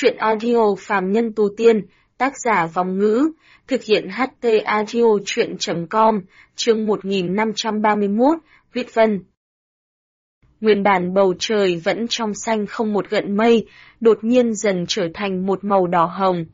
Truyện audio phàm nhân tu tiên, tác giả Vòng Ngữ, thực hiện HT audio truyện.com, chương 1531, Huyết Vân. Nguyên bản bầu trời vẫn trong xanh không một gợn mây, đột nhiên dần trở thành một màu đỏ hồng.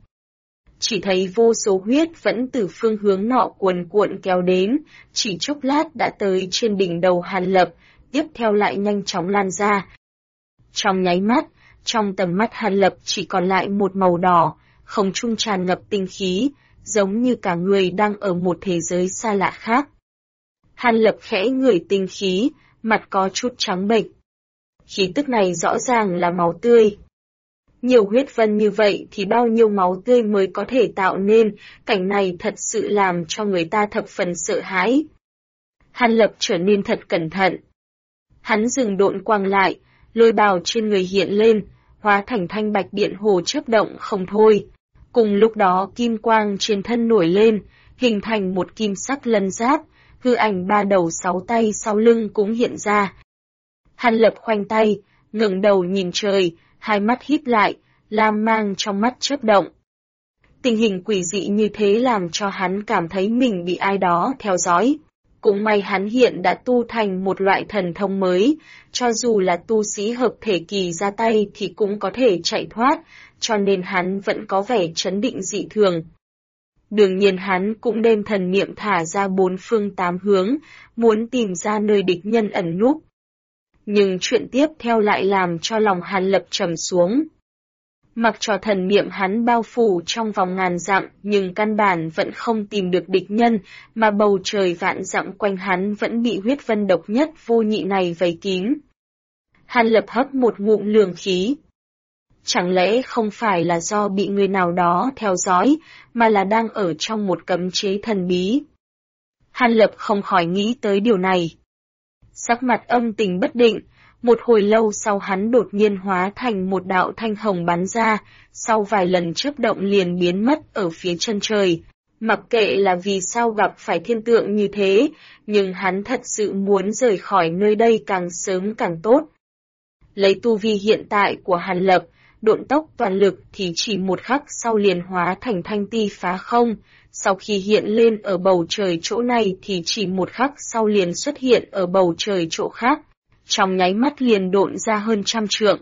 Chỉ thấy vô số huyết vẫn từ phương hướng nọ cuồn cuộn kéo đến, chỉ chốc lát đã tới trên đỉnh đầu Hàn Lập, tiếp theo lại nhanh chóng lan ra. Trong nháy mắt, trong tầm mắt Hàn Lập chỉ còn lại một màu đỏ, không trung tràn ngập tinh khí, giống như cả người đang ở một thế giới xa lạ khác. Hàn Lập khẽ ngửi tinh khí, mặt có chút trắng bệch. Khí tức này rõ ràng là máu tươi. Nhiều huyết vân như vậy thì bao nhiêu máu tươi mới có thể tạo nên, cảnh này thật sự làm cho người ta thập phần sợ hãi. Hàn Lập trở nên thật cẩn thận. Hắn dừng độn quang lại, lôi bào trên người hiện lên, hóa thành thanh bạch điện hồ chớp động không thôi. Cùng lúc đó kim quang trên thân nổi lên, hình thành một kim sắc lân giáp, hư ảnh ba đầu sáu tay sau lưng cũng hiện ra. Hàn Lập khoanh tay, ngẩng đầu nhìn trời, hai mắt híp lại, lam mang trong mắt chớp động. Tình hình quỷ dị như thế làm cho hắn cảm thấy mình bị ai đó theo dõi. Cũng may hắn hiện đã tu thành một loại thần thông mới, cho dù là tu sĩ hợp thể kỳ ra tay thì cũng có thể chạy thoát, cho nên hắn vẫn có vẻ trấn định dị thường. Đương nhiên hắn cũng đem thần niệm thả ra bốn phương tám hướng, muốn tìm ra nơi địch nhân ẩn núp. Nhưng chuyện tiếp theo lại làm cho lòng Hàn Lập trầm xuống. Mặc cho thần niệm hắn bao phủ trong vòng ngàn dặm, nhưng căn bản vẫn không tìm được địch nhân, mà bầu trời vạn dặm quanh hắn vẫn bị huyết vân độc nhất vô nhị này vây kín. Hàn Lập hấp một ngụm lường khí. Chẳng lẽ không phải là do bị người nào đó theo dõi, mà là đang ở trong một cấm chế thần bí? Hàn Lập không khỏi nghĩ tới điều này. Sắc mặt âm tình bất định, một hồi lâu sau hắn đột nhiên hóa thành một đạo thanh hồng bắn ra, sau vài lần chớp động liền biến mất ở phía chân trời. Mặc kệ là vì sao gặp phải thiên tượng như thế, nhưng hắn thật sự muốn rời khỏi nơi đây càng sớm càng tốt. Lấy tu vi hiện tại của Hàn Lập, độn tốc toàn lực thì chỉ một khắc sau liền hóa thành thanh ti phá không, sau khi hiện lên ở bầu trời chỗ này thì chỉ một khắc sau liền xuất hiện ở bầu trời chỗ khác, trong nháy mắt liền độn ra hơn 100 trượng.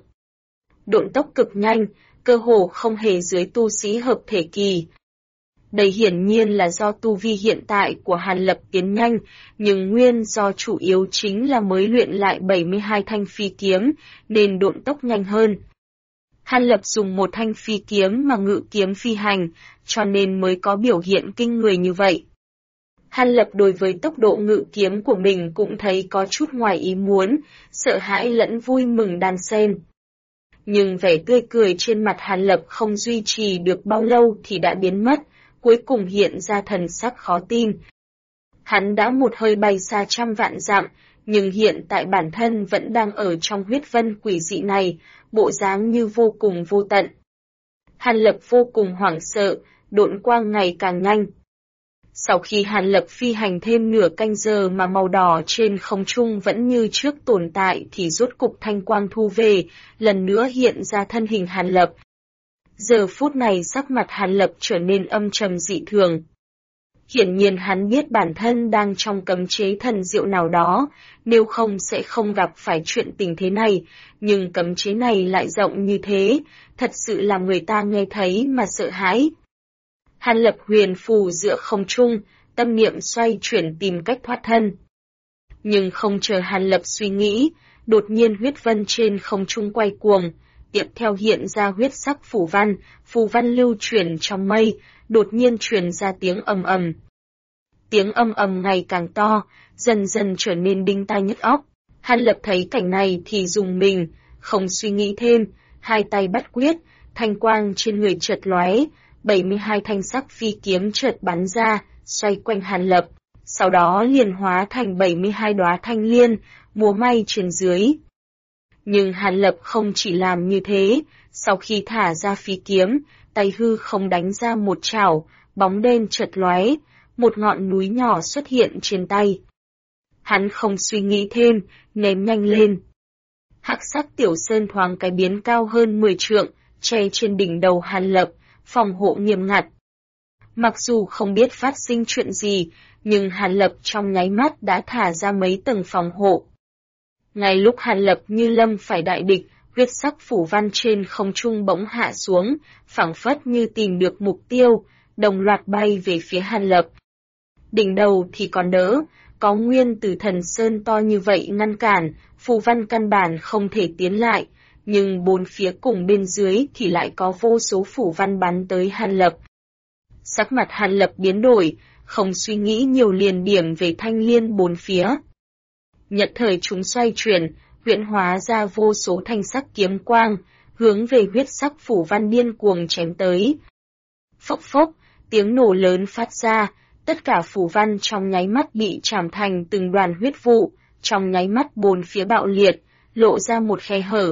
Độn tốc cực nhanh, cơ hồ không hề dưới tu sĩ hợp thể kỳ. Đây hiển nhiên là do tu vi hiện tại của Hàn Lập tiến nhanh, nhưng nguyên do chủ yếu chính là mới luyện lại 72 thanh phi kiếm, nên độn tốc nhanh hơn. Hàn Lập dùng một thanh phi kiếm mà ngự kiếm phi hành, cho nên mới có biểu hiện kinh người như vậy. Hàn Lập đối với tốc độ ngự kiếm của mình cũng thấy có chút ngoài ý muốn, sợ hãi lẫn vui mừng đan xen. Nhưng vẻ tươi cười trên mặt Hàn Lập không duy trì được bao lâu thì đã biến mất, cuối cùng hiện ra thần sắc khó tin. Hắn đã một hơi bay xa 100 vạn dặm, nhưng hiện tại bản thân vẫn đang ở trong huyết vân quỷ dị này, bộ dáng như vô cùng vô tận. Hàn Lập vô cùng hoảng sợ, độn quang ngày càng nhanh. Sau khi Hàn Lập phi hành thêm nửa canh giờ mà màu đỏ trên không trung vẫn như trước tồn tại thì rốt cục thanh quang thu về, lần nữa hiện ra thân hình Hàn Lập. Giờ phút này sắc mặt Hàn Lập trở nên âm trầm dị thường. Hiển nhiên hắn biết bản thân đang trong cấm chế thần diệu nào đó, nếu không sẽ không gặp phải chuyện tình thế này, nhưng cấm chế này lại rộng như thế, thật sự làm người ta nghe thấy mà sợ hãi. Hàn Lập huyền phù giữa không trung, tâm niệm xoay chuyển tìm cách thoát thân. Nhưng không chờ Hàn Lập suy nghĩ, đột nhiên huyết vân trên không trung quay cuồng, tiếp theo hiện ra huyết sắc phù văn lưu chuyển trong mây, đột nhiên truyền ra tiếng ầm ầm. Tiếng ầm ầm ngày càng to, dần dần trở nên đinh tai nhức óc. Hàn Lập thấy cảnh này thì rùng mình, không suy nghĩ thêm, hai tay bắt quyết, thanh quang trên người chợt lóe, 72 thanh sắc phi kiếm chợt bắn ra, xoay quanh Hàn Lập, sau đó liền hóa thành 72 đóa thanh liên, múa may trên dưới. Nhưng Hàn Lập không chỉ làm như thế, sau khi thả ra phi kiếm, tay hư không đánh ra một chảo, bóng đen chợt lóe, một ngọn núi nhỏ xuất hiện trên tay. Hắn không suy nghĩ thêm, ném nhanh lên. Hắc sắc tiểu sơn thoáng cái biến cao hơn 10 trượng, che trên đỉnh đầu Hàn Lập, phòng hộ nghiêm ngặt. Mặc dù không biết phát sinh chuyện gì, nhưng Hàn Lập trong nháy mắt đã thả ra mấy tầng phòng hộ. Ngay lúc Hàn Lập như lâm phải đại địch, huyết sắc phủ văn trên không trung bỗng hạ xuống, phảng phất như tìm được mục tiêu, đồng loạt bay về phía Hàn Lập. Đỉnh đầu thì còn đỡ, có nguyên tử thần sơn to như vậy ngăn cản, phù văn căn bản không thể tiến lại, nhưng bốn phía cùng bên dưới thì lại có vô số phủ văn bắn tới Hàn Lập. Sắc mặt Hàn Lập biến đổi, không suy nghĩ nhiều liền điểm về thanh liên bốn phía. Nhất thời chúng xoay chuyển, huyễn hóa ra vô số thanh sắc kiếm quang, hướng về huyết sắc phủ văn điên cuồng chém tới. Phốc phốc, tiếng nổ lớn phát ra, tất cả phủ văn trong nháy mắt bị chảm thành từng đoàn huyết vụ, trong nháy mắt bốn phía bạo liệt, lộ ra một khe hở.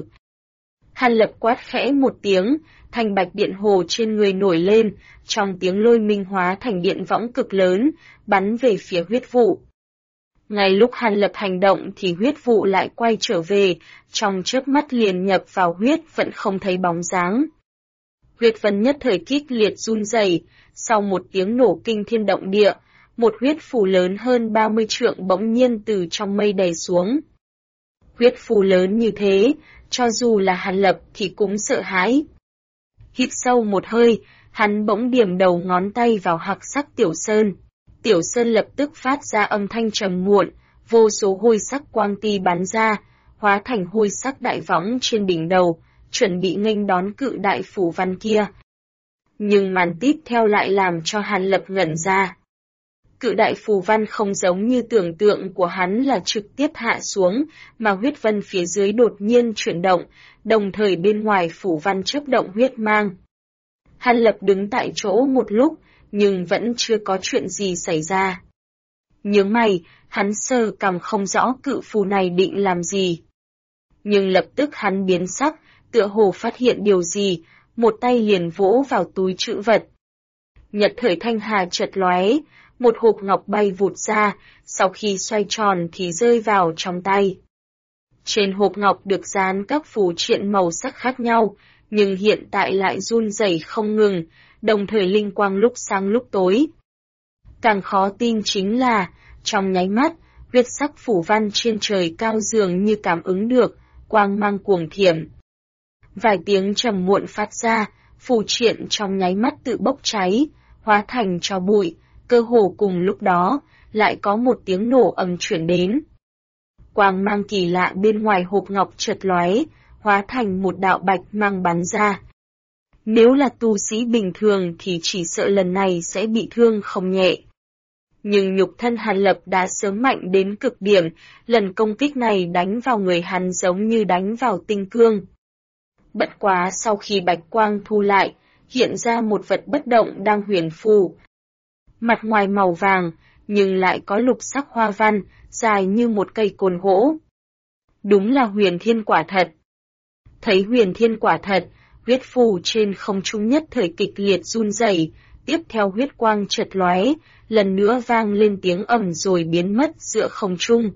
Hàn Lập quát khẽ một tiếng, thanh bạch điện hồ trên người nổi lên, trong tiếng lôi minh hóa thành điện võng cực lớn, bắn về phía huyết vụ. Ngay lúc Hàn Lập hành động thì huyết vụ lại quay trở về, trong chớp mắt liền nhập vào huyết vẫn không thấy bóng dáng. Huyết vân nhất thời kịch liệt run rẩy, sau một tiếng nổ kinh thiên động địa, một huyết phù lớn hơn 30 trượng bỗng nhiên từ trong mây đè xuống. Huyết phù lớn như thế, cho dù là Hàn Lập thì cũng sợ hãi. Hít sâu một hơi, hắn bỗng điểm đầu ngón tay vào hạc sắc tiểu sơn. Tiểu sơn lập tức phát ra âm thanh trầm muộn, vô số hôi sắc quang ti bắn ra, hóa thành hôi sắc đại võng trên đỉnh đầu, chuẩn bị nghênh đón cự đại phủ văn kia. Nhưng màn tiếp theo lại làm cho Hàn Lập ngẩn ra. Cự đại phù văn không giống như tưởng tượng của hắn là trực tiếp hạ xuống, mà huyết vân phía dưới đột nhiên chuyển động, đồng thời bên ngoài phủ văn chớp động huyết mang. Hàn Lập đứng tại chỗ một lúc, nhưng vẫn chưa có chuyện gì xảy ra. Nhướng mày, hắn sờ cằm không rõ cự phù này định làm gì. Nhưng lập tức hắn biến sắc, tựa hồ phát hiện điều gì, một tay liền vỗ vào túi trữ vật. Nhật thời thanh hà chợt lóe, một hộp ngọc bay vụt ra, sau khi xoay tròn thì rơi vào trong tay. Trên hộp ngọc được dán các phù triện màu sắc khác nhau, nhưng hiện tại lại run rẩy không ngừng, đồng thời linh quang lúc sáng lúc tối. Càng khó tin chính là, trong nháy mắt, huyết sắc phủ văn trên trời cao dường như cảm ứng được, quang mang cuồng thiểm. Vài tiếng trầm muộn phát ra, phù triện trong nháy mắt tự bốc cháy, hóa thành tro bụi, cơ hồ cùng lúc đó, lại có một tiếng nổ ầm chuyển đến. Quang mang kỳ lạ bên ngoài hộp ngọc chợt lóe, hóa thành một đạo bạch mang bắn ra. Nếu là tu sĩ bình thường thì chỉ sợ lần này sẽ bị thương không nhẹ. Nhưng nhục thân Hàn Lập đã sớm mạnh đến cực điểm, lần công kích này đánh vào người hắn giống như đánh vào tinh cương. Bất quá sau khi bạch quang thu lại, hiện ra một vật bất động đang huyền phù. Mặt ngoài màu vàng, nhưng lại có lục sắc hoa văn, dài như một cây côn gỗ. Đúng là huyền thiên quả thật. Thấy huyền thiên quả thật, huyết phù trên không trung nhất thời kịch liệt run rẩy, tiếp theo huyết quang chợt lóe, lần nữa vang lên tiếng ầm rồi biến mất giữa không trung.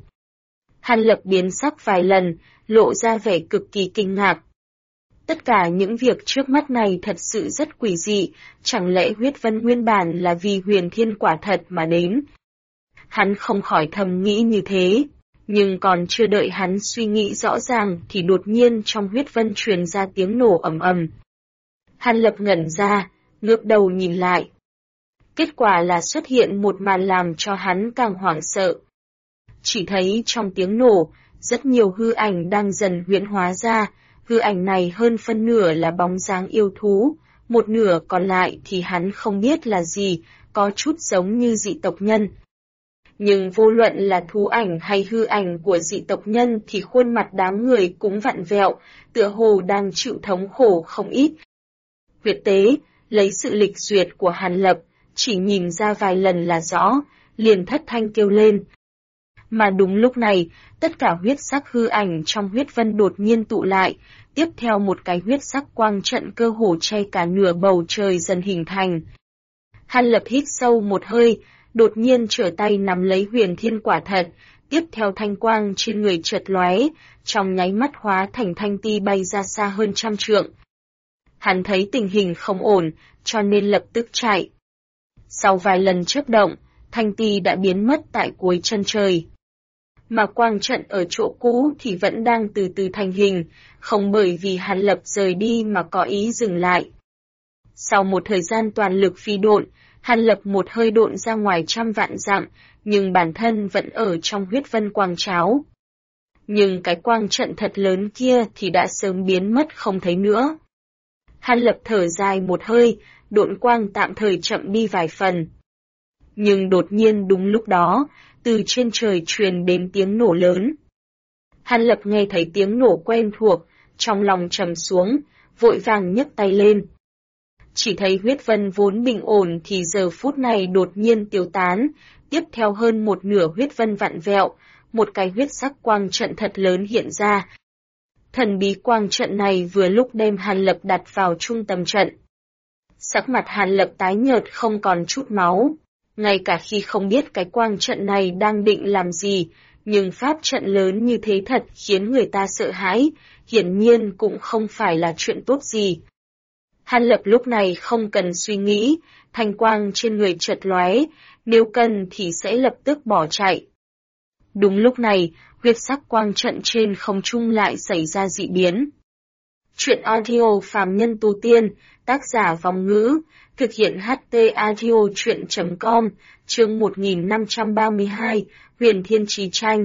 Hàn Lập biến sắc vài lần, lộ ra vẻ cực kỳ kinh ngạc. Tất cả những việc trước mắt này thật sự rất quỷ dị, chẳng lẽ huyết vân nguyên bản là vì huyền thiên quả thật mà đến? Hắn không khỏi thầm nghĩ như thế, nhưng còn chưa đợi hắn suy nghĩ rõ ràng thì đột nhiên trong huyết vân truyền ra tiếng nổ ầm ầm. Hàn Lập ngẩn ra, ngước đầu nhìn lại. Kết quả là xuất hiện một màn làm cho hắn càng hoảng sợ. Chỉ thấy trong tiếng nổ, rất nhiều hư ảnh đang dần huyễn hóa ra, hư ảnh này hơn phân nửa là bóng dáng yêu thú, một nửa còn lại thì hắn không biết là gì, có chút giống như dị tộc nhân. Nhưng vô luận là thú ảnh hay hư ảnh của dị tộc nhân thì khuôn mặt đám người cũng vặn vẹo, tựa hồ đang chịu thống khổ không ít. Huyết tế, lấy sự lịch duyệt của Hàn Lập, chỉ nhìn ra vài lần là rõ, liền thất thanh kêu lên. Mà đúng lúc này, tất cả huyết sắc hư ảnh trong huyết vân đột nhiên tụ lại, tiếp theo một cái huyết sắc quang trận cơ hồ che cả nửa bầu trời dần hình thành. Hàn Lập hít sâu một hơi, đột nhiên trở tay nắm lấy huyền thiên quả thật, tiếp theo thanh quang trên người chợt lóe, trong nháy mắt hóa thành thanh ti bay ra xa hơn 100 trượng. Hắn thấy tình hình không ổn, cho nên lập tức chạy. Sau vài lần chớp động, thanh ti đã biến mất tại cuối chân trời. Mà quang trận ở chỗ cũ thì vẫn đang từ từ thành hình, không bởi vì Hàn Lập rời đi mà có ý dừng lại. Sau một thời gian toàn lực phi độn, Hàn Lập một hơi độn ra ngoài trăm vạn dặm, nhưng bản thân vẫn ở trong huyết vân quang tráo. Nhưng cái quang trận thật lớn kia thì đã sớm biến mất không thấy nữa. Hàn Lập thở dài một hơi, độn quang tạm thời chậm đi vài phần. Nhưng đột nhiên đúng lúc đó, từ trên trời truyền đến tiếng nổ lớn. Hàn Lập nghe thấy tiếng nổ quen thuộc, trong lòng trầm xuống, vội vàng nhấc tay lên. Chỉ thấy huyết vân vốn bình ổn thì giờ phút này đột nhiên tiêu tán, tiếp theo hơn một nửa huyết vân vặn vẹo, một cái huyết sắc quang trận thật lớn hiện ra. Thần bí quang trận này vừa lúc đem Hàn Lập đặt vào trung tâm trận. Sắc mặt Hàn Lập tái nhợt không còn chút máu, ngay cả khi không biết cái quang trận này đang định làm gì, nhưng pháp trận lớn như thế thật khiến người ta sợ hãi, hiển nhiên cũng không phải là chuyện tốt gì. Hàn Lập lúc này không cần suy nghĩ, thanh quang trên người chợt lóe, nếu cần thì sẽ lập tức bỏ chạy. Đúng lúc này, huyết sắc quang trận trên không trung lại xảy ra dị biến. Truyện audio phàm nhân tu tiên, tác giả Vong Ngữ, thực hiện HT audio truyện.com, chương 1532, Huyền Thiên Chí Tranh.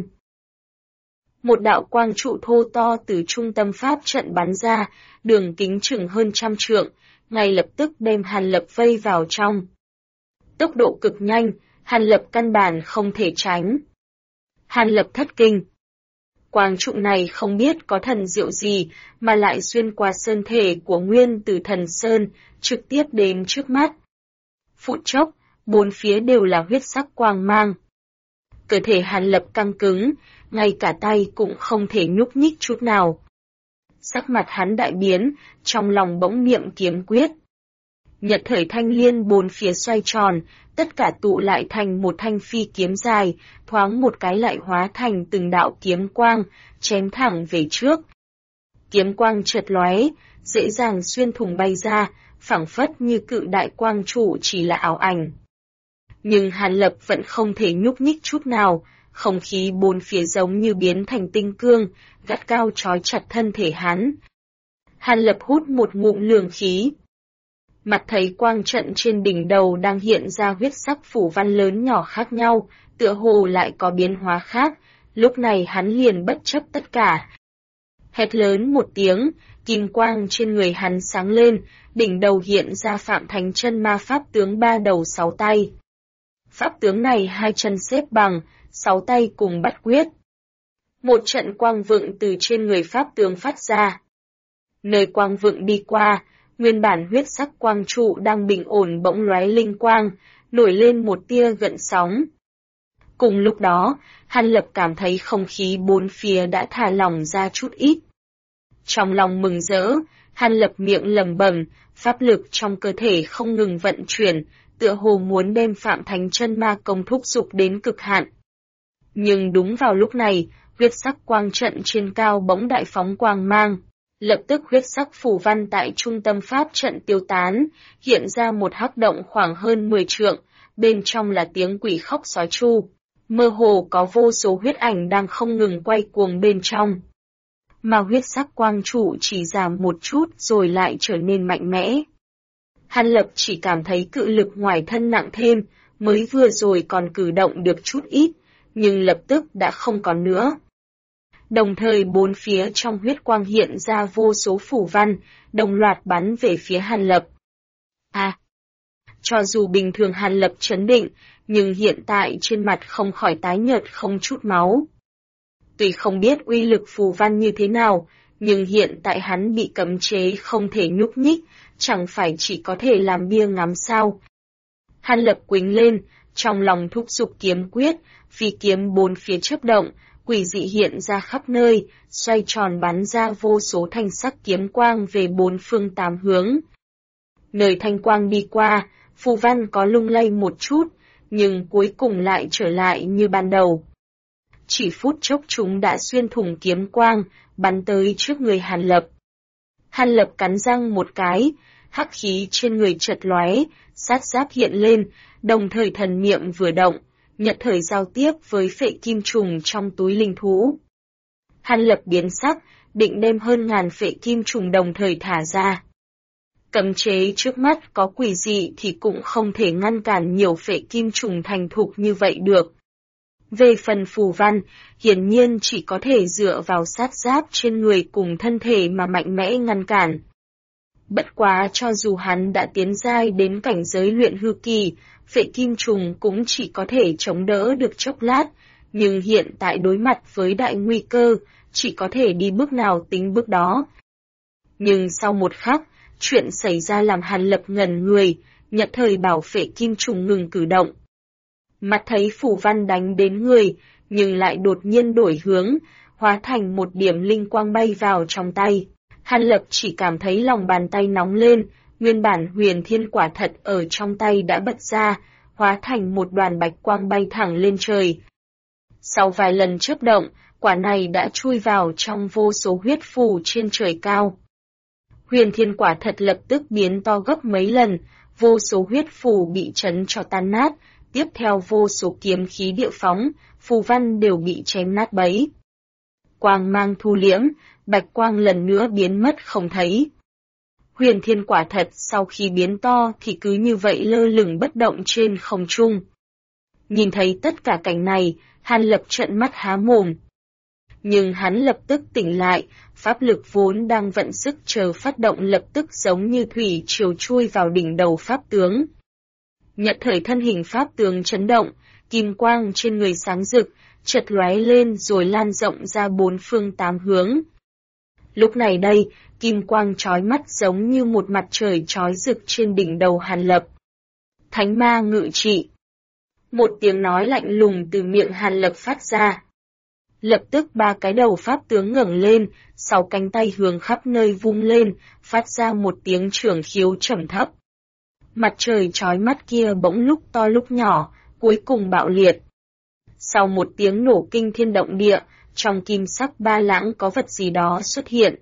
Một đạo quang trụ thô to từ trung tâm pháp trận bắn ra, đường kính chừng hơn 100 trượng, ngay lập tức đem Hàn Lập vây vào trong. Tốc độ cực nhanh, Hàn Lập căn bản không thể tránh. Hàn Lập thất kinh. Quang trụ này không biết có thần diệu gì mà lại xuyên qua sơn thể của Nguyên Tử Thần Sơn, trực tiếp đến trước mắt. Phút chốc, bốn phía đều là huyết sắc quang mang. Cơ thể Hàn Lập căng cứng, ngay cả tay cũng không thể nhúc nhích chút nào. Sắc mặt hắn đại biến, trong lòng bỗng niệm kiếm quyết. Nhật thời thanh liên bốn phía xoay tròn, tất cả tụ lại thành một thanh phi kiếm dài, thoáng một cái lại hóa thành từng đạo kiếm quang, chém thẳng về trước. Kiếm quang chợt lóe, dễ dàng xuyên thủng bay ra, phảng phất như cự đại quang trụ chỉ là ảo ảnh. Nhưng Hàn Lập vẫn không thể nhúc nhích chút nào, không khí bốn phía giống như biến thành tinh cương, gắt cao trói chặt thân thể hắn. Hàn Lập hút một ngụm lường khí. Mặt thấy quang trận trên đỉnh đầu đang hiện ra huyết sắc phủ văn lớn nhỏ khác nhau, tựa hồ lại có biến hóa khác, lúc này hắn liền bất chấp tất cả. Hét lớn một tiếng, kim quang trên người hắn sáng lên, đỉnh đầu hiện ra Phạm Thánh Chân Ma Pháp tướng 3 đầu 6 tay. Pháp tướng này 2 chân xếp bằng, 6 tay cùng bắt quyết. Một trận quang vựng từ trên người Pháp tướng phát ra. Nơi quang vựng đi qua, nguyên bản huyết sắc quang trụ đang bình ổn bỗng lóe linh quang, nổi lên một tia gợn sóng. Cùng lúc đó, Hàn Lập cảm thấy không khí bốn phía đã thả lỏng ra chút ít. Trong lòng mừng rỡ, Hàn Lập miệng lẩm bẩm, pháp lực trong cơ thể không ngừng vận chuyển, tựa hồ muốn đem Phạm Thánh Chân Ma công thúc dục đến cực hạn. Nhưng đúng vào lúc này, huyết sắc quang trận trên cao bỗng đại phóng quang mang. Lập tức huyết sắc phủ văn tại trung tâm pháp trận tiêu tán, hiện ra một hắc động khoảng hơn 10 trượng, bên trong là tiếng quỷ khóc sói tru. Mơ hồ có vô số huyết ảnh đang không ngừng quay cuồng bên trong. Mà huyết sắc quang trụ chỉ giảm một chút rồi lại trở nên mạnh mẽ. Hàn Lập chỉ cảm thấy cự lực ngoài thân nặng thêm, mới vừa rồi còn cử động được chút ít, nhưng lập tức đã không còn nữa. Đồng thời bốn phía trong huyết quang hiện ra vô số phủ văn, đồng loạt bắn về phía Hàn Lập. Cho dù bình thường Hàn Lập trấn định, nhưng hiện tại trên mặt không khỏi tái nhợt không chút máu. Tuy không biết uy lực phù văn như thế nào, nhưng hiện tại hắn bị cấm chế không thể nhúc nhích, chẳng phải chỉ có thể làm bia ngắm sao. Hàn Lập quỳnh lên, trong lòng thúc giục kiếm quyết, phi kiếm bốn phía chớp động, quỷ dị hiện ra khắp nơi, xoay tròn bắn ra vô số thanh sắc kiếm quang về bốn phương tám hướng. Nơi thanh quang đi qua, phù văn có lung lay một chút, nhưng cuối cùng lại trở lại như ban đầu. Chỉ phút chốc chúng đã xuyên thủng kiếm quang, bắn tới trước người Hàn Lập. Hàn Lập cắn răng một cái, hắc khí trên người chợt lóe, sát giáp hiện lên, đồng thời thần niệm vừa động, nhận thời giao tiếp với phệ kim trùng trong túi linh thú. Hàn Lập biến sắc, định đem hơn ngàn phệ kim trùng đồng thời thả ra. Cấm chế trước mắt có quỷ dị thì cũng không thể ngăn cản nhiều phệ kim trùng thành thục như vậy được. Về phần phù văn, hiển nhiên chỉ có thể dựa vào sát giáp trên người cùng thân thể mà mạnh mẽ ngăn cản. Bất quá cho dù hắn đã tiến giai đến cảnh giới luyện hư kỳ, phệ kim trùng cũng chỉ có thể chống đỡ được chốc lát, nhưng hiện tại đối mặt với đại nguy cơ, chỉ có thể đi bước nào tính bước đó. Nhưng sau một khắc, chuyện xảy ra làm Hàn Lập ngẩn người, nhận thời bảo phệ kim trùng ngừng cử động. Mặt thấy phù văn đánh đến người, nhưng lại đột nhiên đổi hướng, hóa thành một điểm linh quang bay vào trong tay. Hàn Lập chỉ cảm thấy lòng bàn tay nóng lên, nguyên bản huyền thiên quả thật ở trong tay đã bật ra, hóa thành một đoàn bạch quang bay thẳng lên trời. Sau vài lần chớp động, quả này đã chui vào trong vô số huyết phù trên trời cao. Huyền thiên quả thật lập tức biến to gấp mấy lần, vô số huyết phù bị chấn cho tan nát, tiếp theo vô số kiếm khí địa phóng, phù văn đều bị chém nát bấy. Quang mang thu liễm, bạch quang lần nữa biến mất không thấy. Huyền thiên quả thật sau khi biến to thì cứ như vậy lơ lửng bất động trên không trung. Nhìn thấy tất cả cảnh này, Hàn Lập trợn mắt há mồm. Nhưng hắn lập tức tỉnh lại, pháp lực vốn đang vận sức chờ phát động lập tức giống như thủy triều chui vào đỉnh đầu pháp tướng. Nhận thời thân hình pháp tướng chấn động, kim quang trên người sáng rực, chợt lóe lên rồi lan rộng ra bốn phương tám hướng. Lúc này đây, kim quang chói mắt giống như một mặt trời chói rực trên đỉnh đầu Hàn Lập. Thánh ma ngự trị. Một tiếng nói lạnh lùng từ miệng Hàn Lập phát ra. Lập tức ba cái đầu pháp tướng ngẩng lên, sáu cánh tay hướng khắp nơi vung lên, phát ra một tiếng trưởng khiếu trầm thấp. Mặt trời chói mắt kia bỗng lúc to lúc nhỏ, cuối cùng bạo liệt. Sau một tiếng nổ kinh thiên động địa, trong kim sắc ba lãng có vật gì đó xuất hiện.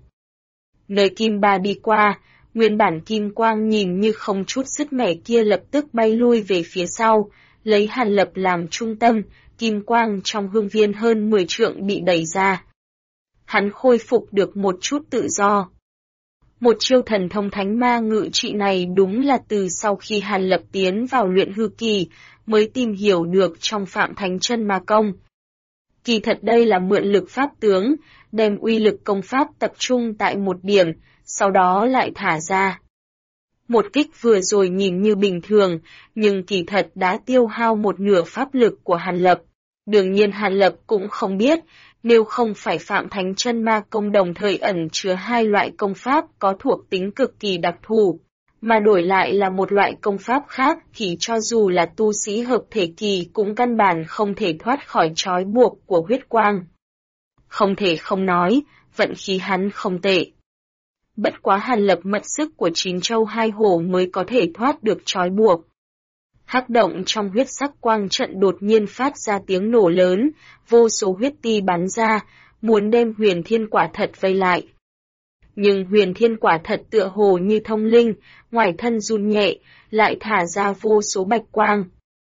Nơi kim ba đi qua, nguyên bản kim quang nhìn như không chút sứt mẻ kia lập tức bay lui về phía sau, lấy Hàn Lập làm trung tâm, kim quang trong hương viên hơn 10 trượng bị đẩy ra. Hắn khôi phục được một chút tự do. Một chiêu thần thông thánh ma ngự trị này đúng là từ sau khi Hàn Lập tiến vào luyện hư kỳ, mới tìm hiểu được trong Phạm Thánh Chân Ma Công. Kỳ thật đây là mượn lực pháp tướng, đem uy lực công pháp tập trung tại một điểm, sau đó lại thả ra. Một kích vừa rồi nhìn như bình thường, nhưng kỳ thật đã tiêu hao một nửa pháp lực của Hàn Lập. Đương nhiên Hàn Lập cũng không biết, nếu không phải Phạm Thánh Chân Ma Công đồng thời ẩn chứa hai loại công pháp có thuộc tính cực kỳ đặc thù, mà đổi lại là một loại công pháp khác thì cho dù là tu sĩ hợp thể kỳ cũng căn bản không thể thoát khỏi trói buộc của huyết quang. Không thể không nói, vận khí hắn không tệ. Bất quá Hàn Lập mật sức của 9 châu 2 hổ mới có thể thoát được trói buộc. Hắc động trong huyết sắc quang trận đột nhiên phát ra tiếng nổ lớn, vô số huyết ti bắn ra, muốn đem huyền thiên quả thật vây lại. Nhưng huyền thiên quả thật tựa hồ như thông linh, ngoài thân run nhẹ, lại thả ra vô số bạch quang.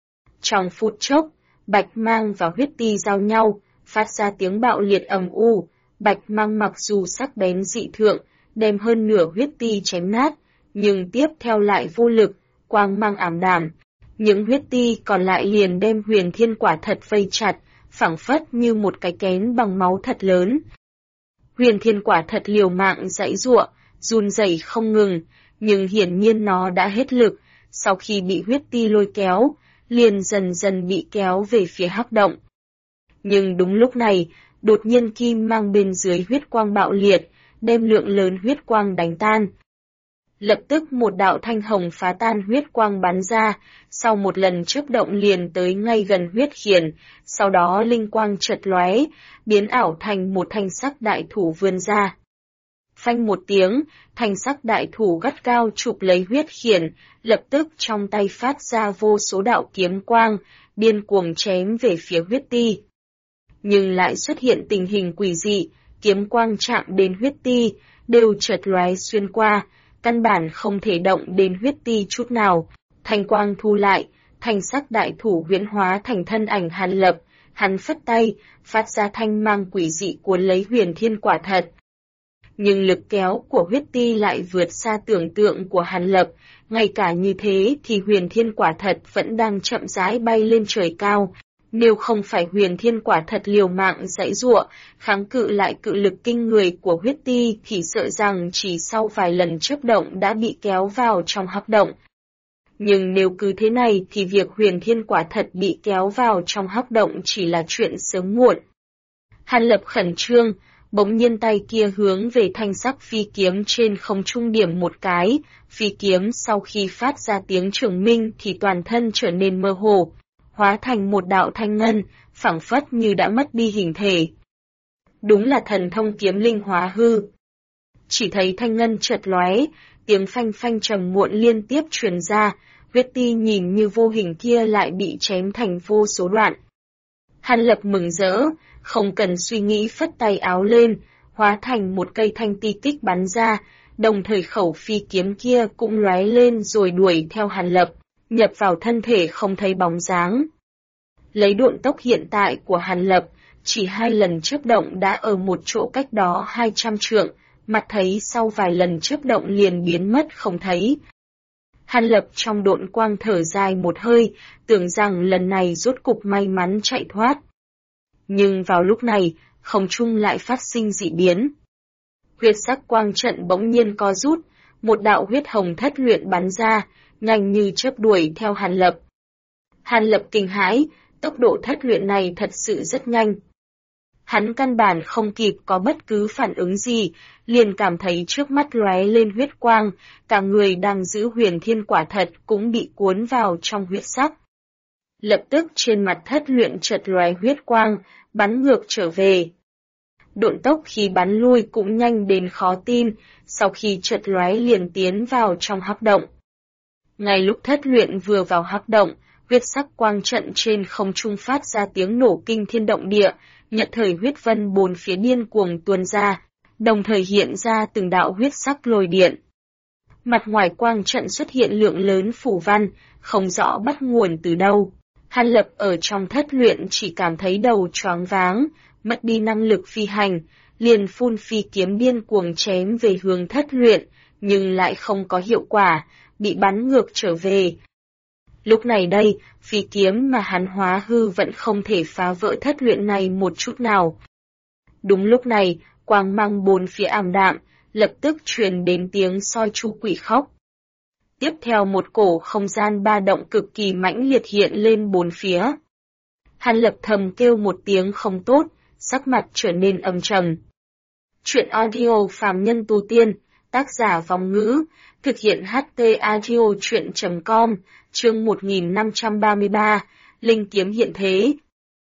Trong phút chốc, bạch mang và huyết ti giao nhau, phát ra tiếng bạo liệt ầm u, bạch mang mặc dù sắc bén dị thượng, đem hơn nửa huyết ti chém nát, nhưng tiếp theo lại vô lực, quang mang ảm đạm. Những huyết ti còn lại liền đem huyền thiên quả thật vây chặt, phảng phất như một cái kén bằng máu thật lớn. Huyền thiên quả thật liều mạng giãy giụa, run rẩy không ngừng, nhưng hiển nhiên nó đã hết lực, sau khi bị huyết ti lôi kéo, liền dần dần bị kéo về phía hắc động. Nhưng đúng lúc này, đột nhiên kim mang bên dưới huyết quang bạo liệt, đem lượng lớn huyết quang đánh tan. Lập tức một đạo thanh hồng phá tan huyết quang bắn ra, sau một lần chớp động liền tới ngay gần huyết khiển, sau đó linh quang chợt lóe, biến ảo thành một thanh sắc đại thủ vươn ra. Phanh một tiếng, thanh sắc đại thủ gắt cao chụp lấy huyết khiển, lập tức trong tay phát ra vô số đạo kiếm quang, điên cuồng chém về phía huyết ti. Nhưng lại xuất hiện tình hình quỷ dị, kiếm quang chạm đến huyết ti, đều chợt lóe xuyên qua, căn bản không thể động đến huyết ti chút nào. Thanh quang thu lại, thanh sắc đại thủ huyễn hóa thành thân ảnh Hàn Lập, hắn phất tay, phát ra thanh mang quỷ dị cuốn lấy huyền thiên quả thật. Nhưng lực kéo của huyết ti lại vượt xa tưởng tượng của Hàn Lập, ngay cả như thế thì huyền thiên quả thật vẫn đang chậm rãi bay lên trời cao. Nếu không phải huyền thiên quả thật liều mạng giãy giụa, kháng cự lại cự lực kinh người của huyết ti thì sợ rằng chỉ sau vài lần chớp động đã bị kéo vào trong hắc động. Nhưng nếu cứ thế này thì việc huyền thiên quả thật bị kéo vào trong hắc động chỉ là chuyện sớm muộn. Hàn Lập khẩn trương, bỗng nhiên tay kia hướng về thanh sắc phi kiếm trên không trung điểm một cái, phi kiếm sau khi phát ra tiếng trường minh thì toàn thân trở nên mơ hồ, hóa thành một đạo thanh ngân, phảng phất như đã mất đi hình thể. Đúng là thần thông kiếm linh hóa hư. Chỉ thấy thanh ngân chợt lóe, tiếng phanh phanh trầm muộn liên tiếp truyền ra, huyết ti nhìn như vô hình kia lại bị chém thành vô số đoạn. Hàn Lập mừng rỡ, không cần suy nghĩ phất tay áo lên, hóa thành một cây thanh ti kích bắn ra, đồng thời khẩu phi kiếm kia cũng lóe lên rồi đuổi theo Hàn Lập, nhập vào thân thể không thấy bóng dáng. Lấy độn tốc hiện tại của Hàn Lập, chỉ 2 lần chớp động đã ở một chỗ cách đó 200 trượng, mặt thấy sau vài lần chớp động liền biến mất không thấy. Hàn Lập trong độn quang thở dài một hơi, tưởng rằng lần này rốt cục may mắn chạy thoát. Nhưng vào lúc này, không trung lại phát sinh dị biến. Huyết sắc quang trận bỗng nhiên co rút, một đạo huyết hồng thất luyện bắn ra, nhanh như chớp đuổi theo Hàn Lập. Hàn Lập kinh hãi, tốc độ thất luyện này thật sự rất nhanh. Hắn căn bản không kịp có bất cứ phản ứng gì, liền cảm thấy trước mắt lóe lên huyết quang, cả người đang giữ huyền thiên quả thật cũng bị cuốn vào trong huyết sắc. Lập tức trên mặt thất luyện chợt lóe huyết quang, bắn ngược trở về. Độn tốc khi bắn lui cũng nhanh đến khó tin, sau khi chợt lóe liền tiến vào trong hắc động. Ngay lúc thất luyện vừa vào hắc động, huyết sắc quang trận trên không trung phát ra tiếng nổ kinh thiên động địa, nhận thời huyết vân bốn phía điên cuồng tuôn ra, đồng thời hiện ra từng đạo huyết sắc lôi điện. Mặt ngoài quang trận xuất hiện lượng lớn phù văn, không rõ bắt nguồn từ đâu. Hàn Lập ở trong thất luyện chỉ cảm thấy đầu choáng váng, mất đi năng lực phi hành, liền phun phi kiếm điên cuồng chém về hướng thất luyện, nhưng lại không có hiệu quả, bị bắn ngược trở về. Lúc này đây, phi kiếm mà hắn hóa hư vẫn không thể phá vỡ thất luyện này một chút nào. Đúng lúc này, quang mang bốn phía ảm đạm, lập tức truyền đến tiếng soi chu quỷ khóc. Tiếp theo một cổ không gian ba động cực kỳ mãnh liệt hiện lên bốn phía. Hàn Lập thầm kêu một tiếng không tốt, sắc mặt trở nên âm trầm. Chuyện audio phàm nhân tu tiên, tác giả Vong Ngữ, thực hiện HT audio chuyện.com, chương 1533, Linh kiếm hiện thế.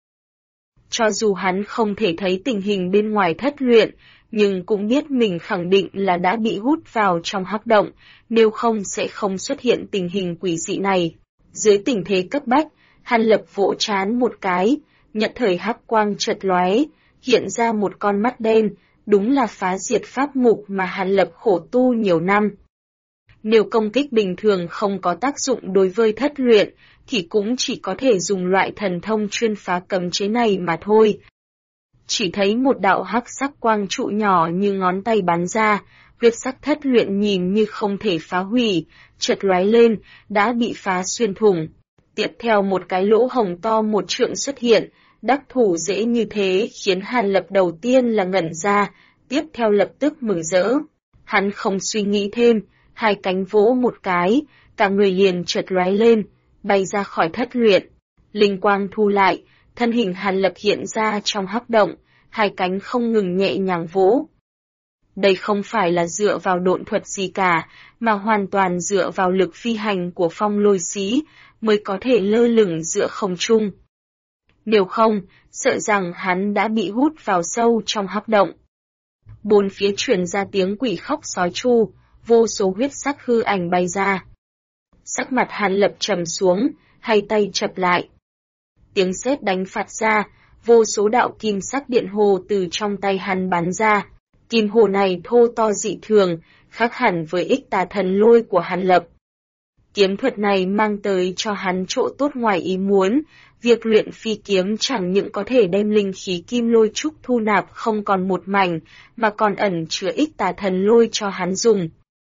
Cho dù hắn không thể thấy tình hình bên ngoài thất luyện, nhưng cũng biết mình khẳng định là đã bị hút vào trong hắc động, nếu không sẽ không xuất hiện tình hình quỷ dị này. Dưới tình thế cấp bách, Hàn Lập vỗ trán một cái, nhận thời hắc quang chợt lóe, hiện ra một con mắt đen, đúng là phá diệt pháp mục mà Hàn Lập khổ tu nhiều năm. Nếu công kích bình thường không có tác dụng đối với thất luyện, thì cũng chỉ có thể dùng loại thần thông chuyên phá cấm chế này mà thôi. Chỉ thấy một đạo hắc sắc quang trụ nhỏ như ngón tay bắn ra, huyết sắc thất luyện nhìn như không thể phá hủy, chợt lóe lên, đã bị phá xuyên thủng. Tiếp theo một cái lỗ hồng to 1 trượng xuất hiện, đắc thủ dễ như thế khiến Hàn Lập đầu tiên là ngẩn ra, tiếp theo lập tức mừng rỡ. Hắn không suy nghĩ thêm, 2 cánh vỗ một cái, cả người liền chợt lóe lên, bay ra khỏi thất luyện. Linh quang thu lại, thân hình Hàn Lập hiện ra trong hắc động, 2 cánh không ngừng nhẹ nhàng vỗ. Đây không phải là dựa vào độn thuật gì cả, mà hoàn toàn dựa vào lực phi hành của Phong Lôi Sĩ mới có thể lơ lửng giữa không trung. Nếu không, sợ rằng hắn đã bị hút vào sâu trong hắc động. Bốn phía truyền ra tiếng quỷ khóc sói chu, vô số huyết sắc hư ảnh bay ra. Sắc mặt Hàn Lập trầm xuống, 2 tay chập lại. Tiếng sét đánh phạt ra, vô số đạo kim sắc điện hồ từ trong tay hắn bắn ra. Kim hồ này thô to dị thường, khác hẳn với ích tà thần lôi của Hàn Lập. Kiếm thuật này mang tới cho hắn chỗ tốt ngoài ý muốn, việc luyện phi kiếm chẳng những có thể đem linh khí kim lôi trúc thu nạp không còn một mảnh, mà còn ẩn chứa ích tà thần lôi cho hắn dùng.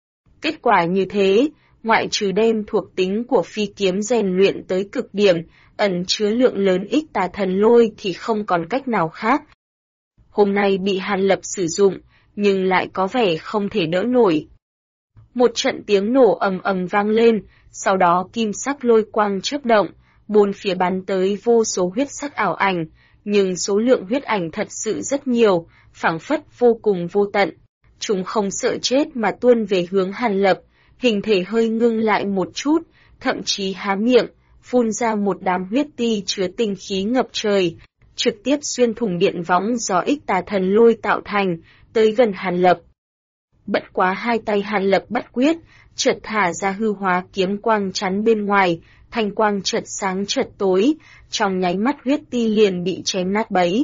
Kết quả như thế, ngoại trừ đem thuộc tính của phi kiếm rèn luyện tới cực điểm, ẩn chứa lượng lớn ích tà thần lôi thì không còn cách nào khác. Hôm nay bị Hàn Lập sử dụng, nhưng lại có vẻ không thể đỡ nổi. Một trận tiếng nổ ầm ầm vang lên, sau đó kim sắc lôi quang chớp động, bốn phía bắn tới vô số huyết sắc ảo ảnh, nhưng số lượng huyết ảnh thật sự rất nhiều, phảng phất vô cùng vô tận. Chúng không sợ chết mà tuôn về hướng Hàn Lập, hình thể hơi ngưng lại một chút, thậm chí há miệng, phun ra một đám huyết ti chứa tinh khí ngập trời, trực tiếp xuyên thủng điện võng do ích tà thần lôi tạo thành, tới gần Hàn Lập. Bất quá hai tay Hàn Lập bắt quyết, chợt thả ra hư hóa kiếm quang chắn bên ngoài, thanh quang chợt sáng chợt tối, trong nháy mắt huyết ti liền bị chém nát bấy.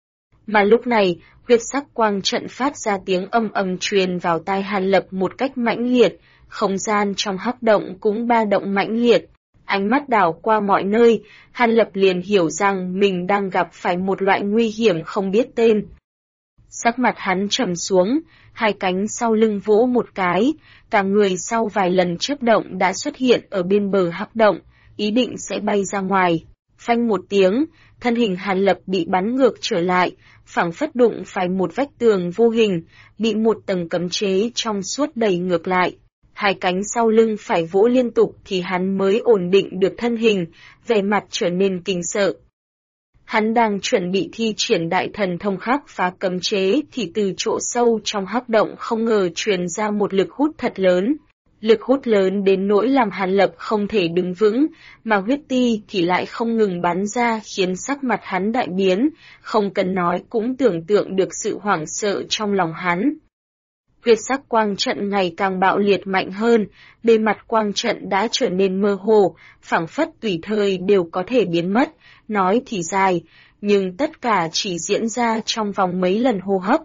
Mà lúc này, huyết sắc quang trận phát ra tiếng âm ầm truyền vào tai Hàn Lập một cách mãnh liệt, không gian trong hắc động cũng ba động mãnh liệt. Ánh mắt đảo qua mọi nơi, Hàn Lập liền hiểu rằng mình đang gặp phải một loại nguy hiểm không biết tên. Sắc mặt hắn trầm xuống, hai cánh sau lưng vỗ một cái, cả người sau vài lần chớp động đã xuất hiện ở bên bờ hắc động, ý định sẽ bay ra ngoài. Phanh một tiếng, thân hình Hàn Lập bị bắn ngược trở lại, phảng phất đụng phải một vách tường vô hình, bị một tầng cấm chế trong suốt đẩy ngược lại. Hai cánh sau lưng phải vỗ liên tục thì hắn mới ổn định được thân hình, vẻ mặt trở nên kinh sợ. Hắn đang chuẩn bị thi triển đại thần thông khắc phá cấm chế thì từ chỗ sâu trong hắc động không ngờ truyền ra một lực hút thật lớn. Lực hút lớn đến nỗi làm Hàn Lập không thể đứng vững, mà huyết ti thì lại không ngừng bắn ra khiến sắc mặt hắn đại biến, không cần nói cũng tưởng tượng được sự hoảng sợ trong lòng hắn. Huyết sắc quang trận ngày càng bạo liệt mạnh hơn, bề mặt quang trận đã trở nên mơ hồ, phảng phất tùy thời đều có thể biến mất, nói thì dài, nhưng tất cả chỉ diễn ra trong vòng mấy lần hô hấp.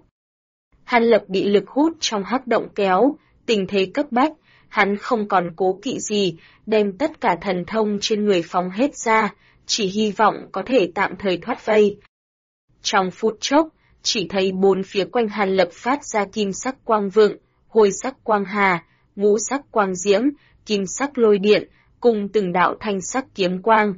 Hàn Lập bị lực hút trong hắc động kéo, tình thế cấp bách, hắn không còn cố kỵ gì, đem tất cả thần thông trên người phóng hết ra, chỉ hy vọng có thể tạm thời thoát vây. Trong phút chốc, chỉ thấy bốn phía quanh Hàn Lập phát ra kim sắc quang vượng, hôi sắc quang hà, ngũ sắc quang diễm, kim sắc lôi điện, cùng từng đạo thanh sắc kiếm quang.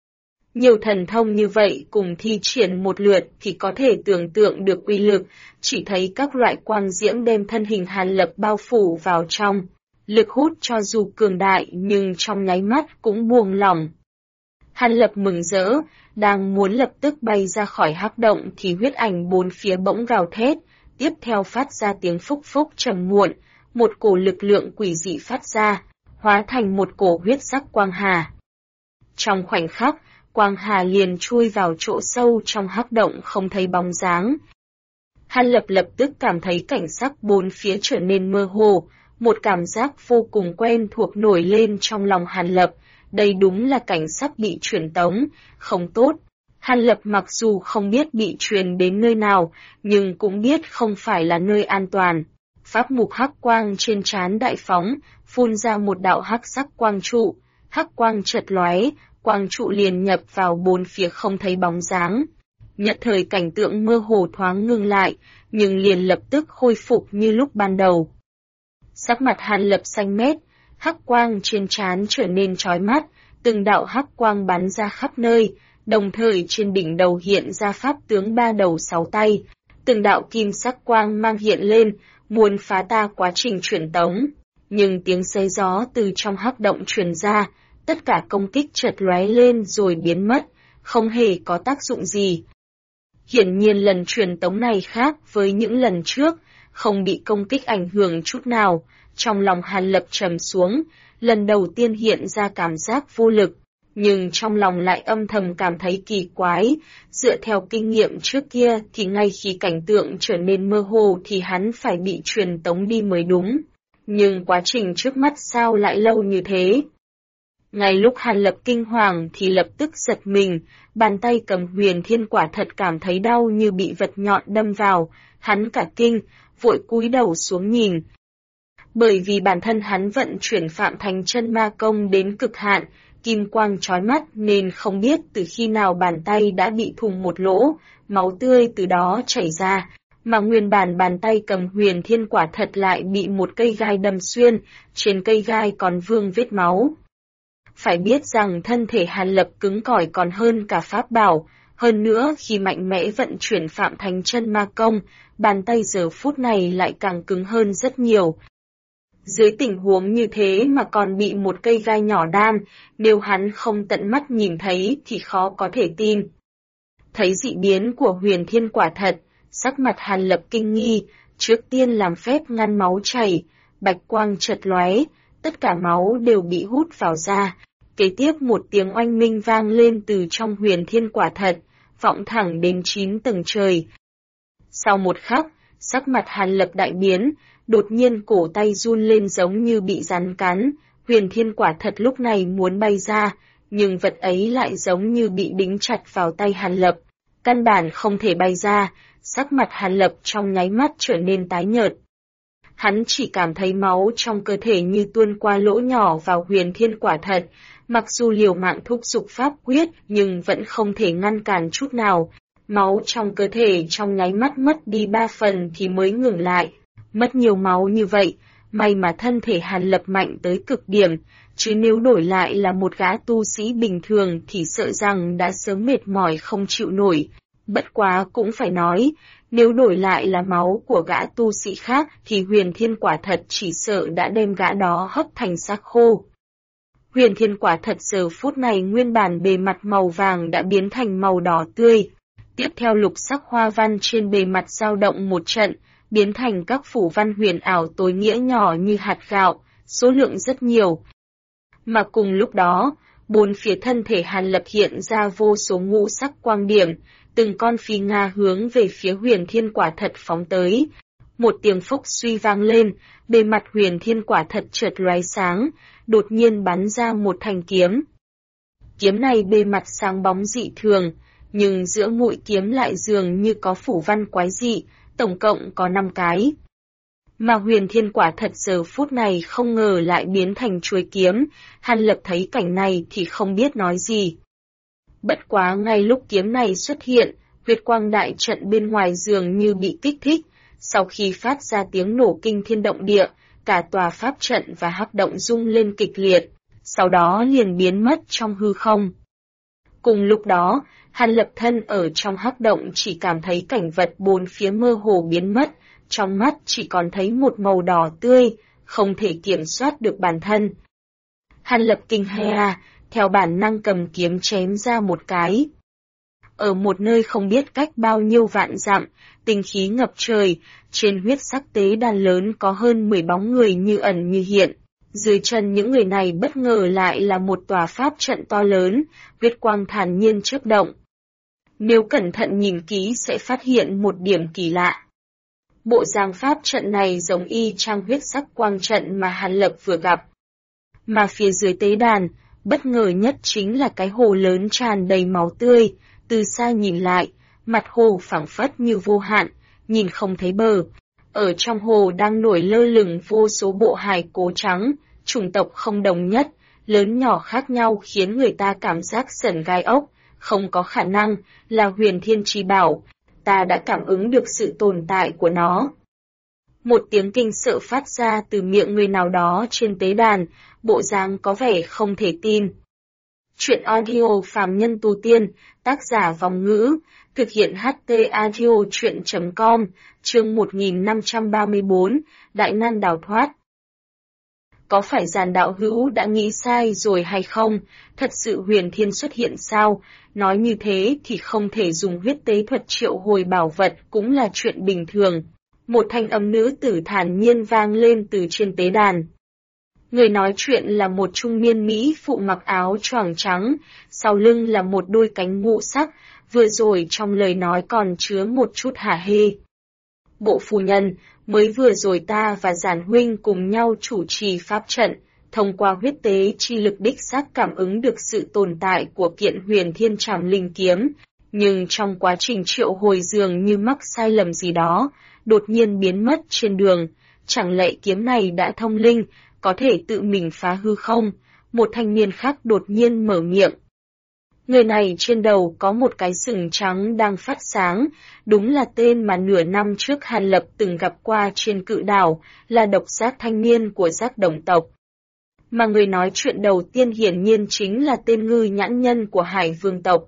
Nhiều thần thông như vậy cùng thi triển một lượt thì có thể tưởng tượng được uy lực, chỉ thấy các loại quang diễm đem thân hình Hàn Lập bao phủ vào trong. Lực hút cho dù cường đại nhưng trong nháy mắt cũng buông lỏng. Hàn Lập mừng rỡ, đang muốn lập tức bay ra khỏi hắc động thì huyết ảnh bốn phía bỗng gào thét, tiếp theo phát ra tiếng phúc phúc trầm muộn, một cổ lực lượng quỷ dị phát ra, hóa thành một cổ huyết sắc quang hà. Trong khoảnh khắc, quang hà liền chui vào chỗ sâu trong hắc động không thấy bóng dáng. Hàn Lập lập tức cảm thấy cảnh sắc bốn phía trở nên mơ hồ, một cảm giác vô cùng quen thuộc nổi lên trong lòng Hàn Lập. Đây đúng là cảnh sắp bị truyền tống, không tốt. Hàn Lập mặc dù không biết bị truyền đến nơi nào, nhưng cũng biết không phải là nơi an toàn. Pháp mục hắc quang trên trán đại phóng, phun ra một đạo hắc sắc quang trụ, hắc quang chợt lóe, quang trụ liền nhập vào bốn phía không thấy bóng dáng. Nhất thời cảnh tượng mơ hồ thoáng ngưng lại, nhưng liền lập tức khôi phục như lúc ban đầu. Sắc mặt Hàn Lập xanh mét, hắc quang trên trán trở nên chói mắt, từng đạo hắc quang bắn ra khắp nơi, đồng thời trên đỉnh đầu hiện ra pháp tướng ba đầu sáu tay, từng đạo kim sắc quang mang hiện lên, muốn phá ta quá trình truyền tống. Nhưng tiếng xé gió từ trong hắc động truyền ra, tất cả công kích chợt lóe lên rồi biến mất, không hề có tác dụng gì. Hiển nhiên lần truyền tống này khác với những lần trước, không bị công kích ảnh hưởng chút nào. Trong lòng Hàn Lập trầm xuống, lần đầu tiên hiện ra cảm giác vô lực, nhưng trong lòng lại âm thầm cảm thấy kỳ quái, dựa theo kinh nghiệm trước kia thì ngay khi cảnh tượng trở nên mơ hồ thì hắn phải bị truyền tống đi mới đúng. Nhưng quá trình trước mắt sao lại lâu như thế? Ngay lúc Hàn Lập kinh hoàng thì lập tức giật mình, bàn tay cầm huyền thiên quả thật cảm thấy đau như bị vật nhọn đâm vào, hắn cả kinh, vội cúi đầu xuống nhìn. Bởi vì bản thân hắn vận chuyển Phạm Thành Chân Ma Công đến cực hạn, kim quang chói mắt nên không biết từ khi nào bàn tay đã bị thủng một lỗ, máu tươi từ đó chảy ra, mà nguyên bản bàn tay cầm Huyền Thiên Quả Thật lại bị một cây gai đâm xuyên, trên cây gai còn vương vết máu. Phải biết rằng thân thể Hàn Lập cứng cỏi còn hơn cả pháp bảo, hơn nữa khi mạnh mẽ vận chuyển Phạm Thành Chân Ma Công, bàn tay giờ phút này lại càng cứng hơn rất nhiều. Dưới tình huống như thế mà còn bị một cây gai nhỏ đan, nếu hắn không tận mắt nhìn thấy thì khó có thể tin. Thấy dị biến của Huyền Thiên Quả Thật, sắc mặt Hàn Lập kinh nghi, trước tiên làm phép ngăn máu chảy, bạch quang chợt lóe, tất cả máu đều bị hút vào da. Kế tiếp một tiếng oanh minh vang lên từ trong Huyền Thiên Quả Thật, vọng thẳng đến 9 tầng trời. Sau một khắc, sắc mặt Hàn Lập đại biến, đột nhiên cổ tay run lên giống như bị rắn cắn, Huyền Thiên Quả Thật lúc này muốn bay ra, nhưng vật ấy lại giống như bị đính chặt vào tay Hàn Lập, căn bản không thể bay ra, sắc mặt Hàn Lập trong nháy mắt trở nên tái nhợt. Hắn chỉ cảm thấy máu trong cơ thể như tuôn qua lỗ nhỏ vào Huyền Thiên Quả Thật, mặc dù liều mạng thúc giục pháp quyết nhưng vẫn không thể ngăn cản chút nào, máu trong cơ thể trong nháy mắt mất đi 3 phần thì mới ngừng lại. Mất nhiều máu như vậy, may mà thân thể Hàn Lập mạnh tới cực điểm, chứ nếu đổi lại là một gã tu sĩ bình thường thì sợ rằng đã sớm mệt mỏi không chịu nổi. Bất quá cũng phải nói, nếu đổi lại là máu của gã tu sĩ khác thì Huyền Thiên Quả Thật chỉ sợ đã đem gã đó hấp thành xác khô. Huyền Thiên Quả Thật giờ phút này nguyên bản bề mặt màu vàng đã biến thành màu đỏ tươi. Tiếp theo lục sắc hoa văn trên bề mặt dao động một trận, biến thành các phủ văn huyền ảo tối nghĩa nhỏ như hạt gạo, số lượng rất nhiều. Mà cùng lúc đó, bốn phía thân thể Hàn Lập hiện ra vô số ngũ sắc quang điểm, từng con phi nga hướng về phía Huyền Thiên Quả Thật phóng tới. Một tiếng phốc suy vang lên, bề mặt Huyền Thiên Quả Thật chợt lóe sáng, đột nhiên bắn ra một thanh kiếm. Kiếm này bề mặt sáng bóng dị thường, nhưng giữa mũi kiếm lại dường như có phủ văn quái dị, tổng cộng có 5 cái. Mà Huyền Thiên Quả Thật giờ phút này không ngờ lại biến thành chuôi kiếm, Hàn Lập thấy cảnh này thì không biết nói gì. Bất quá ngay lúc kiếm này xuất hiện, huyết quang đại trận bên ngoài dường như bị kích thích, sau khi phát ra tiếng nổ kinh thiên động địa, cả tòa pháp trận và hắc động rung lên kịch liệt, sau đó liền biến mất trong hư không. Cùng lúc đó, Hàn Lập thân ở trong hắc động chỉ cảm thấy cảnh vật bốn phía mơ hồ biến mất, trong mắt chỉ còn thấy một màu đỏ tươi, không thể kiểm soát được bản thân. Hàn Lập kinh hãi, theo bản năng cầm kiếm chém ra một cái. Ở một nơi không biết cách bao nhiêu vạn dặm, tinh khí ngập trời, trên huyết sắc tế đàn lớn có hơn 10 bóng người như ẩn như hiện. Dưới chân những người này bất ngờ lại là một tòa pháp trận to lớn, huyết quang thản nhiên chớp động. Nếu cẩn thận nhìn kỹ sẽ phát hiện một điểm kỳ lạ. Bộ dáng pháp trận này giống y chang huyết sắc quang trận mà Hàn Lập vừa gặp. Mà phía dưới tế đàn, bất ngờ nhất chính là cái hồ lớn tràn đầy máu tươi, từ xa nhìn lại, mặt hồ phẳng phất như vô hạn, nhìn không thấy bờ. Ở trong hồ đang nổi lơ lửng vô số bộ hài cốt trắng, chủng tộc không đồng nhất, lớn nhỏ khác nhau khiến người ta cảm giác sởn gai ốc, không có khả năng là Huyền Thiên Chi Bảo, ta đã cảm ứng được sự tồn tại của nó. Một tiếng kinh sợ phát ra từ miệng người nào đó trên tế đàn, bộ dáng có vẻ không thể tin. Chuyện audio phàm nhân tu tiên, tác giả Vòng Ngữ, thực hiện HT audio chuyện.com, chương 1534, Đại Nan đào thoát. Có phải Giàn đạo hữu đã nghĩ sai rồi hay không? Thật sự Huyền Thiên xuất hiện sao? Nói như thế thì không thể dùng huyết tế thuật triệu hồi bảo vật cũng là chuyện bình thường. Một thanh âm nữ tử thản nhiên vang lên từ trên tế đàn. Người nói chuyện là một trung niên mỹ phụ mặc áo choàng trắng, sau lưng là một đôi cánh ngũ sắc, vừa rồi trong lời nói còn chứa một chút hả hê. Bộ phu nhân, mới vừa rồi ta và Giản huynh cùng nhau chủ trì pháp trận, thông qua huyết tế chi lực đích xác cảm ứng được sự tồn tại của kiện Huyền Thiên Trảm Linh kiếm, nhưng trong quá trình triệu hồi dường như mắc sai lầm gì đó, đột nhiên biến mất trên đường. Chẳng lẽ kiếm này đã thông linh, có thể tự mình phá hư không? Một thanh niên khác đột nhiên mở miệng. Người này trên đầu có một cái sừng trắng đang phát sáng, đúng là tên mà nửa năm trước Hàn Lập từng gặp qua trên cự đảo, là độc giác thanh niên của giác đồng tộc. Mà người nói chuyện đầu tiên hiển nhiên chính là tên Ngư Nhãn Nhân của Hải Vương tộc.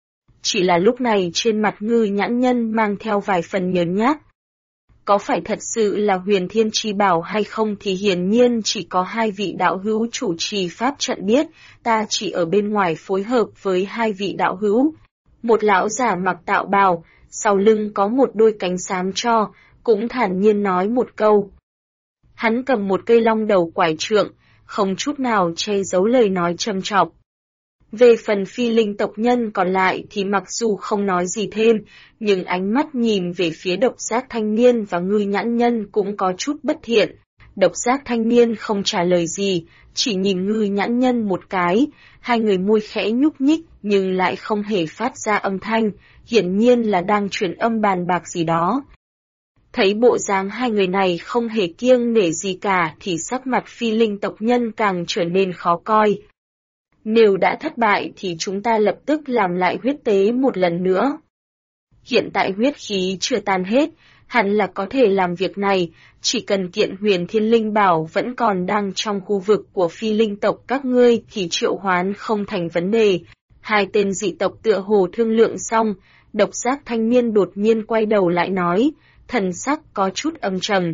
Chỉ là lúc này trên mặt Ngư Nhãn Nhân mang theo vài phần nhớn nhác. Có phải thật sự là Huyền Thiên Chi Bảo hay không thì hiển nhiên chỉ có hai vị đạo hữu chủ trì pháp trận biết, ta chỉ ở bên ngoài phối hợp với hai vị đạo hữu. Một lão giả mặc tạo bào, sau lưng có một đôi cánh xám cho, cũng thản nhiên nói một câu. Hắn cầm một cây long đầu quải trượng, không chút nào che giấu lời nói châm chọc. Về phần phi linh tộc nhân còn lại thì mặc dù không nói gì thêm, nhưng ánh mắt nhìn về phía độc giác thanh niên và Ngư Nhãn Nhân cũng có chút bất thiện. Độc giác thanh niên không trả lời gì, chỉ nhìn Ngư Nhãn Nhân một cái, hai người môi khẽ nhúc nhích nhưng lại không hề phát ra âm thanh, hiển nhiên là đang truyền âm bàn bạc gì đó. Thấy bộ dáng hai người này không hề kiêng nể gì cả thì sắc mặt phi linh tộc nhân càng trở nên khó coi. Nếu đã thất bại thì chúng ta lập tức làm lại huyết tế một lần nữa. Hiện tại huyết khí chưa tan hết, hẳn là có thể làm việc này, chỉ cần kiện Huyền Thiên Linh Bảo vẫn còn đang trong khu vực của phi linh tộc các ngươi thì triệu hoán không thành vấn đề. Hai tên dị tộc tựa hồ thương lượng xong, độc giác thanh niên đột nhiên quay đầu lại nói, thần sắc có chút âm trầm.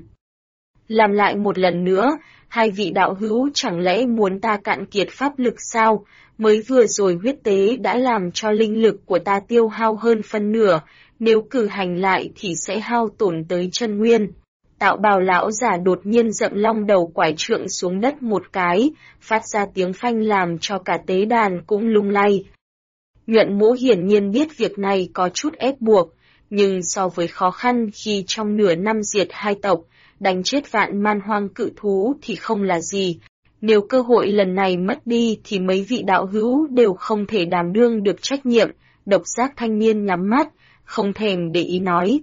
Làm lại một lần nữa, hai vị đạo hữu chẳng lẽ muốn ta cạn kiệt pháp lực sao? Mới vừa rồi huyết tế đã làm cho linh lực của ta tiêu hao hơn phân nửa, nếu cử hành lại thì sẽ hao tổn tới chân nguyên. Tạo bào lão giả đột nhiên dậm long đầu quải trượng xuống đất một cái, phát ra tiếng phanh làm cho cả tế đàn cũng lung lay. Nhuận Mỗ hiển nhiên biết việc này có chút ép buộc, nhưng so với khó khăn khi trong nửa năm diệt hai tộc, đánh chết vạn man hoang cự thú thì không là gì. Nếu cơ hội lần này mất đi thì mấy vị đạo hữu đều không thể đảm đương được trách nhiệm. Độc giác thanh niên nhắm mắt, không thèm để ý nói.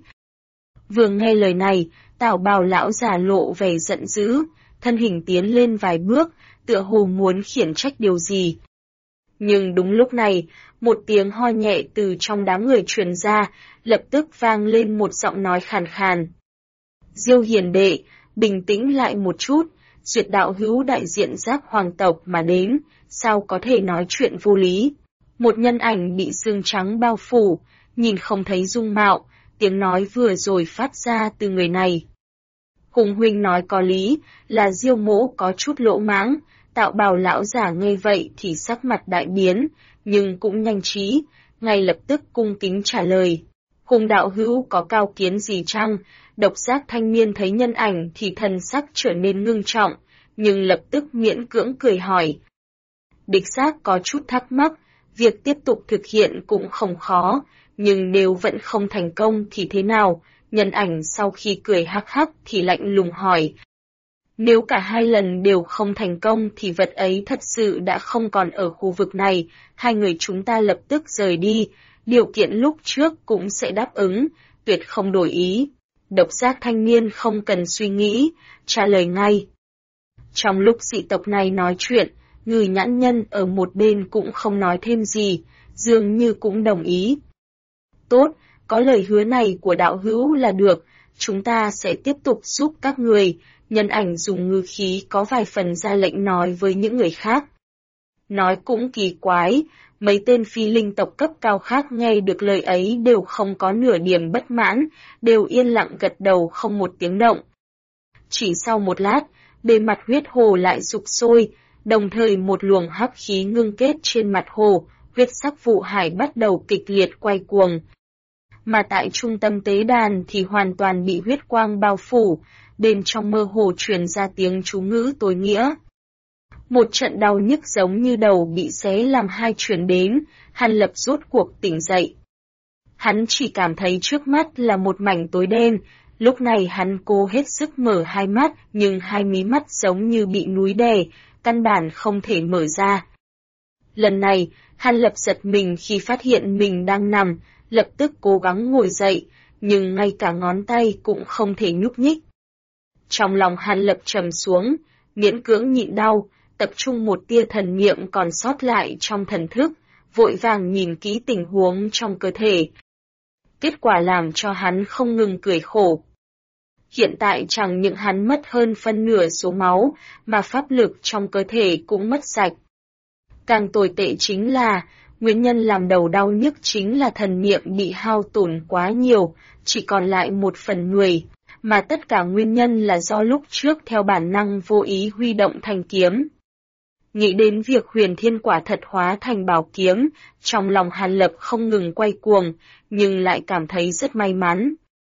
Vừa nghe lời này, Tào bào lão già lộ vẻ giận dữ, thân hình tiến lên vài bước, tựa hồ muốn khiển trách điều gì. Nhưng đúng lúc này, một tiếng ho nhẹ từ trong đám người truyền ra, lập tức vang lên một giọng nói khàn khàn. Diêu hiền đệ, bình tĩnh lại một chút, duyệt đạo hữu đại diện giác hoàng tộc mà đến, sao có thể nói chuyện vô lý. Một nhân ảnh bị sương trắng bao phủ, nhìn không thấy dung mạo, tiếng nói vừa rồi phát ra từ người này. Hùng huynh nói có lý, là Diêu mỗ có chút lỗ mãng. Tạo bào lão giả nghe vậy thì sắc mặt đại biến, nhưng cũng nhanh trí, ngay lập tức cung kính trả lời. Hùng đạo hữu có cao kiến gì chăng? Độc giác thanh niên thấy nhân ảnh thì thần sắc trở nên ngưng trọng, nhưng lập tức miễn cưỡng cười hỏi. Địch xác có chút thắc mắc, việc tiếp tục thực hiện cũng không khó, nhưng nếu vẫn không thành công thì thế nào? Nhân ảnh sau khi cười hắc hắc thì lạnh lùng hỏi. Nếu cả hai lần đều không thành công thì vật ấy thật sự đã không còn ở khu vực này, hai người chúng ta lập tức rời đi, điều kiện lúc trước cũng sẽ đáp ứng, tuyệt không đổi ý. Độc giác thanh niên không cần suy nghĩ, trả lời ngay. Trong lúc dị tộc này nói chuyện, Ngư Nhãn Nhân ở một bên cũng không nói thêm gì, dường như cũng đồng ý. Tốt, có lời hứa này của đạo hữu là được, chúng ta sẽ tiếp tục giúp các người. Nhân ảnh dùng ngư khí có vài phần ra lệnh nói với những người khác. Nói cũng kỳ quái, mấy tên phi linh tộc cấp cao khác nghe được lời ấy đều không có nửa điểm bất mãn, đều yên lặng gật đầu không một tiếng động. Chỉ sau một lát, bề mặt huyết hồ lại sục sôi, đồng thời một luồng hắc khí ngưng kết trên mặt hồ, huyết sắc vụ hải bắt đầu kịch liệt quay cuồng. Mà tại trung tâm tế đàn thì hoàn toàn bị huyết quang bao phủ, bên trong mơ hồ truyền ra tiếng chú ngữ tối nghĩa. Một trận đau nhức giống như đầu bị xé làm hai truyền đến, Hàn Lập rốt cuộc tỉnh dậy. Hắn chỉ cảm thấy trước mắt là một mảnh tối đen, lúc này hắn cố hết sức mở hai mắt nhưng hai mí mắt giống như bị núi đè, căn bản không thể mở ra. Lần này, Hàn Lập giật mình khi phát hiện mình đang nằm, lập tức cố gắng ngồi dậy, nhưng ngay cả ngón tay cũng không thể nhúc nhích. Trong lòng Hàn Lập trầm xuống, miễn cưỡng nhịn đau, tập trung một tia thần niệm còn sót lại trong thần thức, vội vàng nhìn kỹ tình huống trong cơ thể. Kết quả làm cho hắn không ngừng cười khổ. Hiện tại chẳng những hắn mất hơn phân nửa số máu, mà pháp lực trong cơ thể cũng mất sạch. Càng tồi tệ chính là, nguyên nhân làm đầu đau nhức chính là thần niệm bị hao tổn quá nhiều, chỉ còn lại 1/10, mà tất cả nguyên nhân là do lúc trước theo bản năng vô ý huy động thanh kiếm. Nghĩ đến việc huyền thiên quả thật hóa thành bảo kiếm, trong lòng Hàn Lập không ngừng quay cuồng, nhưng lại cảm thấy rất may mắn.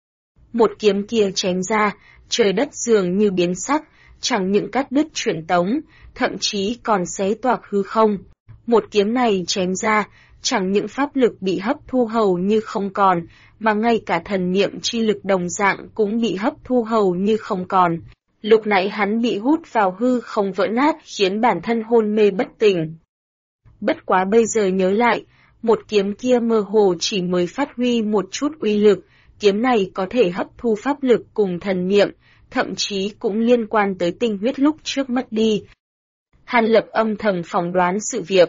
Một kiếm kia chém ra, trời đất dường như biến sắc, chẳng những cắt đứt truyền tống, thậm chí còn xé toạc hư không. Một kiếm này chém ra, chẳng những pháp lực bị hấp thu hầu như không còn, mà ngay cả thần niệm chi lực đồng dạng cũng bị hấp thu hầu như không còn. Lúc nãy hắn bị hút vào hư không vỡ nát khiến bản thân hôn mê bất tỉnh. Bất quá bây giờ nhớ lại, một kiếm kia mơ hồ chỉ mới phát huy một chút uy lực, kiếm này có thể hấp thu pháp lực cùng thần niệm, thậm chí cũng liên quan tới tinh huyết lúc trước mất đi. Hàn Lập âm thầm phỏng đoán sự việc.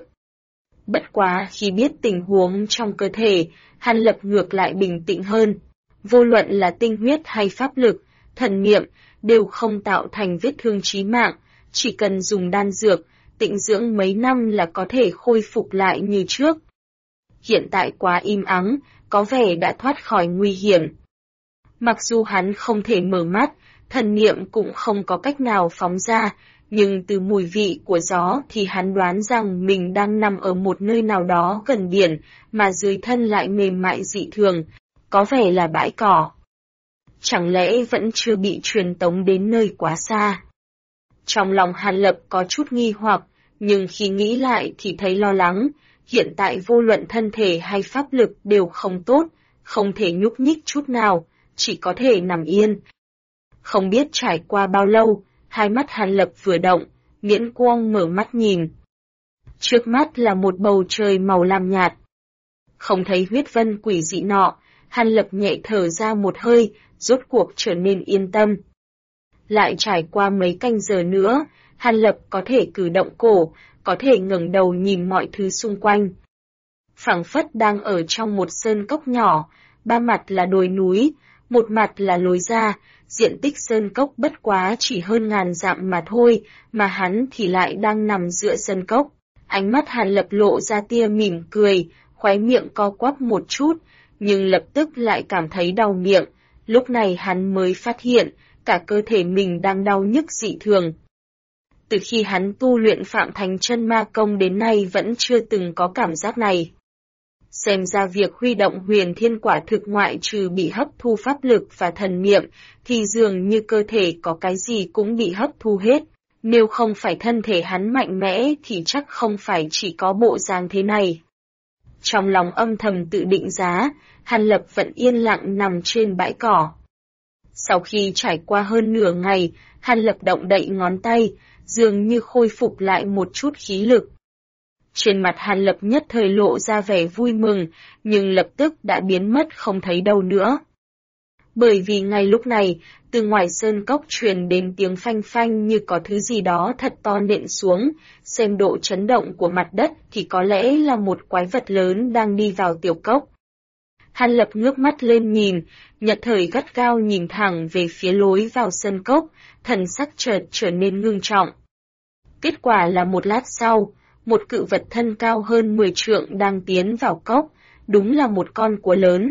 Bất quá khi biết tình huống trong cơ thể, Hàn Lập ngược lại bình tĩnh hơn. Vô luận là tinh huyết hay pháp lực, thần niệm, đều không tạo thành vết thương chí mạng, chỉ cần dùng đan dược, tĩnh dưỡng mấy năm là có thể khôi phục lại như trước. Hiện tại quá im ắng, có vẻ đã thoát khỏi nguy hiểm. Mặc dù hắn không thể mở mắt, thần niệm cũng không có cách nào phóng ra, nhưng từ mùi vị của gió thì hắn đoán rằng mình đang nằm ở một nơi nào đó gần biển, mà dưới thân lại mềm mại dị thường, có vẻ là bãi cỏ. Chẳng lẽ vẫn chưa bị truyền tống đến nơi quá xa? Trong lòng Hàn Lập có chút nghi hoặc, nhưng khi nghĩ lại thì thấy lo lắng, hiện tại vô luận thân thể hay pháp lực đều không tốt, không thể nhúc nhích chút nào, chỉ có thể nằm yên. Không biết trải qua bao lâu, hai mắt Hàn Lập vừa động, miễn quang mở mắt nhìn. Trước mắt là một bầu trời màu lam nhạt. Không thấy huyết vân quỷ dị nọ, Hàn Lập nhẹ thở ra một hơi, rốt cuộc trở nên yên tâm. Lại trải qua mấy canh giờ nữa, Hàn Lập có thể cử động cổ, có thể ngẩng đầu nhìn mọi thứ xung quanh. Phảng phất đang ở trong một sơn cốc nhỏ, ba mặt là đồi núi, một mặt là lối ra, diện tích sơn cốc bất quá chỉ hơn 1000 dặm mà thôi, mà hắn thì lại đang nằm giữa sơn cốc. Ánh mắt Hàn Lập lộ ra tia mỉm cười, khóe miệng co quắp một chút, nhưng lập tức lại cảm thấy đau miệng. Lúc này hắn mới phát hiện, cả cơ thể mình đang đau nhức dị thường. Từ khi hắn tu luyện Phạm Thành Chân Ma Công đến nay vẫn chưa từng có cảm giác này. Xem ra việc huy động huyền thiên quả thực ngoại trừ bị hấp thu pháp lực và thần niệm, thì dường như cơ thể có cái gì cũng bị hấp thu hết. Nếu không phải thân thể hắn mạnh mẽ thì chắc không phải chỉ có bộ dáng thế này. Trong lòng âm thầm tự định giá, Hàn Lập vẫn yên lặng nằm trên bãi cỏ. Sau khi trải qua hơn nửa ngày, Hàn Lập động đậy ngón tay, dường như khôi phục lại một chút khí lực. Trên mặt Hàn Lập nhất thời lộ ra vẻ vui mừng, nhưng lập tức đã biến mất không thấy đâu nữa. Bởi vì ngay lúc này, từ ngoài sơn cốc truyền đến tiếng phanh phanh như có thứ gì đó thật to nện xuống, xem độ chấn động của mặt đất thì có lẽ là một quái vật lớn đang đi vào tiểu cốc. Hàn Lập ngước mắt lên nhìn, nhất thời gắt gao nhìn thẳng về phía lối vào sơn cốc, thần sắc chợt trở nên ngưng trọng. Kết quả là một lát sau, một cự vật thân cao hơn 10 trượng đang tiến vào cốc, đúng là một con cua lớn.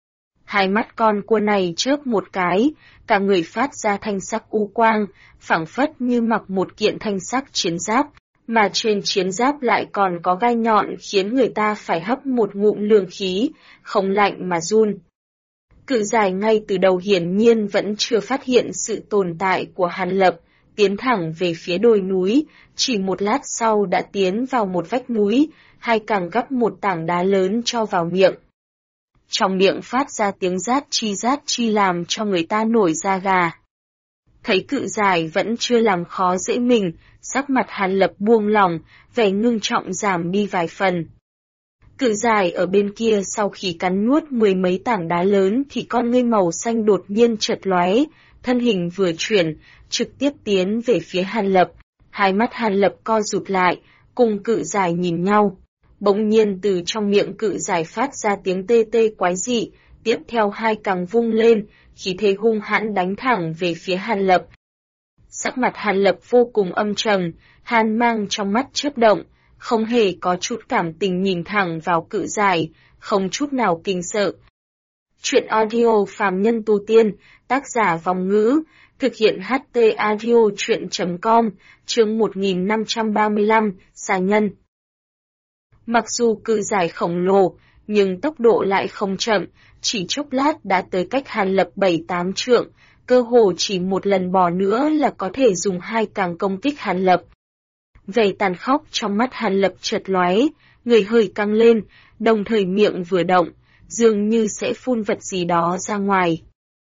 Hai mắt con cua này chớp một cái, cả người phát ra thanh sắc u quang, phảng phất như mặc một kiện thanh sắc chiến giáp, mà trên chiến giáp lại còn có gai nhọn khiến người ta phải hấp một ngụm lương khí, không lạnh mà run. Cự giải ngay từ đầu hiển nhiên vẫn chưa phát hiện sự tồn tại của Hàn Lập, tiến thẳng về phía đồi núi, chỉ một lát sau đã tiến vào một vách núi, hai càng gấp một tảng đá lớn cho vào miệng. Trong miệng phát ra tiếng rát chi làm cho người ta nổi da gà. Thấy cự giải vẫn chưa làm khó dễ mình, sắc mặt Hàn Lập buông lỏng, vẻ ngưng trọng giảm đi vài phần. Cự giải ở bên kia sau khi cắn nuốt mười mấy tảng đá lớn thì con ngươi màu xanh đột nhiên chợt lóe, thân hình vừa chuyển, trực tiếp tiến về phía Hàn Lập. Hai mắt Hàn Lập co rụt lại, cùng cự giải nhìn nhau. Bỗng nhiên từ trong miệng cự giải phát ra tiếng tê tê quái dị, tiếp theo hai cẳng vung lên, khí thế hung hãn đánh thẳng về phía Hàn Lập. Sắc mặt Hàn Lập vô cùng âm trầm, hàn mang trong mắt chớp động, không hề có chút cảm tình nhìn thẳng vào cự giải, không chút nào kinh sợ. Chuyện audio phàm nhân tu tiên, tác giả Vòng Ngữ, thực hiện HT audio chuyện.com, chương 1535, xà nhân. Mặc dù cự giải khổng lồ, nhưng tốc độ lại không chậm, chỉ chốc lát đã tới cách Hàn Lập 7-8 trượng, cơ hồ chỉ một lần bò nữa là có thể dùng hai càng công kích Hàn Lập. Vẻ tàn khốc trong mắt Hàn Lập chợt lóe, người hơi căng lên, đồng thời miệng vừa động, dường như sẽ phun vật gì đó ra ngoài.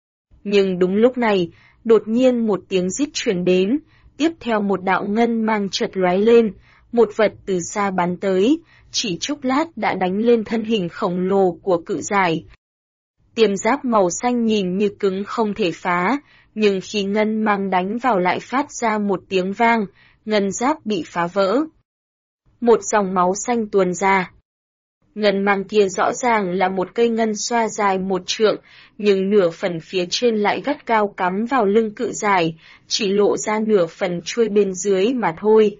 Nhưng đúng lúc này, đột nhiên một tiếng rít truyền đến, tiếp theo một đạo ngân mang chợt lóe lên, một vật từ xa bắn tới, chỉ chốc lát đã đánh lên thân hình khổng lồ của cự giải. Tiêm giáp màu xanh nhìn như cứng không thể phá, nhưng khi ngân mang đánh vào lại phát ra một tiếng vang, ngân giáp bị phá vỡ. Một dòng máu xanh tuôn ra. Ngân mang kia rõ ràng là một cây ngân xoa dài 1 trượng, nhưng nửa phần phía trên lại gắt gao cắm vào lưng cự giải, chỉ lộ ra nửa phần chuôi bên dưới mà thôi.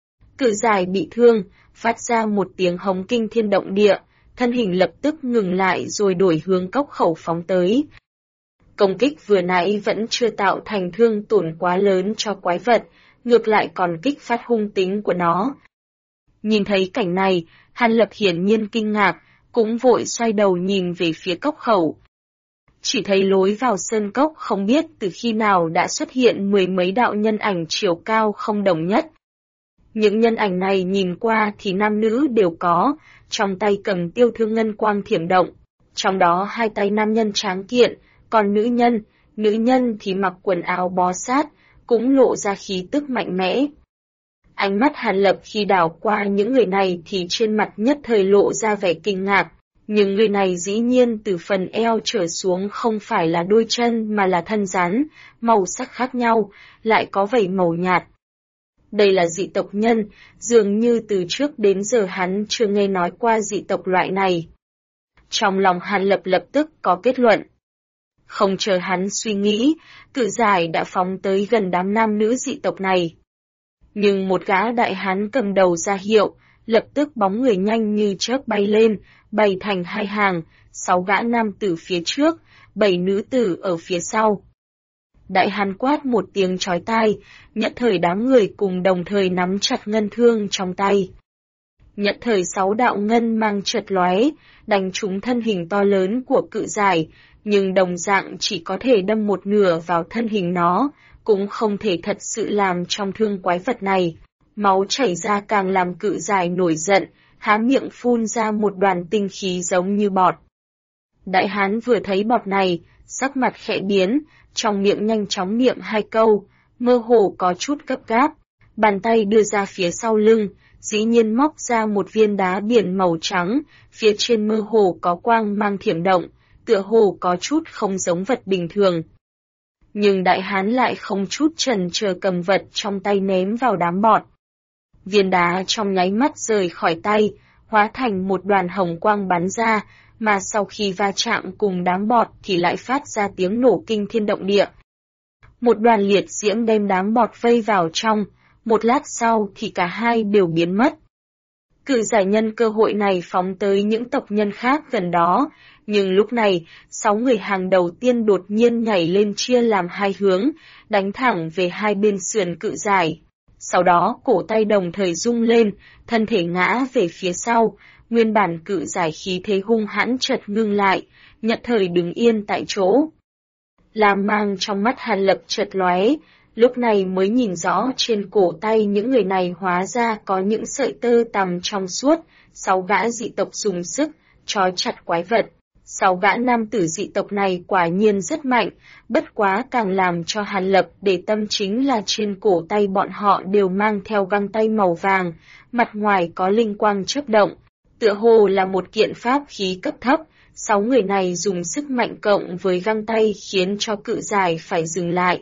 Cự giải bị thương, phát ra một tiếng hống kinh thiên động địa, thân hình lập tức ngừng lại rồi đổi hướng cốc khẩu phóng tới. Công kích vừa nãy vẫn chưa tạo thành thương tổn quá lớn cho quái vật, ngược lại còn kích phát hung tính của nó. Nhìn thấy cảnh này, Hàn Lập hiển nhiên kinh ngạc, cũng vội xoay đầu nhìn về phía cốc khẩu. Chỉ thấy lối vào sơn cốc không biết từ khi nào đã xuất hiện mười mấy đạo nhân ảnh chiều cao không đồng nhất. Những nhân ảnh này nhìn qua thì nam nữ đều có, trong tay cầm tiêu thương ngân quang thiểm động. Trong đó hai tay nam nhân tráng kiện, còn nữ nhân thì mặc quần áo bó sát, cũng lộ ra khí tức mạnh mẽ. Ánh mắt Hàn Lập khi đảo qua những người này thì trên mặt nhất thời lộ ra vẻ kinh ngạc, nhưng người này dĩ nhiên từ phần eo trở xuống không phải là đôi chân mà là thân rắn, màu sắc khác nhau, lại có vảy màu nhạt. Đây là dị tộc nhân, dường như từ trước đến giờ hắn chưa nghe nói qua dị tộc loại này. Trong lòng Hàn Lập lập tức có kết luận. Không chờ hắn suy nghĩ, cự giải đã phóng tới gần đám nam nữ dị tộc này. Nhưng một gã đại hán cầm đầu ra hiệu, lập tức bóng người nhanh như chớp bay lên, bày thành hai hàng, 6 gã nam tử phía trước, 7 nữ tử ở phía sau. Đại hán quát một tiếng chói tai, nhất thời đám người cùng đồng thời nắm chặt ngân thương trong tay. Nhất thời 6 đạo ngân mang chợt lóe, đánh trúng thân hình to lớn của cự giải, nhưng đồng dạng chỉ có thể đâm một nửa vào thân hình nó, cũng không thể thật sự làm trong thương quái vật này. Máu chảy ra càng làm cự giải nổi giận, há miệng phun ra một đoàn tinh khí giống như bọt. Đại hán vừa thấy bọt này, sắc mặt khẽ biến, trong miệng nhanh chóng niệm 2 câu, mơ hồ có chút gấp gáp, bàn tay đưa ra phía sau lưng, dĩ nhiên móc ra một viên đá biển màu trắng, phía trên mơ hồ có quang mang thiểm động, tựa hồ có chút không giống vật bình thường. Nhưng đại hán lại không chút chần chờ cầm vật trong tay ném vào đám bọt. Viên đá trong nháy mắt rời khỏi tay, hóa thành một đoàn hồng quang bắn ra, mà sau khi va chạm cùng đám bọt thì lại phát ra tiếng nổ kinh thiên động địa. Một đoàn liệt diễm đem đám bọt vây vào trong, một lát sau thì cả hai đều biến mất. Cự giải nhân cơ hội này phóng tới những tộc nhân khác gần đó, nhưng lúc này, 6 người hàng đầu tiên đột nhiên nhảy lên chia làm 2 hướng, đánh thẳng về hai bên sườn cự giải. Sau đó cổ tay đồng thời rung lên, thân thể ngã về phía sau, nguyên bản cự giải khí thế hung hãn chợt ngưng lại, nhất thời đứng yên tại chỗ. Lam mang trong mắt Hàn Lập chợt lóe, lúc này mới nhìn rõ trên cổ tay những người này hóa ra có những sợi tơ tằm trong suốt, 6 gã dị tộc dùng sức, trói chặt quái vật. 6 gã nam tử dị tộc này quả nhiên rất mạnh, bất quá càng làm cho Hàn Lập để tâm chính là trên cổ tay bọn họ đều mang theo găng tay màu vàng, mặt ngoài có linh quang chớp động, tựa hồ là một kiện pháp khí cấp thấp. 6 người này dùng sức mạnh cộng với găng tay khiến cho cự giải phải dừng lại.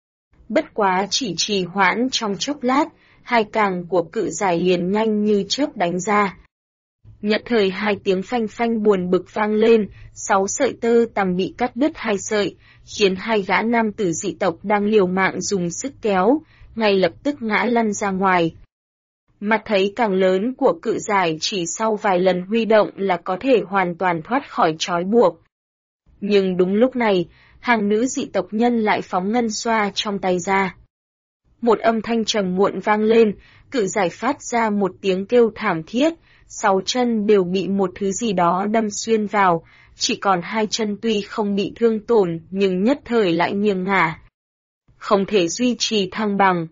Bất quá chỉ trì hoãn trong chốc lát, hai càng của cự giải liền nhanh như chớp đánh ra. Nhất thời 2 tiếng phanh phanh buồn bực vang lên, 6 sợi tơ tằm bị cắt đứt 2 sợi, khiến 2 gã nam tử dị tộc đang liều mạng dùng sức kéo, ngay lập tức ngã lăn ra ngoài. Mặt thấy càng lớn của cự giải chỉ sau vài lần huy động là có thể hoàn toàn thoát khỏi trói buộc. Nhưng đúng lúc này, hàng nữ dị tộc nhân lại phóng ngân xoa trong tay ra. Một âm thanh trầm muộn vang lên, cự giải phát ra một tiếng kêu thảm thiết, 6 chân đều bị một thứ gì đó đâm xuyên vào, chỉ còn 2 chân tuy không bị thương tổn nhưng nhất thời lại nghiêng ngả. Không thể duy trì thăng bằng.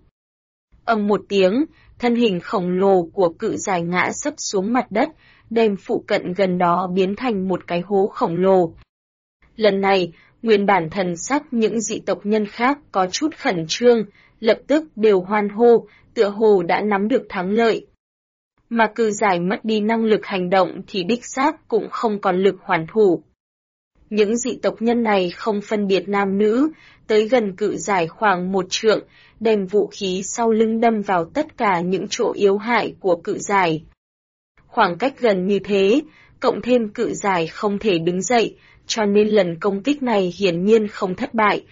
Ầm một tiếng, thân hình khổng lồ của cự giải ngã sấp xuống mặt đất, đem phụ cận gần đó biến thành một cái hố khổng lồ. Lần này, nguyên bản thần sắc những dị tộc nhân khác có chút khẩn trương, lập tức đều hoan hô, tựa hồ đã nắm được thắng lợi. Mà cự giải mất đi năng lực hành động thì đích xác cũng không còn lực hoàn thủ. Những dị tộc nhân này không phân biệt nam nữ, tới gần cự giải khoảng 1 trượng, đem vũ khí sau lưng đâm vào tất cả những chỗ yếu hại của cự giải. Khoảng cách gần như thế, cộng thêm cự giải không thể đứng dậy, cho nên lần công kích này hiển nhiên không thất bại.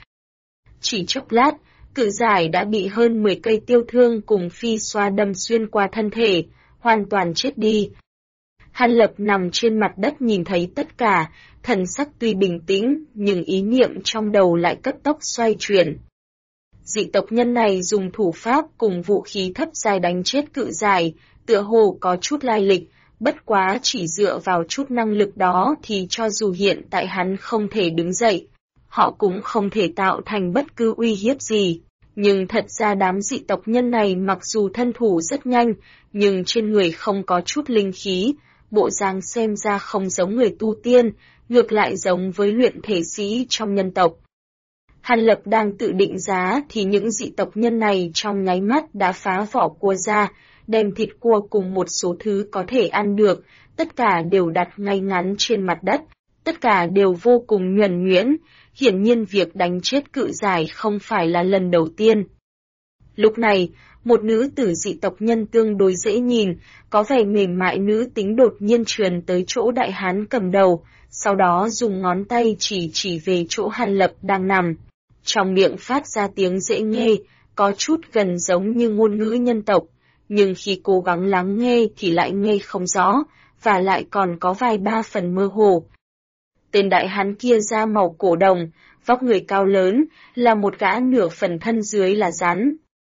Chỉ chốc lát, cự giải đã bị hơn 10 cây tiêu thương cùng phi xoa đâm xuyên qua thân thể, hoàn toàn chết đi. Hàn Lập nằm trên mặt đất nhìn thấy tất cả, thần sắc tuy bình tĩnh, nhưng ý niệm trong đầu lại cấp tốc xoay chuyển. Dị tộc nhân này dùng thủ pháp cùng vũ khí thấp dài đánh chết cự giải, tựa hồ có chút lai lịch, bất quá chỉ dựa vào chút năng lực đó thì cho dù hiện tại hắn không thể đứng dậy, họ cũng không thể tạo thành bất cứ uy hiếp gì. Nhưng thật ra đám dị tộc nhân này mặc dù thân thủ rất nhanh, nhưng trên người không có chút linh khí, bộ dáng xem ra không giống người tu tiên, ngược lại giống với luyện thể sĩ trong nhân tộc. Hàn Lập đang tự định giá thì những dị tộc nhân này trong nháy mắt đã phá vỏ cua ra, đem thịt cua cùng một số thứ có thể ăn được, tất cả đều đặt ngay ngắn trên mặt đất, tất cả đều vô cùng nhuần nhuyễn, hiển nhiên việc đánh chết cự giải không phải là lần đầu tiên. Lúc này, một nữ tử dị tộc nhân tương đối dễ nhìn, có vẻ mềm mại nữ tính đột nhiên trườn tới chỗ đại hán cầm đầu, sau đó dùng ngón tay chỉ về chỗ Hàn Lập đang nằm. Trong miệng phát ra tiếng dễ nghe, có chút gần giống như ngôn ngữ nhân tộc, nhưng khi cố gắng lắng nghe thì lại nghe không rõ, và lại còn có vài ba phần mơ hồ. Tên đại hán kia da màu cổ đồng, vóc người cao lớn, là một gã nửa phần thân dưới là rắn.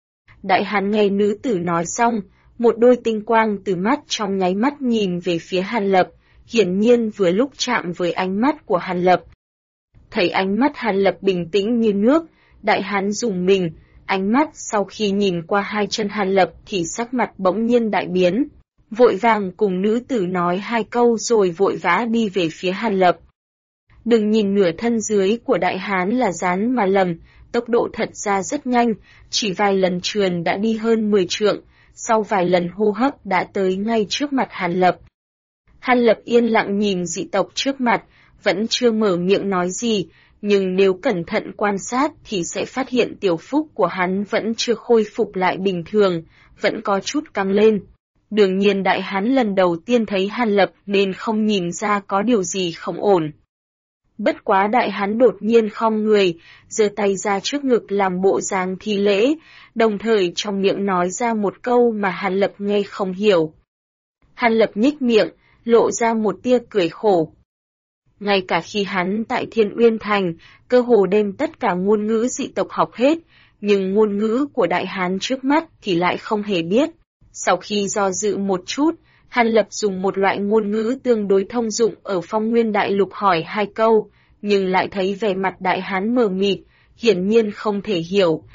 Đại hán nghe nữ tử nói xong, một đôi tinh quang từ mắt trong nháy mắt nhìn về phía Hàn Lập, hiển nhiên vừa lúc chạm với ánh mắt của Hàn Lập. Thấy ánh mắt Hàn Lập bình tĩnh như nước, đại hán rùng mình, ánh mắt sau khi nhìn qua 2 chân Hàn Lập thì sắc mặt bỗng nhiên đại biến, vội vàng cùng nữ tử nói 2 câu rồi vội vã đi về phía Hàn Lập. Đừng nhìn nửa thân dưới của đại hán là rắn mà lầm, tốc độ thật ra rất nhanh, chỉ vài lần trườn đã đi hơn 10 trượng, sau vài lần hô hấp đã tới ngay trước mặt Hàn Lập. Hàn Lập yên lặng nhìn dị tộc trước mặt, vẫn chưa mở miệng nói gì, nhưng nếu cẩn thận quan sát thì sẽ phát hiện tiểu phúc của hắn vẫn chưa khôi phục lại bình thường, vẫn có chút căng lên. Đương nhiên đại hán lần đầu tiên thấy Hàn Lập nên không nhìn ra có điều gì không ổn. Bất quá đại hán đột nhiên khom người, giơ tay ra trước ngực làm bộ dáng thi lễ, đồng thời trong miệng nói ra một câu mà Hàn Lập nghe không hiểu. Hàn Lập nhếch miệng, lộ ra một tia cười khổ. Ngay cả khi hắn tại Thiên Uyên Thành, cơ hồ đem tất cả ngôn ngữ dị tộc học hết, nhưng ngôn ngữ của đại hán trước mắt thì lại không hề biết. Sau khi do dự một chút, Hàn Lập dùng một loại ngôn ngữ tương đối thông dụng ở Phong Nguyên Đại Lục hỏi 2 câu, nhưng lại thấy vẻ mặt đại hán mờ mịt, hiển nhiên không thể hiểu.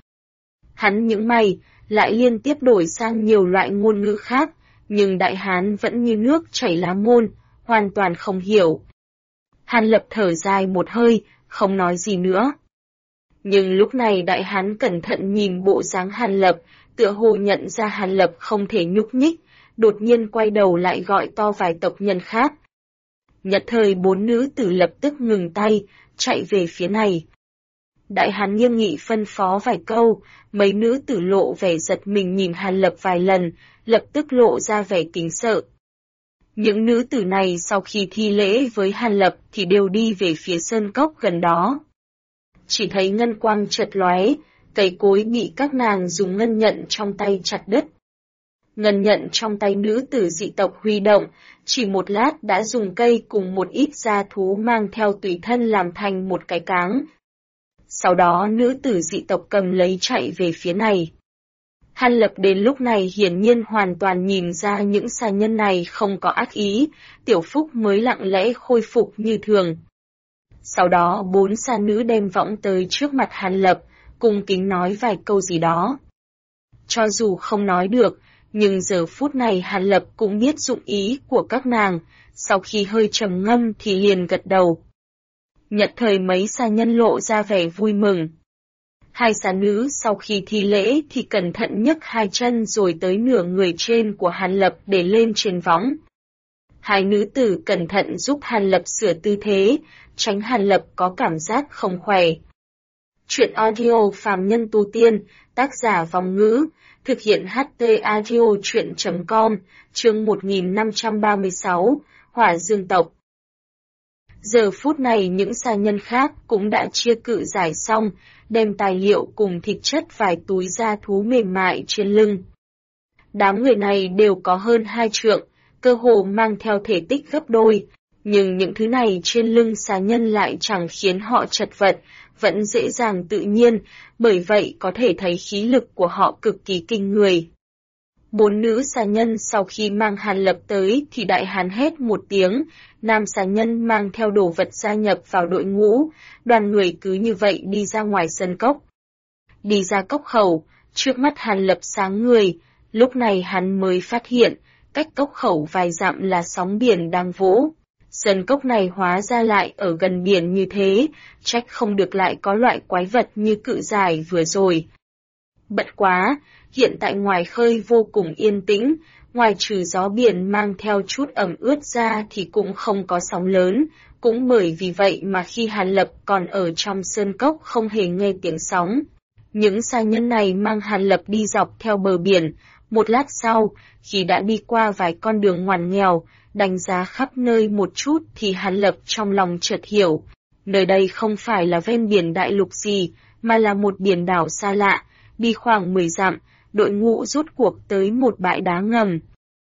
Hắn nhướng mày, lại liên tiếp đổi sang nhiều loại ngôn ngữ khác, nhưng đại hán vẫn như nước chảy lá môn, hoàn toàn không hiểu. Hàn Lập thở dài một hơi, không nói gì nữa. Nhưng lúc này đại hán cẩn thận nhìn bộ dáng Hàn Lập, tựa hồ nhận ra Hàn Lập không thể nhúc nhích, đột nhiên quay đầu lại gọi to vài tộc nhân khác. Nhất thời 4 nữ tử lập tức ngừng tay, chạy về phía này. Đại hán nghiêm nghị phân phó vài câu, mấy nữ tử lộ vẻ giật mình nhìn Hàn Lập vài lần, lập tức lộ ra vẻ kính sợ. Những nữ tử này sau khi thi lễ với Hàn Lập thì đều đi về phía sơn cốc gần đó. Chỉ thấy ngân quang chợt lóe, cây cối bị các nàng dùng ngân nhận trong tay chặt đứt. Ngân nhận trong tay nữ tử dị tộc huy động, chỉ một lát đã dùng cây cùng một ít gia thú mang theo tùy thân làm thành một cái cáng. Sau đó nữ tử dị tộc cầm lấy chạy về phía này. Hàn Lập đến lúc này hiển nhiên hoàn toàn nhìn ra những xà nhân này không có ác ý, Tiểu Phúc mới lặng lẽ khôi phục như thường. Sau đó 4 xà nữ đem võng tới trước mặt Hàn Lập, cung kính nói vài câu gì đó. Cho dù không nói được, nhưng giờ phút này Hàn Lập cũng biết dụng ý của các nàng, sau khi hơi trầm ngâm thì liền gật đầu. Nhất thời mấy xà nhân lộ ra vẻ vui mừng. 2 xà nữ sau khi thi lễ thì cẩn thận nhấc 2 chân rồi tới nửa người trên của Hàn Lập để lên trên võng. 2 nữ tử cẩn thận giúp Hàn Lập sửa tư thế, tránh Hàn Lập có cảm giác không khỏe. Chuyện audio phàm nhân tu tiên, tác giả Vong Ngữ, thực hiện HT audio chuyện.com, chương 1536, Hỏa Dương tộc. Giờ phút này những xà nhân khác cũng đã chia cự giải xong, đem tài liệu cùng thịt chất vài túi da thú mềm mại trên lưng. Đám người này đều có hơn 2 trượng, cơ hồ mang theo thể tích gấp đôi, nhưng những thứ này trên lưng xà nhân lại chẳng khiến họ chật vật, vẫn dễ dàng tự nhiên, bởi vậy có thể thấy khí lực của họ cực kỳ kinh người. 4 nữ xà nhân sau khi mang Hàn Lập tới thì đại hán hét một tiếng, nam xà nhân mang theo đồ vật gia nhập vào đội ngũ, đoàn người cứ như vậy đi ra ngoài sân cốc. Đi ra cốc khẩu, trước mắt Hàn Lập sáng người, lúc này hắn mới phát hiện, cách cốc khẩu vài dặm là sóng biển đang vỗ. Sân cốc này hóa ra lại ở gần biển như thế, trách không được lại có loại quái vật như cự giải vừa rồi. Bất quá, hiện tại ngoài khơi vô cùng yên tĩnh, ngoài trừ gió biển mang theo chút ẩm ướt ra thì cũng không có sóng lớn, cũng bởi vì vậy mà khi Hàn Lập còn ở trong sơn cốc không hề nghe tiếng sóng. Những xà nhân này mang Hàn Lập đi dọc theo bờ biển, một lát sau, khi đã đi qua vài con đường ngoằn nghèo, đánh giá khắp nơi một chút thì Hàn Lập trong lòng chợt hiểu, nơi đây không phải là ven biển đại lục gì, mà là một biển đảo xa lạ, đi khoảng 10 dặm, đội ngũ rốt cuộc tới một bãi đá ngầm.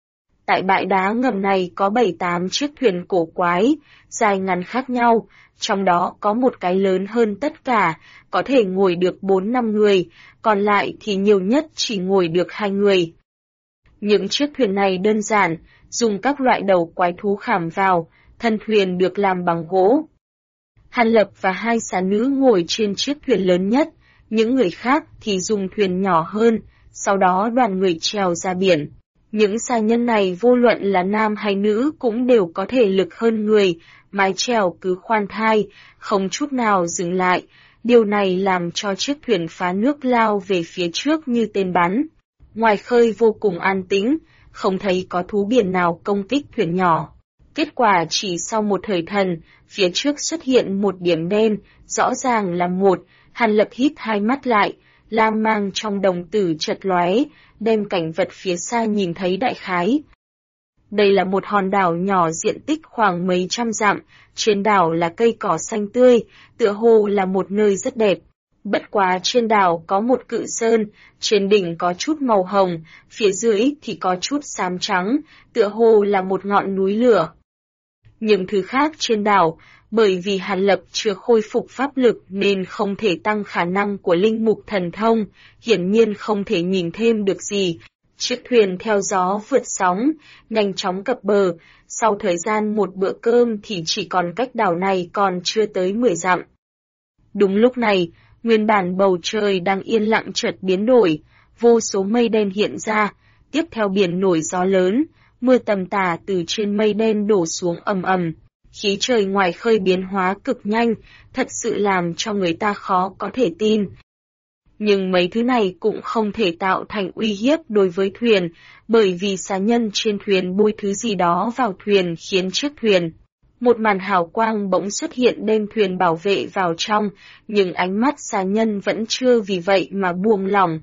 Tại bãi đá ngầm này có 7-8 chiếc thuyền cổ quái, dài ngắn khác nhau, trong đó có một cái lớn hơn tất cả, có thể ngồi được 4-5 người, còn lại thì nhiều nhất chỉ ngồi được 2 người. Những chiếc thuyền này đơn giản, dùng các loại đầu quái thú khảm vào, thân thuyền được làm bằng gỗ. Hàn Lập và 2 xà nữ ngồi trên chiếc thuyền lớn nhất, những người khác thì dùng thuyền nhỏ hơn, sau đó đoàn người trèo ra biển. Những xà nhân này vô luận là nam hay nữ cũng đều có thể lực hơn người, mái chèo cứ khoan thai, không chút nào dừng lại. Điều này làm cho chiếc thuyền phá nước lao về phía trước như tên bắn. Ngoài khơi vô cùng an tĩnh, không thấy có thú biển nào công kích thuyền nhỏ. Kết quả chỉ sau một thời thần, phía trước xuất hiện một điểm đen, rõ ràng là một. Hàn Lập hít 2 mắt lại, lam mang trong đồng tử chợt lóe, đem cảnh vật phía xa nhìn thấy đại khái. Đây là một hòn đảo nhỏ diện tích khoảng mấy trăm dặm, trên đảo là cây cỏ xanh tươi, tựa hồ là một nơi rất đẹp. Bất quá trên đảo có một cự sơn, trên đỉnh có chút màu hồng, phía dưới thì có chút xám trắng, tựa hồ là một ngọn núi lửa. Những thứ khác trên đảo, bởi vì Hàn Lập chưa khôi phục pháp lực nên không thể tăng khả năng của linh mục thần thông, hiển nhiên không thể nhìn thêm được gì. Chiếc thuyền theo gió vượt sóng, nhanh chóng cập bờ, sau thời gian một bữa cơm thì chỉ còn cách đảo này còn chưa tới 10 dặm. Đúng lúc này, nguyên bản bầu trời đang yên lặng chợt biến đổi, vô số mây đen hiện ra, tiếp theo biển nổi gió lớn, mưa tầm tã từ trên mây đen đổ xuống ầm ầm. Khí trời ngoài khơi biến hóa cực nhanh, thật sự làm cho người ta khó có thể tin. Nhưng mấy thứ này cũng không thể tạo thành uy hiếp đối với thuyền, bởi vì xà nhân trên thuyền bôi thứ gì đó vào thuyền khiến chiếc thuyền. Một màn hào quang bỗng xuất hiện đem thuyền bảo vệ vào trong, nhưng ánh mắt xà nhân vẫn chưa vì vậy mà buông lỏng.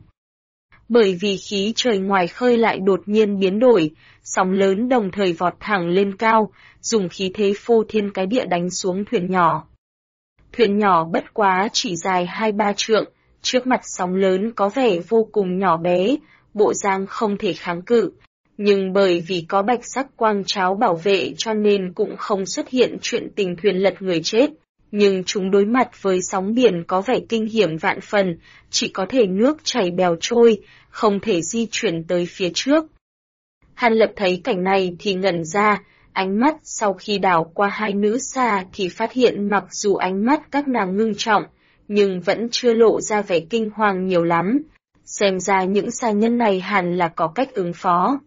Bởi vì khí trời ngoài khơi lại đột nhiên biến đổi, sóng lớn đồng thời vọt thẳng lên cao, dùng khí thế phô thiên cái địa đánh xuống thuyền nhỏ. Thuyền nhỏ bất quá chỉ dài 2-3 trượng, trước mặt sóng lớn có vẻ vô cùng nhỏ bé, bộ dáng không thể kháng cự. Nhưng bởi vì có bạch sắc quang cháo bảo vệ cho nên cũng không xuất hiện chuyện tình thuyền lật người chết. Nhưng chúng đối mặt với sóng biển có vẻ kinh hiểm vạn phần, chỉ có thể nước chảy bèo trôi, không thể di chuyển tới phía trước. Hàn Lập thấy cảnh này thì ngẩn ra, ánh mắt sau khi đảo qua hai nữ xà thì phát hiện mặc dù ánh mắt các nàng ngưng trọng, nhưng vẫn chưa lộ ra vẻ kinh hoàng nhiều lắm. Xem ra những xà nhân này hẳn là có cách ứng phó.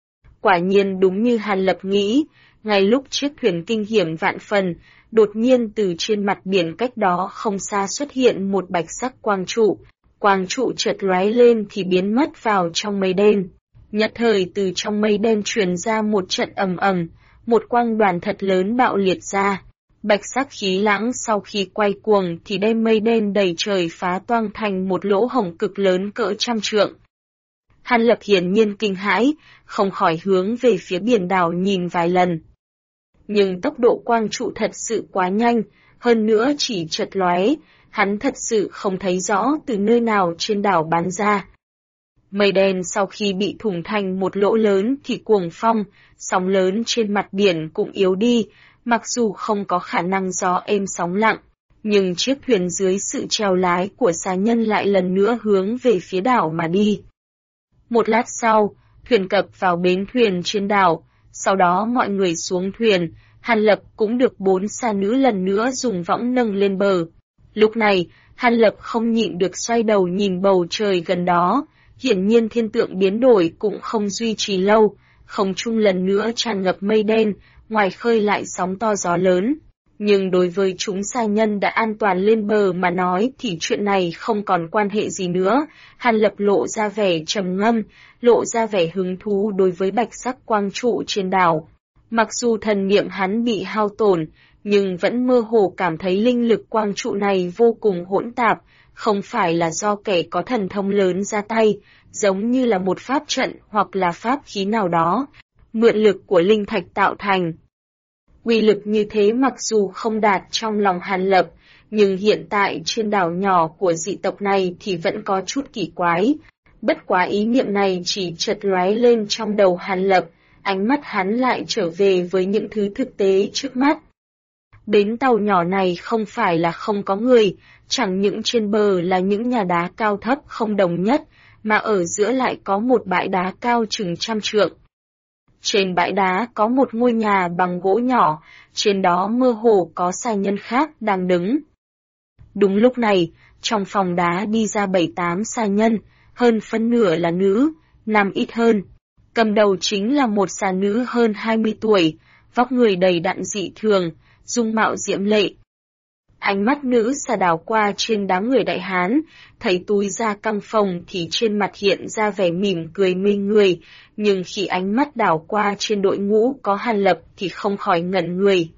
Quả nhiên đúng như Hàn Lập nghĩ, ngay lúc chiếc thuyền kinh hiểm vạn phần, đột nhiên từ trên mặt biển cách đó không xa xuất hiện một bạch sắc quang trụ chợt lóe lên thì biến mất vào trong mây đen. Nhất thời từ trong mây đen truyền ra một trận ầm ầm, một quang đoàn thật lớn bạo liệt ra. Bạch sắc khí lãng sau khi quay cuồng thì đem mây đen đầy trời phá toang thành một lỗ hổng cực lớn cỡ 100 trượng. Hàn Lập hiển nhiên kinh hãi, không khỏi hướng về phía biển đảo nhìn vài lần. Nhưng tốc độ quang trụ thật sự quá nhanh, hơn nữa chỉ chợt lóe, hắn thật sự không thấy rõ từ nơi nào trên đảo bắn ra. Mây đen sau khi bị thủng thành một lỗ lớn thì cuồng phong, sóng lớn trên mặt biển cũng yếu đi, mặc dù không có khả năng gió êm sóng lặng, nhưng chiếc thuyền dưới sự chèo lái của xà nhân lại lần nữa hướng về phía đảo mà đi. Một lát sau, thuyền cập vào bến thuyền trên đảo, sau đó mọi người xuống thuyền, Hàn Lập cũng được 4 xà nữ lần nữa dùng võng nâng lên bờ. Lúc này, Hàn Lập không nhịn được xoay đầu nhìn bầu trời gần đó, hiển nhiên thiên tượng biến đổi cũng không duy trì lâu, không trung lần nữa tràn ngập mây đen, ngoài khơi lại sóng to gió lớn. Nhưng đối với chúng xà nhân đã an toàn lên bờ mà nói thì chuyện này không còn quan hệ gì nữa. Hàn Lập lộ ra vẻ trầm ngâm, lộ ra vẻ hứng thú đối với bạch sắc quang trụ trên đảo. Mặc dù thần niệm hắn bị hao tổn, nhưng vẫn mơ hồ cảm thấy linh lực quang trụ này vô cùng hỗn tạp, không phải là do kẻ có thần thông lớn ra tay, giống như là một pháp trận hoặc là pháp khí nào đó, mượn lực của linh thạch tạo thành. Uy lực như thế mặc dù không đạt trong lòng Hàn Lập, nhưng hiện tại trên đảo nhỏ của dị tộc này thì vẫn có chút kỳ quái. Bất quá ý niệm này chỉ chợt lóe lên trong đầu Hàn Lập, ánh mắt hắn lại trở về với những thứ thực tế trước mắt. Bến tàu nhỏ này không phải là không có người, chẳng những trên bờ là những nhà đá cao thấp không đồng nhất, mà ở giữa lại có một bãi đá cao chừng 100 trượng. Trên bãi đá có một ngôi nhà bằng gỗ nhỏ, trên đó mơ hồ có xà nhân khác đang đứng. Đúng lúc này, trong phòng đá đi ra 7-8 xà nhân, hơn phân nửa là nữ, nam ít hơn. Cầm đầu chính là một xà nữ hơn 20 tuổi, vóc người đầy đặn dị thường, dung mạo diễm lệ. Ánh mắt nữ xà đảo qua trên đám người đại hán, thấy túi da căng phồng thì trên mặt hiện ra vẻ mỉm cười mê người, nhưng khi ánh mắt đảo qua trên đội ngũ có Hàn Lập thì không khỏi ngẩn người.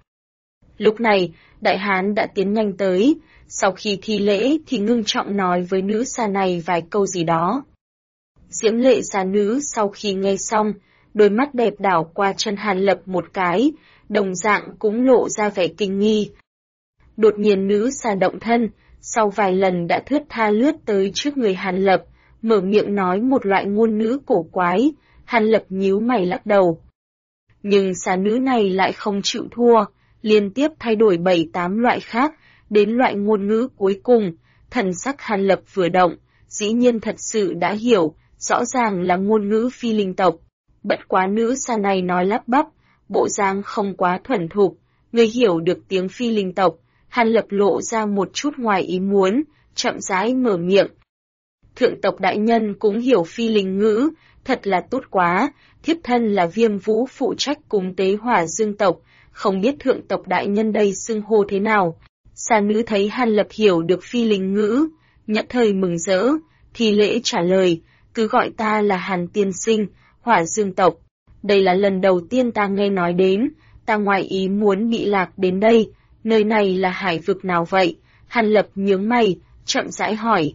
Lúc này, đại hán đã tiến nhanh tới, sau khi thi lễ thì ngưng trọng nói với nữ xà này vài câu gì đó. Diễm lệ xà nữ sau khi nghe xong, đôi mắt đẹp đảo qua chân Hàn Lập một cái, đồng dạng cũng lộ ra vẻ kinh nghi. Đột nhiên nữ xà động thân, sau vài lần đã thướt tha lướt tới trước người Hàn Lập, mở miệng nói một loại ngôn ngữ cổ quái, Hàn Lập nhíu mày lắc đầu. Nhưng xà nữ này lại không chịu thua, liên tiếp thay đổi 7-8 loại khác, đến loại ngôn ngữ cuối cùng, thần sắc Hàn Lập vừa động, dĩ nhiên thật sự đã hiểu, rõ ràng là ngôn ngữ phi linh tộc. Bất quá nữ xà này nói lắp bắp, bộ dáng không quá thuần thục, người hiểu được tiếng phi linh tộc. Hàn Lập lộ ra một chút ngoài ý muốn, chậm rãi mở miệng. Thượng tộc đại nhân cũng hiểu phi linh ngữ, thật là tốt quá, thiếp thân là Viêm Vũ phụ trách cúng tế hỏa dương tộc, không biết thượng tộc đại nhân đây xưng hô thế nào. Sa nữ thấy Hàn Lập hiểu được phi linh ngữ, nhất thời mừng rỡ, thì lễ trả lời, cứ gọi ta là Hàn tiên sinh, Hỏa Dương tộc. Đây là lần đầu tiên ta nghe nói đến, ta ngoài ý muốn bị lạc đến đây, nơi này là hải vực nào vậy? Hàn Lập nhướng mày, chậm rãi hỏi.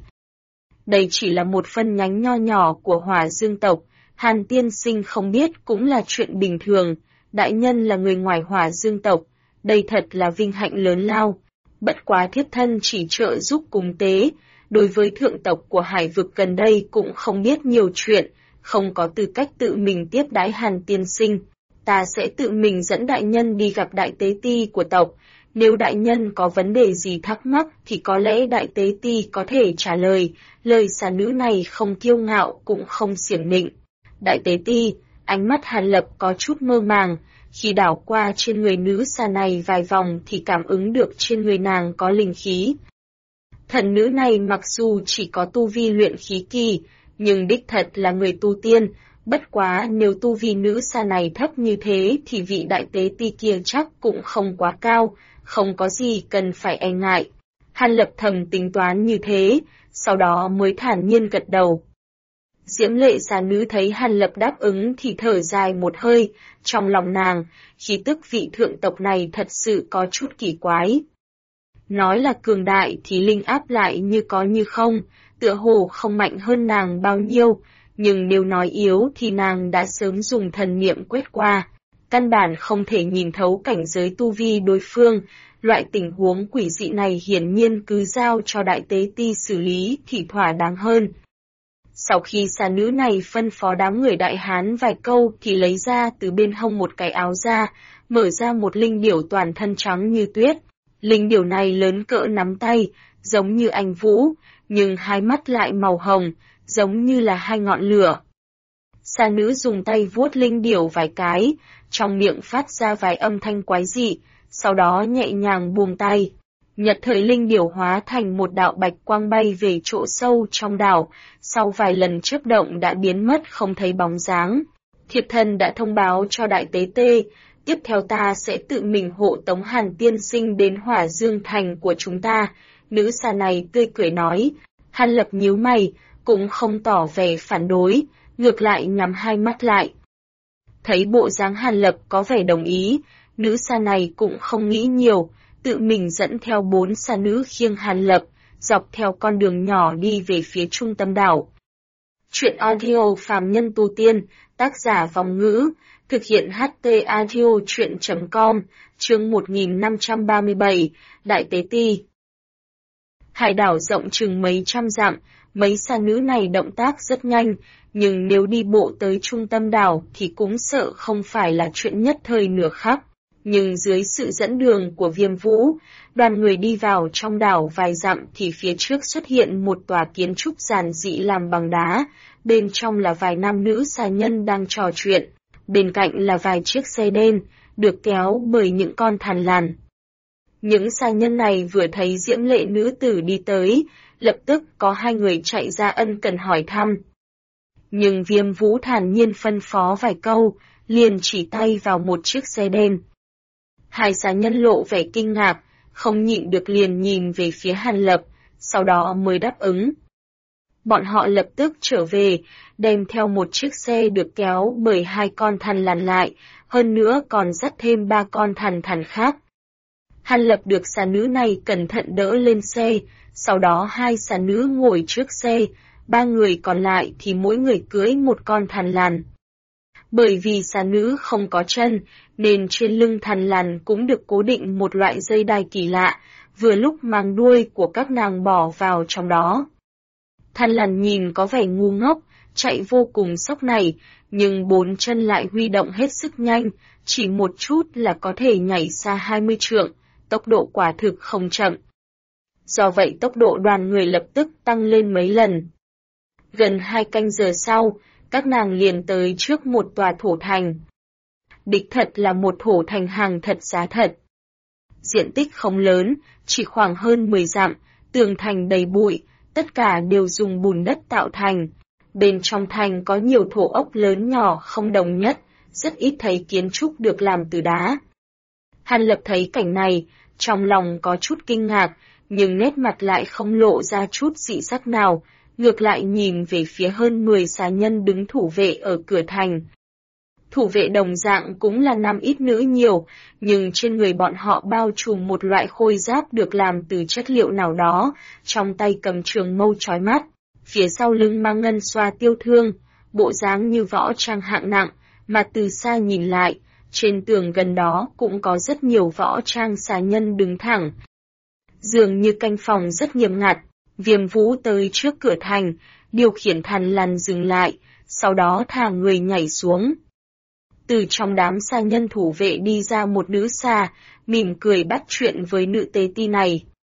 Đây chỉ là một phân nhánh nho nhỏ của Hỏa Dương tộc, Hàn tiên sinh không biết cũng là chuyện bình thường, đại nhân là người ngoài Hỏa Dương tộc, đây thật là vinh hạnh lớn lao. Bất quá thiếp thân chỉ trợ giúp cúng tế, đối với thượng tộc của hải vực gần đây cũng không biết nhiều chuyện, không có tư cách tự mình tiếp đãi Hàn tiên sinh. Ta sẽ tự mình dẫn đại nhân đi gặp đại tế ti của tộc, nếu đại nhân có vấn đề gì thắc mắc thì có lẽ đại tế ti có thể trả lời, lời xà nữ này không kiêu ngạo cũng không xiểm nịnh. Đại tế ti, ánh mắt Hàn Lập có chút mơ màng, khi đảo qua trên người nữ xà này vài vòng thì cảm ứng được trên người nàng có linh khí. Thần nữ này mặc dù chỉ có tu vi luyện khí kỳ, nhưng đích thật là người tu tiên, bất quá nếu tu vi nữ xà này thấp như thế thì vị đại tế ti kia chắc cũng không quá cao, không có gì cần phải e ngại. Hàn Lập thầm tính toán như thế, sau đó mới thản nhiên gật đầu. Diễm lệ xà nữ thấy Hàn Lập đáp ứng thì thở dài một hơi, trong lòng nàng, khí tức vị thượng tộc này thật sự có chút kỳ quái. Nói là cường đại thì linh áp lại như có như không, tựa hồ không mạnh hơn nàng bao nhiêu, nhưng nếu nói yếu thì nàng đã sớm dùng thần niệm quét qua. Căn bản không thể nhìn thấu cảnh giới tu vi đối phương, loại tình huống quỷ dị này hiển nhiên cứ giao cho đại tế ti xử lý thì thỏa đáng hơn. Sau khi xà nữ này phân phó đám người Đại Hán vài câu thì lấy ra từ bên hông một cái áo da, mở ra một linh điểu toàn thân trắng như tuyết. Linh điểu này lớn cỡ nắm tay, giống như anh vũ, nhưng hai mắt lại màu hồng, giống như là hai ngọn lửa. Xà nữ dùng tay vuốt linh điểu vài cái, trong miệng phát ra vài âm thanh quái dị, sau đó nhẹ nhàng buông tay. Nhật thời linh điểu hóa thành một đạo bạch quang bay về chỗ sâu trong đảo, sau vài lần chớp động đã biến mất không thấy bóng dáng. Thiệp thần đã thông báo cho đại tế tê, tiếp theo ta sẽ tự mình hộ tống Hàn tiên sinh đến Hỏa Dương thành của chúng ta. Nữ xà này tươi cười nói. Hàn Lập nhíu mày, cũng không tỏ vẻ phản đối, ngược lại nhắm hai mắt lại. Thấy bộ dáng Hàn Lập có vẻ đồng ý, nữ xà này cũng không nghĩ nhiều, tự mình dẫn theo 4 xà nữ khiêng Hàn Lập, dọc theo con đường nhỏ đi về phía trung tâm đảo. Chuyện audio phàm nhân tu tiên, tác giả Vòng Ngữ, thực hiện HT audio chuyện.com, chương 1537, Đại Tế Ti. Hải đảo rộng chừng mấy trăm dặm, mấy xà nữ này động tác rất nhanh, nhưng nếu đi bộ tới trung tâm đảo thì cũng sợ không phải là chuyện nhất thời nửa khắc. Nhưng dưới sự dẫn đường của Viêm Vũ, đoàn người đi vào trong đảo vài dặm thì phía trước xuất hiện một tòa kiến trúc giản dị làm bằng đá, bên trong là vài nam nữ xà nhân đang trò chuyện, bên cạnh là vài chiếc xe đen, được kéo bởi những con thằn lằn. Những xà nhân này vừa thấy diễm lệ nữ tử đi tới, lập tức có hai người chạy ra ân cần hỏi thăm. Nhưng Viêm Vũ thản nhiên phân phó vài câu, liền chỉ tay vào một chiếc xe đen. Hai xà nhân lộ vẻ kinh ngạc, không nhịn được liền nhìn về phía Hàn Lập, sau đó mới đáp ứng. Bọn họ lập tức trở về, đem theo một chiếc xe được kéo bởi hai con thằn lằn lại, hơn nữa còn dắt thêm 3 con thằn khác. Hàn Lập được xà nữ này cẩn thận đỡ lên xe, sau đó 2 xà nữ ngồi trước xe, 3 người còn lại thì mỗi người cưỡi một con thằn lằn. Bởi vì xà nữ không có chân, nên trên lưng thằn lằn cũng được cố định một loại dây đai kỳ lạ, vừa lúc màng đuôi của các nàng bỏ vào trong đó. Thằn lằn nhìn có vẻ ngu ngốc, chạy vô cùng sốc nảy, nhưng 4 chân lại huy động hết sức nhanh, chỉ một chút là có thể nhảy xa 20 trượng, tốc độ quả thực không chậm. Do vậy tốc độ đoàn người lập tức tăng lên mấy lần. Gần 2 canh giờ sau, các nàng liền tới trước một tòa thổ thành. Đích thật là một thổ thành hàng thật giá thật. Diện tích không lớn, chỉ khoảng hơn 10 dặm, tường thành đầy bụi, tất cả đều dùng bùn đất tạo thành. Bên trong thành có nhiều thổ ốc lớn nhỏ không đồng nhất, rất ít thấy kiến trúc được làm từ đá. Hàn Lập thấy cảnh này, trong lòng có chút kinh ngạc, nhưng nét mặt lại không lộ ra chút dị sắc nào, ngược lại nhìn về phía hơn 10 xà nhân đứng thủ vệ ở cửa thành. Thủ vệ đồng dạng cũng là nam ít nữ nhiều, nhưng trên người bọn họ bao trùm một loại khôi giáp được làm từ chất liệu nào đó, trong tay cầm trường mâu chói mắt, phía sau lưng mang ngân xoa tiêu thương, bộ dáng như võ trang hạng nặng, mà từ xa nhìn lại, trên tường gần đó cũng có rất nhiều võ trang xà nhân đứng thẳng. Dường như canh phòng rất nghiêm ngặt, Viêm Vũ tới trước cửa thành, điều khiển thằn lằn dừng lại, sau đó thả người nhảy xuống. Từ trong đám xà nhân thủ vệ đi ra một nữ xà, mỉm cười bắt chuyện với nữ tế ti này.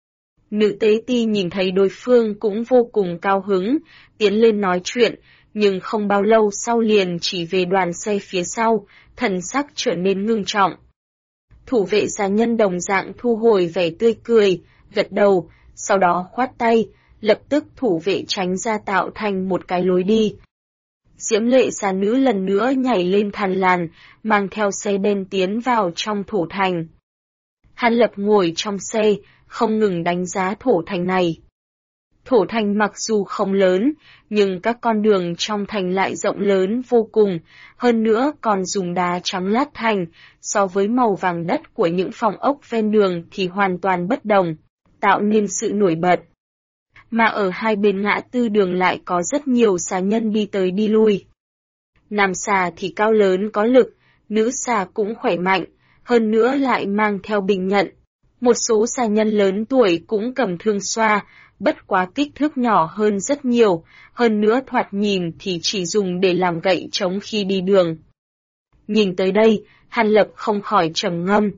Nữ tế ti nhìn thấy đối phương cũng vô cùng cao hứng, tiến lên nói chuyện, nhưng không bao lâu sau liền chỉ về đoàn xe phía sau, thần sắc trở nên ngưng trọng. Thủ vệ xà nhân đồng dạng thu hồi vẻ tươi cười, gật đầu, sau đó khoát tay, lập tức thủ vệ tránh ra tạo thành một cái lối đi. Diễm Lệ xà nữ lần nữa nhảy lên thằn lằn, mang theo xe đen tiến vào trong thổ thành. Hàn Lập ngồi trong xe, không ngừng đánh giá thổ thành này. Thổ thành mặc dù không lớn, nhưng các con đường trong thành lại rộng lớn vô cùng, hơn nữa còn dùng đá trắng lát thành, so với màu vàng đất của những phòng ốc ven đường thì hoàn toàn bất đồng, tạo nên sự nổi bật. Mà ở hai bên ngã tư đường lại có rất nhiều xà nhân đi tới đi lui. Nam xà thì cao lớn có lực, nữ xà cũng khỏe mạnh, hơn nữa lại mang theo bình nhận. Một số xà nhân lớn tuổi cũng cầm thương xoa, bất quá kích thước nhỏ hơn rất nhiều, hơn nữa thoạt nhìn thì chỉ dùng để làm gậy chống khi đi đường. Nhìn tới đây, Hàn Lập không khỏi trầm ngâm.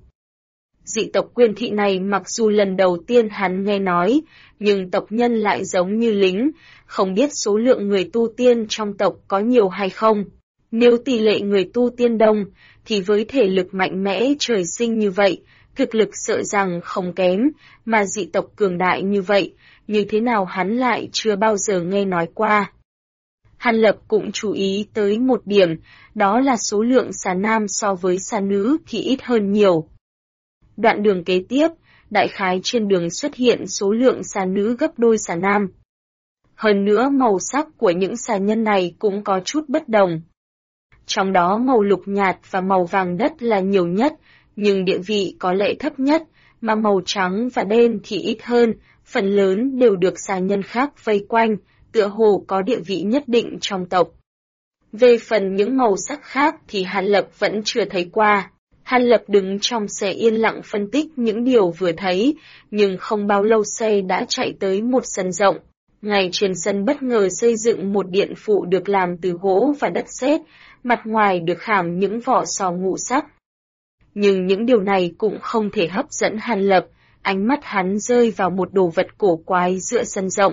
Dị tộc Quyên Thị này mặc dù lần đầu tiên hắn nghe nói, nhưng tộc nhân lại giống như lính, không biết số lượng người tu tiên trong tộc có nhiều hay không. Nếu tỷ lệ người tu tiên đông, thì với thể lực mạnh mẽ trời sinh như vậy, thực lực sợ rằng không kém, mà dị tộc cường đại như vậy, như thế nào hắn lại chưa bao giờ nghe nói qua. Hàn Lập cũng chú ý tới một điểm, đó là số lượng xà nam so với xà nữ thì ít hơn nhiều. Đoạn đường kế tiếp, đại khái trên đường xuất hiện số lượng xà nữ gấp đôi xà nam. Hơn nữa màu sắc của những xà nhân này cũng có chút bất đồng. Trong đó màu lục nhạt và màu vàng đất là nhiều nhất, nhưng địa vị có lẽ thấp nhất, mà màu trắng và đen thì ít hơn, phần lớn đều được xà nhân khác vây quanh, tựa hồ có địa vị nhất định trong tộc. Về phần những màu sắc khác thì Hàn Lập vẫn chưa thấy qua. Hàn Lập đứng trong xe yên lặng phân tích những điều vừa thấy, nhưng không bao lâu xe đã chạy tới một sân rộng. Ngay trên sân bất ngờ xây dựng một điện phụ được làm từ gỗ và đất sét, mặt ngoài được khảm những vỏ sò ngũ sắc. Nhưng những điều này cũng không thể hấp dẫn Hàn Lập, ánh mắt hắn rơi vào một đồ vật cổ quái giữa sân rộng.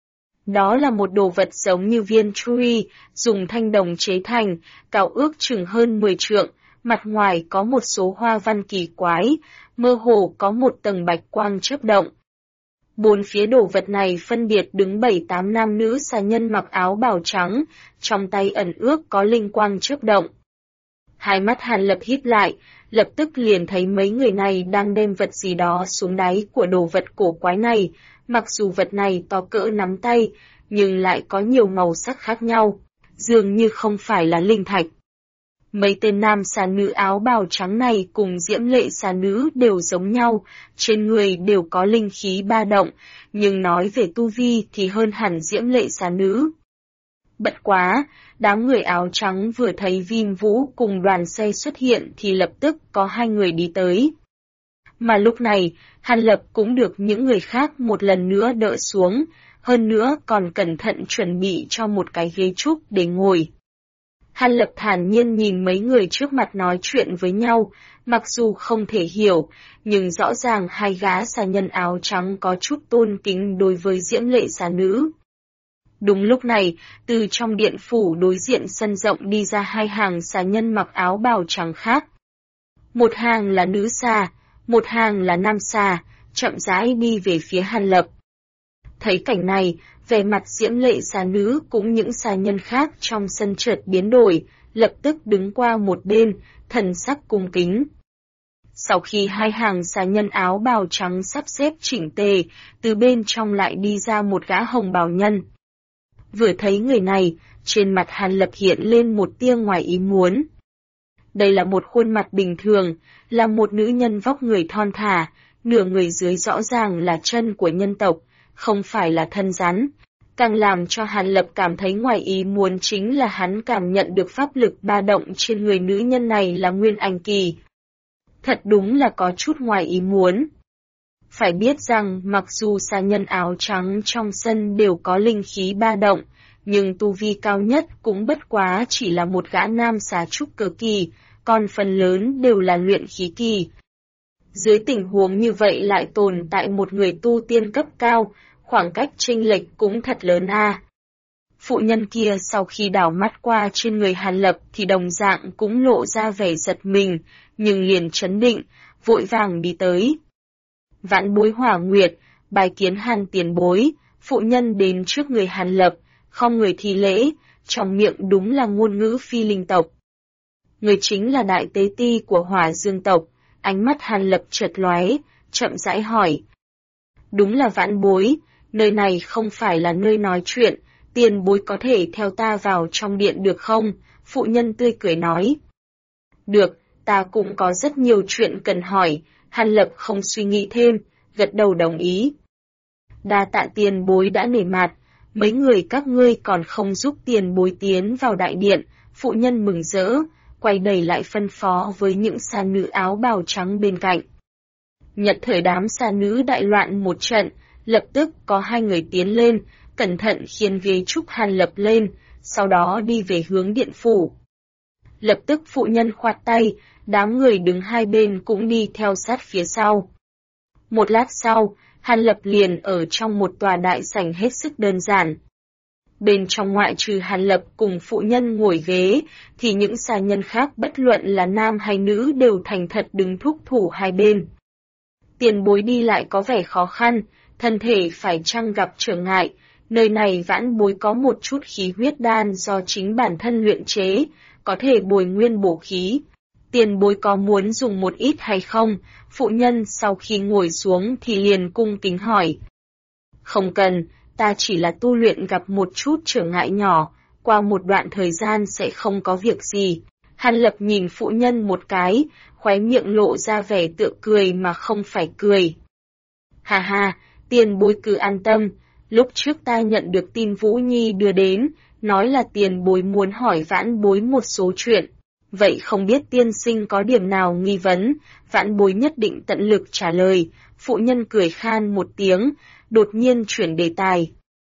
Đó là một đồ vật giống như viên truy, dùng thanh đồng chế thành, cao ước chừng hơn 10 trượng, mặt ngoài có một số hoa văn kỳ quái, mơ hồ có một tầng bạch quang chớp động. Bốn phía đồ vật này phân biệt đứng 7-8 nam nữ xà nhân mặc áo bào trắng, trong tay ẩn ước có linh quang chớp động. Hai mắt Hàn Lập híp lại, lập tức liền thấy mấy người này đang đem vật gì đó xuống đáy của đồ vật cổ quái này, mặc dù vật này to cỡ nắm tay, nhưng lại có nhiều màu sắc khác nhau, dường như không phải là linh thạch. Mấy tên nam xà nữ áo bào trắng này cùng Diễm Lệ xà nữ đều giống nhau, trên người đều có linh khí ba động, nhưng nói về tu vi thì hơn hẳn Diễm Lệ xà nữ. Bất quá, đám người áo trắng vừa thấy Viêm Vũ cùng đoàn xe xuất hiện thì lập tức có hai người đi tới. Mà lúc này, Hàn Lập cũng được những người khác một lần nữa đỡ xuống, hơn nữa còn cẩn thận chuẩn bị cho một cái ghế trúc để ngồi. Hàn Lập thản nhiên nhìn mấy người trước mặt nói chuyện với nhau, mặc dù không thể hiểu, nhưng rõ ràng hai gã xà nhân áo trắng có chút tôn kính đối với Diễm Lệ xà nữ. Đúng lúc này, từ trong điện phủ đối diện sân rộng đi ra hai hàng xà nhân mặc áo bào trắng khác. Một hàng là nữ xà, một hàng là nam xà, chậm rãi đi về phía Hàn Lập. Thấy cảnh này, vẻ mặt Diễm Lệ xà nữ cũng những xà nhân khác trong sân chợt biến đổi, lập tức đứng qua một bên, thần sắc cung kính. Sau khi hai hàng xà nhân áo bào trắng sắp xếp chỉnh tề, từ bên trong lại đi ra một gã hồng bào nhân. Vừa thấy người này, trên mặt Hàn Lập hiện lên một tia ngoài ý muốn. Đây là một khuôn mặt bình thường, là một nữ nhân vóc người thon thả, nửa người dưới rõ ràng là chân của nhân tộc, không phải là thân rắn. Càng làm cho Hàn Lập cảm thấy ngoài ý muốn chính là hắn cảm nhận được pháp lực ba động trên người nữ nhân này là nguyên anh kỳ. Thật đúng là có chút ngoài ý muốn. Phải biết rằng mặc dù xà nhân áo trắng trong sân đều có linh khí ba động, nhưng tu vi cao nhất cũng bất quá chỉ là một gã nam xà trúc cơ kỳ, còn phần lớn đều là luyện khí kỳ. Dưới tình huống như vậy lại tồn tại một người tu tiên cấp cao, khoảng cách chênh lệch cũng thật lớn a. Phụ nhân kia sau khi đảo mắt qua trên người Hàn Lập thì đồng dạng cũng lộ ra vẻ giật mình, nhưng liền trấn định, vội vàng đi tới. Vãn Bối Hỏa Nguyệt, bài kiến Hàn tiền bối, phụ nhân đến trước người Hàn Lập, không người thi lễ, trong miệng đúng là ngôn ngữ phi linh tộc. Người chính là đại tế ti của Hỏa Dương tộc, ánh mắt Hàn Lập chợt lóe, chậm rãi hỏi. Đúng là Vãn Bối, nơi này không phải là nơi nói chuyện, tiền bối có thể theo ta vào trong điện được không? Phụ nhân tươi cười nói. Được, ta cũng có rất nhiều chuyện cần hỏi, Hàn Lập không suy nghĩ thêm, gật đầu đồng ý. Đa tạ tiền bối đã nể mặt, mấy người các ngươi còn không giúp tiền bối tiến vào đại điện, phụ nhân mừng rỡ, quay đầy lại phân phó với những xà nữ áo bào trắng bên cạnh. Nhật thời đám xà nữ đại loạn một trận, lập tức có hai người tiến lên, cẩn thận khiêng ghế trúc Hàn Lập lên, sau đó đi về hướng điện phủ. Lập tức phụ nhân khoát tay, đám người đứng hai bên cũng đi theo sát phía sau. Một lát sau, Hàn Lập liền ở trong một tòa đại sảnh hết sức đơn giản. Bên trong ngoại trừ Hàn Lập cùng phụ nhân ngồi ghế, thì những xà nhân khác bất luận là nam hay nữ đều thành thật đứng thúc thủ hai bên. Tiền bối đi lại có vẻ khó khăn, thân thể phải chăng gặp trở ngại, nơi này Vãn Bối có một chút khí huyết đan do chính bản thân luyện chế, có thể bồi nguyên bổ khí. Tiền bối có muốn dùng một ít hay không? Phụ nhân sau khi ngồi xuống thì liền cung kính hỏi. Không cần, ta chỉ là tu luyện gặp một chút trở ngại nhỏ, qua một đoạn thời gian sẽ không có việc gì. Hàn Lập nhìn phụ nhân một cái, khóe miệng lộ ra vẻ tựa cười mà không phải cười. Hà hà, tiền bối cứ an tâm, lúc trước ta nhận được tin Vũ Nhi đưa đến, nói là tiền bối muốn hỏi Vãn Bối một số chuyện. Vậy không biết tiên sinh có điểm nào nghi vấn, Vãn Bối nhất định tận lực trả lời. Phụ nhân cười khan một tiếng, đột nhiên chuyển đề tài.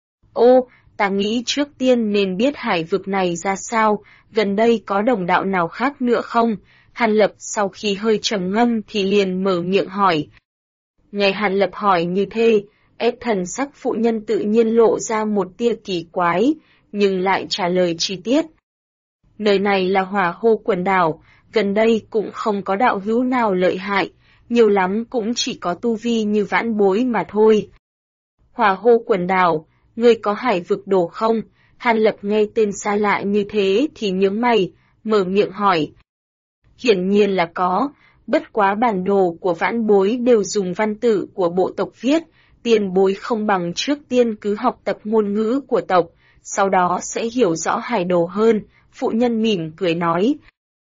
Ô, ta nghĩ trước tiên nên biết hải vực này ra sao, gần đây có đồng đạo nào khác nữa không? Hàn Lập sau khi hơi trầm ngâm thì liền mở miệng hỏi. Nghe Hàn Lập hỏi như thế, thần sắc phụ nhân tự nhiên lộ ra một tia kỳ quái, nhưng lại trả lời chi tiết. Nơi này là Hỏa Hô quần đảo, gần đây cũng không có đạo hữu nào lợi hại, nhiều lắm cũng chỉ có tu vi như Vãn Bối mà thôi. Hỏa Hô quần đảo, ngươi có hải vực đồ không? Hàn Lập nghe tên xa lạ như thế thì nhướng mày, mở miệng hỏi. Hiển nhiên là có, bất quá bản đồ của Vãn Bối đều dùng văn tự của bộ tộc viết, tiền bối không bằng trước tiên cứ học tập ngôn ngữ của tộc, sau đó sẽ hiểu rõ hải đồ hơn, phụ nhân mỉm cười nói.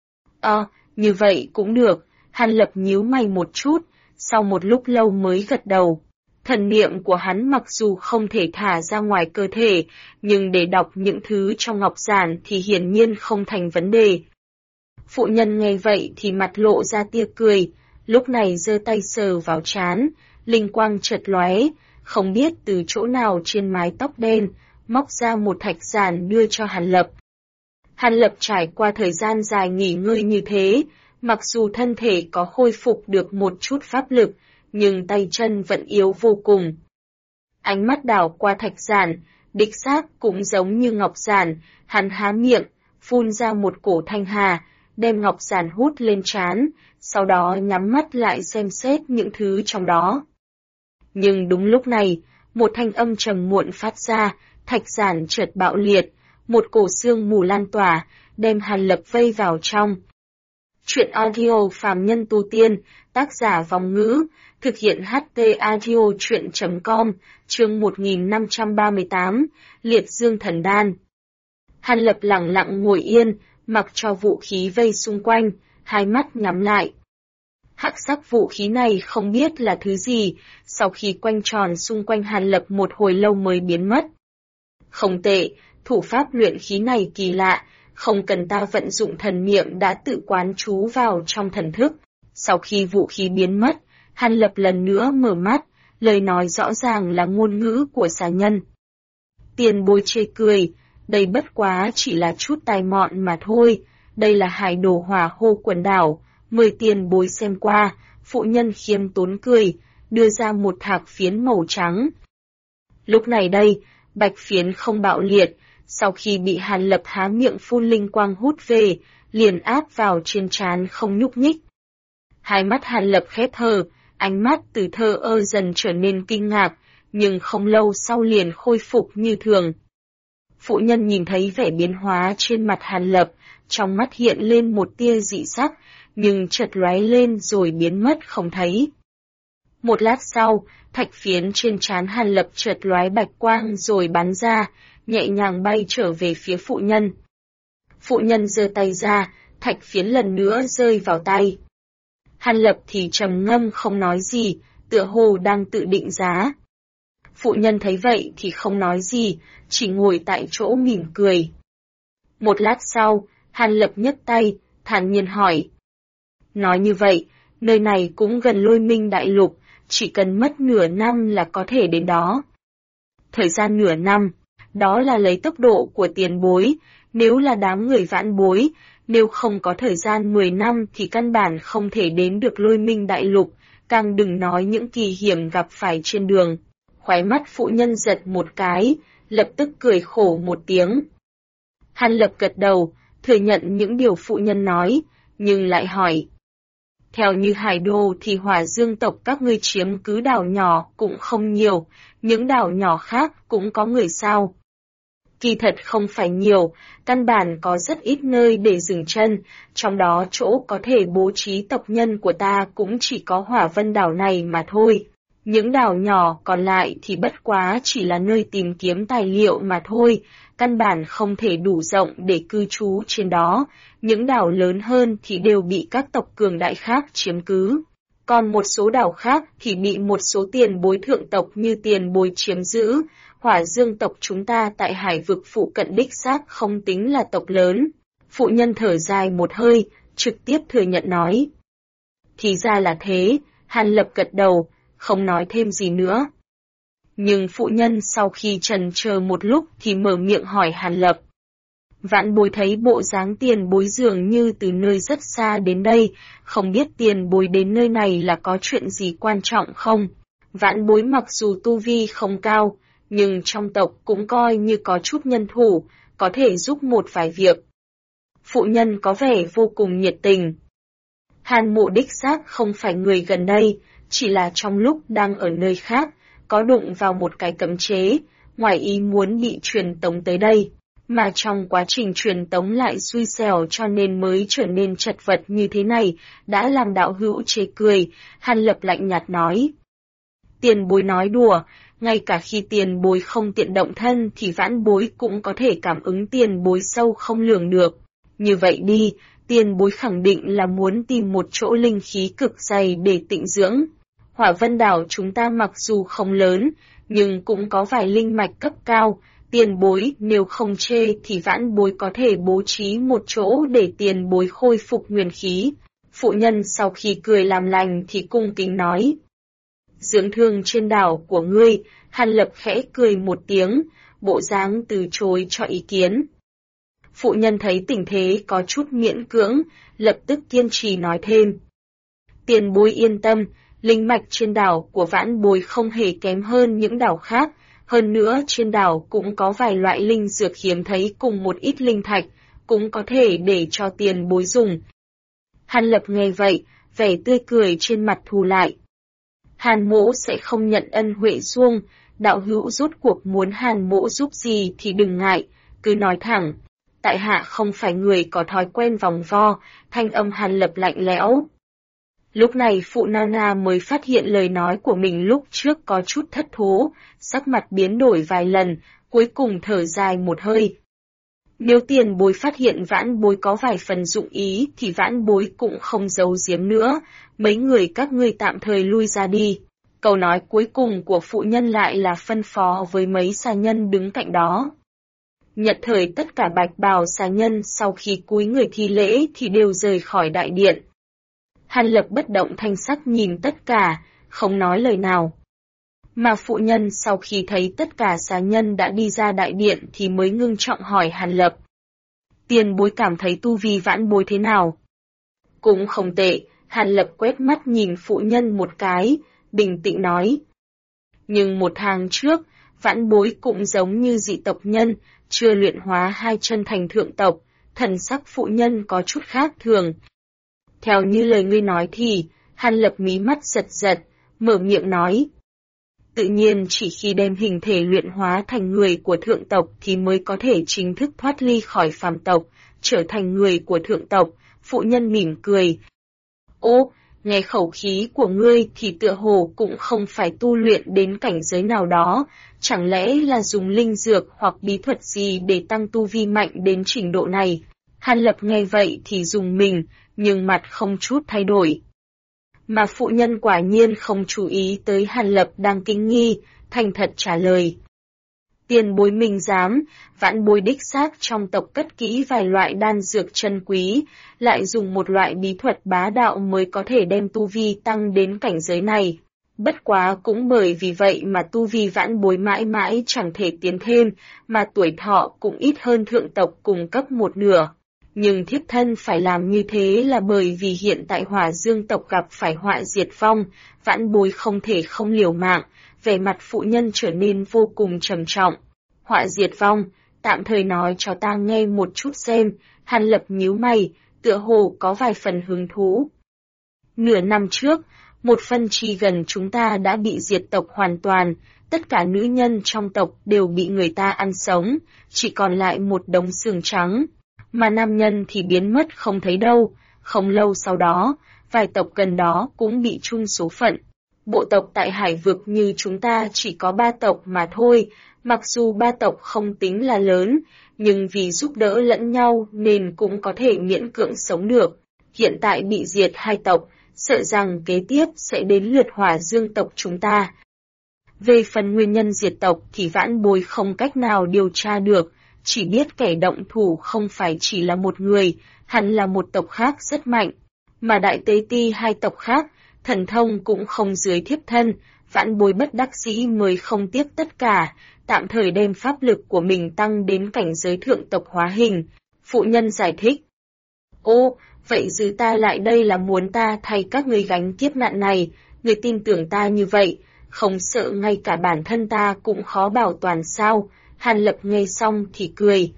Như vậy cũng được, Hàn Lập nhíu mày một chút, sau một lúc lâu mới gật đầu. Thần niệm của hắn mặc dù không thể thả ra ngoài cơ thể, nhưng để đọc những thứ trong ngọc giản thì hiển nhiên không thành vấn đề. Phụ nhân nghe vậy thì mặt lộ ra tia cười, lúc này giơ tay sờ vào trán, linh quang chợt lóe, không biết từ chỗ nào trên mái tóc đen, móc ra một thạch giản đưa cho Hàn Lập. Hàn Lập trải qua thời gian dài nghỉ ngơi như thế, mặc dù thân thể có khôi phục được một chút pháp lực, nhưng tay chân vẫn yếu vô cùng. Ánh mắt đảo qua thạch giản, đích xác cũng giống như ngọc giản, hắn há miệng, phun ra một cổ thanh hà, đem ngọc giản hút lên trán, sau đó nhắm mắt lại xem xét những thứ trong đó. Nhưng đúng lúc này, một thanh âm trầm muộn phát ra, thạch giản chợt bạo liệt, một cổ sương mù lan tỏa, đem Hàn Lập vây vào trong. Truyện audio Phàm Nhân Tu Tiên, tác giả Vong Ngữ, thực hiện HT Audio Truyện.com, chương 1538, Liệt Dương Thần Đan. Hàn Lập lặng lặng ngồi yên, mặc cho vũ khí vây xung quanh, hai mắt nhắm lại. Hắc sắc vũ khí này không biết là thứ gì, sau khi quanh tròn xung quanh Hàn Lập một hồi lâu mới biến mất. Không tệ, thủ pháp luyện khí này kỳ lạ, không cần ta vận dụng thần niệm đã tự quán chú vào trong thần thức. Sau khi vũ khí biến mất, Hàn Lập lần nữa mở mắt, lời nói rõ ràng là ngôn ngữ của xà nhân. Tiền Bối chê cười, đây bất quá chỉ là chút tài mọn mà thôi, đây là hải đồ hỏa hô quần đảo, mời tiền bối xem qua. Phụ nhân khiêm tốn cười, đưa ra một thạc phiến màu trắng. Lúc này đây, bạch phiến không bạo liệt, sau khi bị Hàn Lập há miệng phun linh quang hút về, liền áp vào trên trán không nhúc nhích. Hai mắt Hàn Lập khép hờ, ánh mắt từ thờ ơ dần trở nên kinh ngạc, nhưng không lâu sau liền khôi phục như thường. Phụ nhân nhìn thấy vẻ biến hóa trên mặt Hàn Lập, trong mắt hiện lên một tia dị sắc, nhưng chợt lóe lên rồi biến mất không thấy. Một lát sau, thạch phiến trên trán Hàn Lập chợt lóe bạch quang rồi bắn ra, nhẹ nhàng bay trở về phía phụ nhân. Phụ nhân giơ tay ra, thạch phiến lần nữa rơi vào tay. Hàn Lập thì trầm ngâm không nói gì, tựa hồ đang tự định giá. Phụ nhân thấy vậy thì không nói gì, chỉ ngồi tại chỗ mỉm cười. Một lát sau, Hàn Lập nhấc tay, thản nhiên hỏi. Nói như vậy, nơi này cũng gần Lôi Minh Đại Lục, chỉ cần mất nửa năm là có thể đến đó. Thời gian nửa năm, đó là lấy tốc độ của tiền bối, nếu là đám người vãn bối, nếu không có thời gian 10 năm thì căn bản không thể đến được Lôi Minh Đại Lục, càng đừng nói những kỳ hiểm gặp phải trên đường. Khóe mắt phụ nhân giật một cái, lập tức cười khổ một tiếng. Hàn Lập gật đầu, thừa nhận những điều phụ nhân nói, nhưng lại hỏi. Theo như hải đồ thì Hỏa Dương tộc các ngươi chiếm cứ đảo nhỏ cũng không nhiều, những đảo nhỏ khác cũng có người sao. Kỳ thật không phải nhiều, căn bản có rất ít nơi để dừng chân, trong đó chỗ có thể bố trí tộc nhân của ta cũng chỉ có Hỏa Vân đảo này mà thôi. Những đảo nhỏ còn lại thì bất quá chỉ là nơi tìm kiếm tài liệu mà thôi, căn bản không thể đủ rộng để cư trú trên đó, những đảo lớn hơn thì đều bị các tộc cường đại khác chiếm cứ. Còn một số đảo khác thì bị một số tiền bối thượng tộc như tiền bối chiếm giữ. Hỏa Dương tộc chúng ta tại hải vực phụ cận đích xác không tính là tộc lớn. Phụ nhân thở dài một hơi, trực tiếp thừa nhận nói. Thì ra là thế, Hàn Lập gật đầu, không nói thêm gì nữa. Nhưng phụ nhân sau khi trần chờ một lúc thì mở miệng hỏi Hàn Lập. Vãn bối thấy bộ dáng tiền bối dường như từ nơi rất xa đến đây, không biết tiền bối đến nơi này là có chuyện gì quan trọng không? Vãn bối mặc dù tu vi không cao, nhưng trong tộc cũng coi như có chút nhân thủ, có thể giúp một vài việc. Phụ nhân có vẻ vô cùng nhiệt tình. Hàn Mộ đích xác không phải người gần đây, chỉ là trong lúc đang ở nơi khác, có đụng vào một cái cấm chế, ngoài ý muốn bị truyền tống tới đây, mà trong quá trình truyền tống lại xui xẻo cho nên mới trở nên chật vật như thế này, đã làm đạo hữu chế cười. Hàn Lập lạnh nhạt nói. Tiền bối nói đùa, ngay cả khi tiền bối không tiện động thân thì vãn bối cũng có thể cảm ứng tiền bối sâu không lường được. Như vậy đi, tiền bối khẳng định là muốn tìm một chỗ linh khí cực dày để tịnh dưỡng. Hỏa Vân đảo chúng ta mặc dù không lớn, nhưng cũng có vài linh mạch cấp cao, tiền bối nếu không chê thì vãn bối có thể bố trí một chỗ để tiền bối khôi phục nguyên khí. Phụ nhân sau khi cười làm lành thì cung kính nói. Dưỡng thương trên đảo của ngươi, Hàn Lập khẽ cười một tiếng, bộ dáng từ chối cho ý kiến. Phụ nhân thấy tình thế có chút miễn cưỡng, lập tức kiên trì nói thêm. Tiền bối yên tâm, linh mạch trên đảo của vãn bối không hề kém hơn những đảo khác, hơn nữa trên đảo cũng có vài loại linh dược hiếm thấy cùng một ít linh thạch, cũng có thể để cho tiền bối dùng. Hàn Lập nghe vậy, vẻ tươi cười trên mặt thu lại. Hàn Mỗ sẽ không nhận ân huệ xuông, đạo hữu rốt cuộc muốn Hàn Mỗ giúp gì thì đừng ngại, cứ nói thẳng. tại hạ không phải người có thói quen vòng vo, thanh âm Hàn Lập lạnh lẽo. Lúc này phụ Nana mới phát hiện lời nói của mình lúc trước có chút thất thố, sắc mặt biến đổi vài lần, cuối cùng thở dài một hơi. Nếu tiền bối phát hiện vãn bối có vài phần dụng ý thì vãn bối cũng không giấu giếm nữa, mấy người các ngươi tạm thời lui ra đi. Câu nói cuối cùng của phụ nhân lại là phân phó với mấy xà nhân đứng cạnh đó. Nhật thời tất cả bạch bào xà nhân sau khi cúi người thi lễ thì đều rời khỏi đại điện. Hàn Lập bất động thanh sắc nhìn tất cả, không nói lời nào. Mà phụ nhân sau khi thấy tất cả xà nhân đã đi ra đại điện thì mới ngưng trọng hỏi Hàn Lập. Tiền bối cảm thấy tu vi vãn bối thế nào? Cũng không tệ, Hàn Lập quét mắt nhìn phụ nhân một cái, bình tĩnh nói. Nhưng một tháng trước, vãn bối cũng giống như dị tộc nhân, chưa luyện hóa hai chân thành thượng tộc, thần sắc phụ nhân có chút khác thường. Theo như lời ngươi nói thì, Hàn Lập mí mắt giật giật, mở miệng nói. Tự nhiên chỉ khi đem hình thể luyện hóa thành người của thượng tộc thì mới có thể chính thức thoát ly khỏi phàm tộc, trở thành người của thượng tộc, phụ nhân mỉm cười. Ô, nghe khẩu khí của ngươi thì tựa hồ cũng không phải tu luyện đến cảnh giới nào đó, chẳng lẽ là dùng linh dược hoặc bí thuật gì để tăng tu vi mạnh đến trình độ này? Hàn Lập nghe vậy thì dùng mình, nhưng mặt không chút thay đổi. Mà phụ nhân quả nhiên không chú ý tới Hàn Lập đang kinh nghi, thành thật trả lời. Tiền bối mình dám, vãn bối đích xác trong tộc cất kỹ vài loại đan dược chân quý, lại dùng một loại bí thuật bá đạo mới có thể đem tu vi tăng đến cảnh giới này. Bất quá cũng bởi vì vậy mà tu vi vãn bối mãi mãi chẳng thể tiến thêm, mà tuổi thọ cũng ít hơn thượng tộc cùng cấp một nửa. Nhưng thiếp thân phải làm như thế là bởi vì hiện tại Hỏa Dương tộc gặp phải họa diệt vong, vãn bối không thể không liều mạng, vẻ mặt phụ nhân trở nên vô cùng trầm trọng. Họa diệt vong, tạm thời nói cho ta nghe một chút xem, Hàn Lập nhíu mày, tựa hồ có vài phần hứng thú. Nửa năm trước, một phân chi gần chúng ta đã bị diệt tộc hoàn toàn, tất cả nữ nhân trong tộc đều bị người ta ăn sống, chỉ còn lại một đống xương trắng. Mà nam nhân thì biến mất không thấy đâu, không lâu sau đó, vài tộc gần đó cũng bị chung số phận. Bộ tộc tại hải vực như chúng ta chỉ có 3 tộc mà thôi, mặc dù 3 tộc không tính là lớn, nhưng vì giúp đỡ lẫn nhau nên cũng có thể miễn cưỡng sống được. Hiện tại bị diệt 2 tộc, sợ rằng kế tiếp sẽ đến lượt Hỏa Dương tộc chúng ta. Về phần nguyên nhân diệt tộc thì vãn bối không cách nào điều tra được, chỉ biết kẻ động thủ không phải chỉ là một người, hẳn là một tộc khác rất mạnh. Mà đại tế ti 2 tộc khác, thần thông cũng không dưới thiếp thân, vãn bối bất đắc dĩ mới không tiếc tất cả, tạm thời đem pháp lực của mình tăng đến cảnh giới thượng tộc hóa hình. Phụ nhân giải thích. Ô, vậy dư ta lại đây là muốn ta thay các ngươi gánh kiếp nạn này, người tin tưởng ta như vậy, không sợ ngay cả bản thân ta cũng khó bảo toàn sao? Hàn Lập nghe xong thì cười.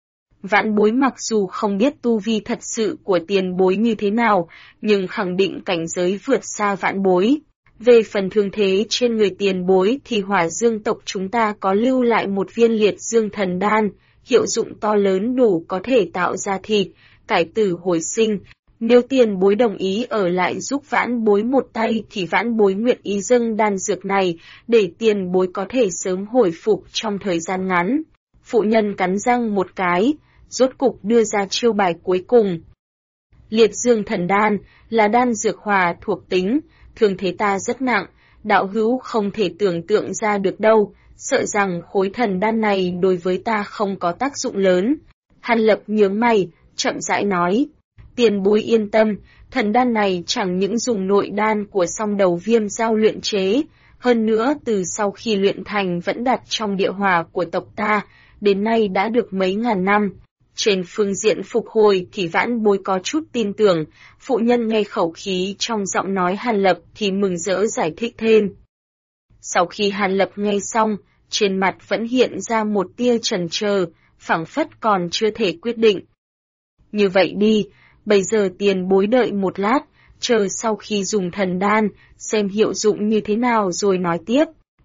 Vãn bối mặc dù không biết tu vi thật sự của tiền bối như thế nào, nhưng khẳng định cảnh giới vượt xa vãn bối. Về phần thương thế trên người tiền bối thì Hỏa Dương tộc chúng ta có lưu lại một viên liệt dương thần đan, hiệu dụng to lớn đủ có thể tạo ra thịt, cải tử hồi sinh. Nếu tiền bối đồng ý ở lại giúp vãn bối một tay thì vãn bối nguyện ý dâng đan dược này để tiền bối có thể sớm hồi phục trong thời gian ngắn. Phụ nhân cắn răng một cái, rốt cục đưa ra chiêu bài cuối cùng. Liệt dương thần đan là đan dược hòa thuộc tính, thương thế ta rất nặng, đạo hữu không thể tưởng tượng ra được đâu, sợ rằng khối thần đan này đối với ta không có tác dụng lớn. Hàn Lập nhướng mày, chậm rãi nói. Tiền bối yên tâm, thần đan này chẳng những dùng nội đan của song đầu viêm giao luyện chế, hơn nữa từ sau khi luyện thành vẫn đặt trong địa hỏa của tộc ta, đến nay đã được mấy ngàn năm. Trên phương diện phục hồi thì vãn bối có chút tin tưởng, phụ nhân nghe khẩu khí trong giọng nói Hàn Lập thì mừng rỡ giải thích thêm. Sau khi Hàn Lập nghe xong, trên mặt vẫn hiện ra một tia chần chờ, phảng phất còn chưa thể quyết định. Như vậy đi, bây giờ tiền bối đợi một lát, chờ sau khi dùng thần đan, xem hiệu dụng như thế nào rồi nói tiếp.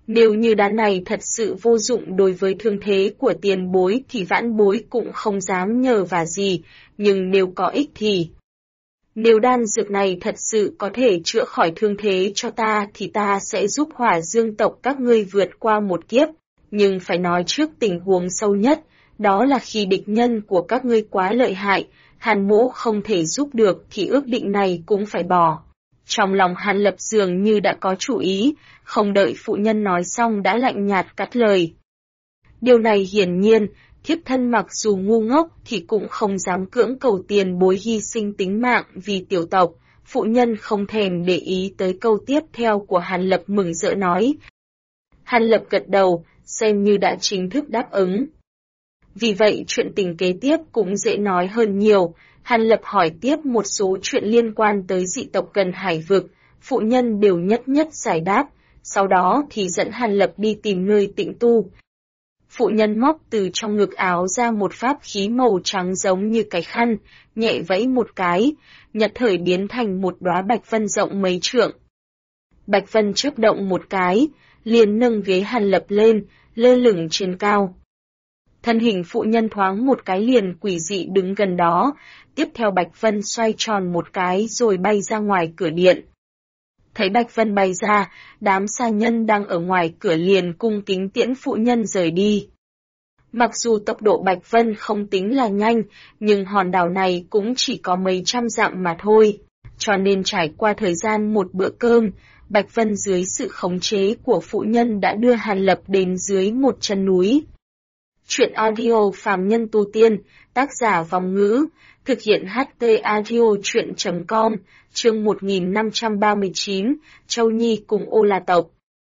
Nếu như đan này thật sự vô dụng đối với thương thế của tiền bối thì vãn bối cũng không dám nhờ vả gì, nhưng nếu có ích thì... Nếu đan dược này thật sự có thể chữa khỏi thương thế cho ta thì ta sẽ giúp Hỏa Dương tộc các ngươi vượt qua một kiếp, nhưng phải nói trước tình huống sâu nhất, đó là khi địch nhân của các ngươi quá lợi hại, Hàn Mỗ không thể giúp được thì ước định này cũng phải bỏ. Trong lòng Hàn Lập dường như đã có chủ ý, không đợi phụ nhân nói xong đã lạnh nhạt cắt lời. Điều này hiển nhiên, thiếp thân mặc dù ngu ngốc thì cũng không dám cưỡng cầu tiền bối hy sinh tính mạng vì tiểu tộc. Phụ nhân không thèm để ý tới câu tiếp theo của Hàn Lập mừng rỡ nói. Hàn Lập gật đầu, xem như đã chính thức đáp ứng. Vì vậy chuyện tình kế tiếp cũng dễ nói hơn nhiều. Hàn Lập hỏi tiếp một số chuyện liên quan tới dị tộc gần hải vực, phụ nhân đều nhất nhất giải đáp, sau đó thì dẫn Hàn Lập đi tìm nơi tịnh tu. Phụ nhân móc từ trong ngực áo ra một pháp khí màu trắng giống như cái khăn, nhẹ vẫy một cái, nhật thời biến thành một đóa bạch vân rộng mấy trượng. Bạch vân chớp động một cái, liền nâng ghế Hàn Lập lên, lơ lửng trên cao. Thân hình phụ nhân thoáng một cái liền quỷ dị đứng gần đó, tiếp theo bạch vân xoay tròn một cái rồi bay ra ngoài cửa điện. Thấy bạch vân bay ra, đám sa nhân đang ở ngoài cửa liền cung kính tiễn phụ nhân rời đi. Mặc dù tốc độ bạch vân không tính là nhanh, nhưng hòn đảo này cũng chỉ có mấy trăm dặm mà thôi, cho nên trải qua thời gian một bữa cơm, bạch vân dưới sự khống chế của phụ nhân đã đưa Hàn Lập đến dưới một chân núi. Chuyện audio phàm nhân tu tiên, tác giả Vòng Ngữ, thực hiện HT audio chuyện.com, chương 1539, Châu Nhi cùng Ô La tộc.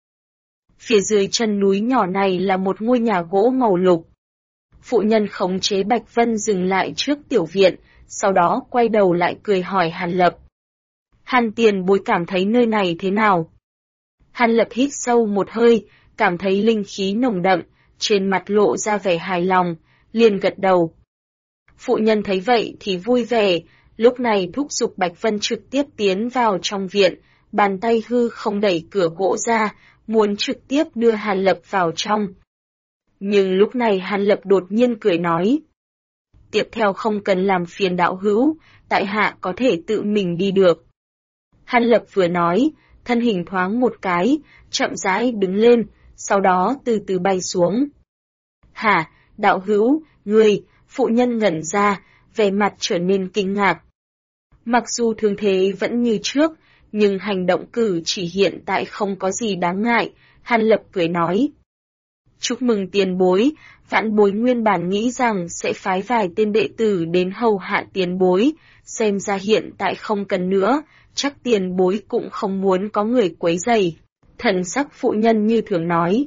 Phía dưới chân núi nhỏ này là một ngôi nhà gỗ màu lục. Phụ nhân khống chế Bạch Vân dừng lại trước tiểu viện, sau đó quay đầu lại cười hỏi Hàn Lập. Hàn tiền bối cảm thấy nơi này thế nào? Hàn Lập hít sâu một hơi, cảm thấy linh khí nồng đậm, trên mặt lộ ra vẻ hài lòng, liền gật đầu. Phụ nhân thấy vậy thì vui vẻ, lúc này thúc giục Bạch Vân trực tiếp tiến vào trong viện, bàn tay hư không đẩy cửa gỗ ra, muốn trực tiếp đưa Hàn Lập vào trong. Nhưng lúc này Hàn Lập đột nhiên cười nói. Tiếp theo không cần làm phiền đạo hữu, tại hạ có thể tự mình đi được. Hàn Lập vừa nói, thân hình thoáng một cái, chậm rãi đứng lên, sau đó từ từ bay xuống. Hả, đạo hữu, ngươi, phụ nhân ngẩn ra, vẻ mặt trở nên kinh ngạc. Mặc dù thương thế vẫn như trước, nhưng hành động cử chỉ hiện tại không có gì đáng ngại, Hàn Lập cười nói. Chúc mừng tiền bối, vãn bối nguyên bản nghĩ rằng sẽ phái vài tên đệ tử đến hầu hạ tiền bối, xem ra hiện tại không cần nữa, chắc tiền bối cũng không muốn có người quấy rầy. Thần sắc phụ nhân như thường nói.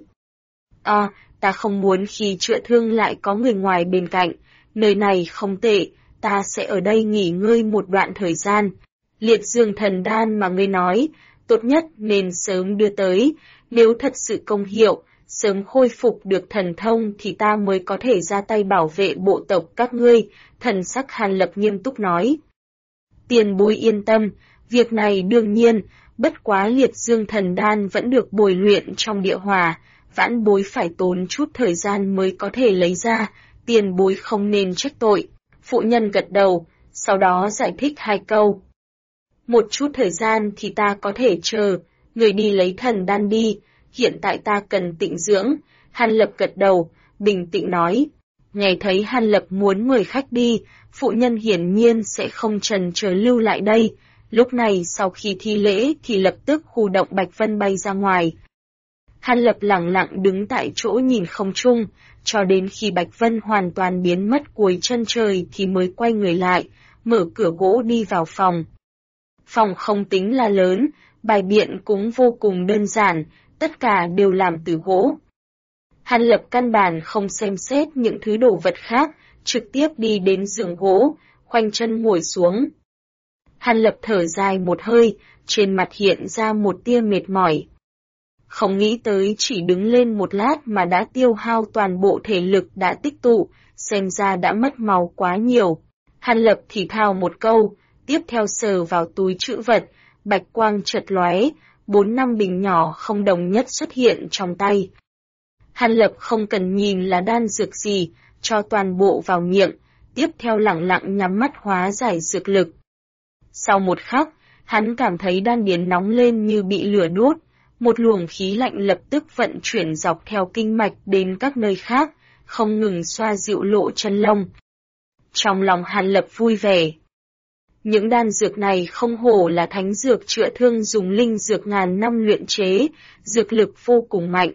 Ta không muốn khi chữa thương lại có người ngoài bên cạnh, nơi này không tệ, ta sẽ ở đây nghỉ ngơi một đoạn thời gian. Liệt dương thần đan mà ngươi nói, tốt nhất nên sớm đưa tới, nếu thật sự công hiệu, sớm khôi phục được thần thông thì ta mới có thể ra tay bảo vệ bộ tộc các ngươi, thần sắc Hàn Lập nghiêm túc nói. Tiền bối yên tâm, việc này đương nhiên, bất quá liệt dương thần đan vẫn được bồi luyện trong địa hỏa, vãn bối phải tốn chút thời gian mới có thể lấy ra, tiền bối không nên trách tội. Phụ nhân gật đầu, sau đó giải thích hai câu. Một chút thời gian thì ta có thể chờ, người đi lấy thần đan đi, hiện tại ta cần tịnh dưỡng. Hàn Lập gật đầu, bình tĩnh nói. Nghe thấy Hàn Lập muốn mời khách đi, phụ nhân hiển nhiên sẽ không chần chờ lưu lại đây. Lúc này sau khi thi lễ thì lập tức khu động Bạch Vân bay ra ngoài. Hàn Lập lẳng lặng đứng tại chỗ nhìn không trung, cho đến khi Bạch Vân hoàn toàn biến mất cuối chân trời thì mới quay người lại, mở cửa gỗ đi vào phòng. Phòng không tính là lớn, bài biện cũng vô cùng đơn giản, tất cả đều làm từ gỗ. Hàn Lập căn bản không xem xét những thứ đồ vật khác, trực tiếp đi đến giường gỗ, khoanh chân ngồi xuống. Hàn Lập thở dài một hơi, trên mặt hiện ra một tia mệt mỏi. Không nghĩ tới chỉ đứng lên một lát mà đã tiêu hao toàn bộ thể lực đã tích tụ, xem ra đã mất máu quá nhiều. Hàn Lập thì thào một câu, tiếp theo sờ vào túi trữ vật, bạch quang chợt lóe, 4-5 bình nhỏ không đồng nhất xuất hiện trong tay. Hàn Lập không cần nhìn là đan dược gì, cho toàn bộ vào miệng, tiếp theo lẳng lặng nhắm mắt hóa giải dược lực. Sau một khắc, hắn cảm thấy đan điền nóng lên như bị lửa đốt, một luồng khí lạnh lập tức vận chuyển dọc theo kinh mạch đến các nơi khác, không ngừng xoa dịu lộ chân lông. Trong lòng Hàn Lập vui vẻ. Những đan dược này không hổ là thánh dược chữa thương dùng linh dược ngàn năm luyện chế, dược lực vô cùng mạnh.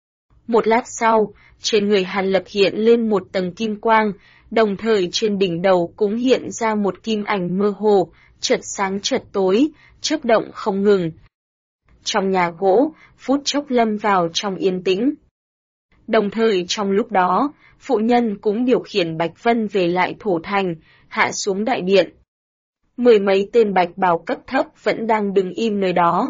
Một lát sau, trên người Hàn Lập hiện lên một tầng kim quang, đồng thời trên đỉnh đầu cũng hiện ra một kim ảnh mơ hồ, chợt sáng chợt tối, chớp động không ngừng. Trong nhà gỗ, phút chốc lâm vào trong yên tĩnh. Đồng thời trong lúc đó, phụ nhân cũng điều khiển Bạch Vân về lại thổ thành, hạ xuống đại điện. 10 mấy tên bạch bào cấp thấp vẫn đang đứng im nơi đó.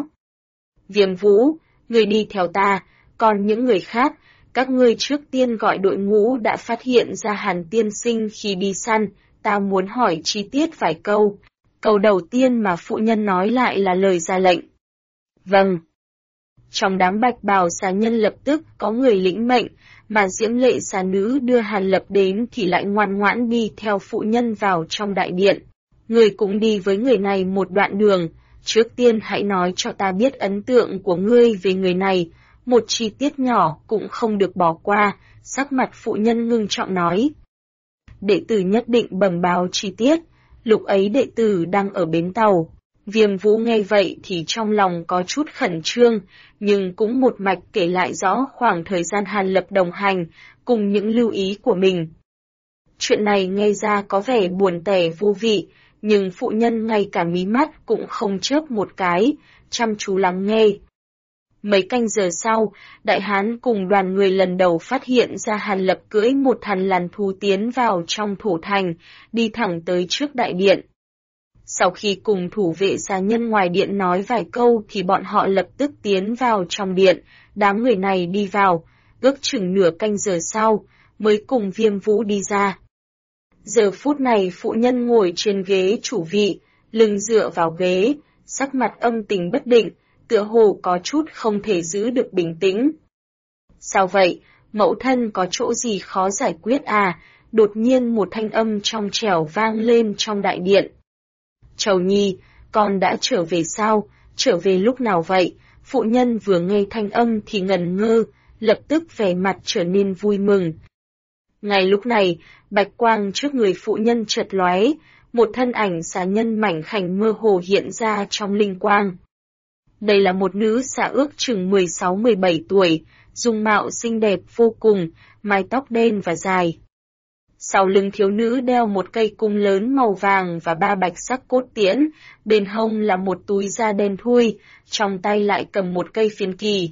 Viêm Vũ, người đi theo ta, còn những người khác, các ngươi trước tiên gọi đội ngũ đã phát hiện ra Hàn tiên sinh khi đi săn, ta muốn hỏi chi tiết vài câu. Câu đầu tiên mà phụ nhân nói lại là lời ra lệnh. Vâng. Trong đám bạch bào xà nhân lập tức có người lĩnh mệnh, mà diễm lệ xà nữ đưa Hàn Lập đến thì lại ngoan ngoãn đi theo phụ nhân vào trong đại điện. Người cũng đi với người này một đoạn đường, trước tiên hãy nói cho ta biết ấn tượng của ngươi về người này, một chi tiết nhỏ cũng không được bỏ qua, sắc mặt phụ nhân ngưng trọng nói. Đệ tử nhất định bẩm báo chi tiết, lúc ấy đệ tử đang ở bến tàu. Viêm Vũ nghe vậy thì trong lòng có chút khẩn trương, nhưng cũng một mạch kể lại rõ khoảng thời gian Hàn Lập đồng hành, cùng những lưu ý của mình. Chuyện này nghe ra có vẻ buồn tẻ vô vị, nhưng phụ nhân ngay cả mí mắt cũng không chớp một cái, chăm chú lắng nghe. Mấy canh giờ sau, Đại Hán cùng đoàn người lần đầu phát hiện ra Hàn Lập cưỡi một thằn lằn thú tiến vào trong thổ thành, đi thẳng tới trước đại điện. Sau khi cùng thủ vệ xà nhân ngoài điện nói vài câu thì bọn họ lập tức tiến vào trong điện, đám người này đi vào, ước chừng nửa canh giờ sau, mới cùng Viêm Vũ đi ra. Giờ phút này phụ nhân ngồi trên ghế chủ vị, lưng dựa vào ghế, sắc mặt âm tình bất định, tựa hồ có chút không thể giữ được bình tĩnh. Sao vậy, mẫu thân có chỗ gì khó giải quyết à? Đột nhiên một thanh âm trong trẻo vang lên trong đại điện. Trầu Nhi, con đã trở về sao? Trở về lúc nào vậy? Phụ nhân vừa nghe thanh âm thì ngần ngơ, lập tức vẻ mặt trở nên vui mừng. Ngay lúc này, bạch quang trước người phụ nhân chợt lóe, một thân ảnh xà nhân mảnh khảnh mơ hồ hiện ra trong linh quang. Đây là một nữ xà ước chừng 16-17 tuổi, dung mạo xinh đẹp vô cùng, mái tóc đen và dài. Sau lưng thiếu nữ đeo một cây cung lớn màu vàng và 3 bạch sắc cốt tiễn, bên hông là một túi da đen thui, trong tay lại cầm một cây phiến kỳ.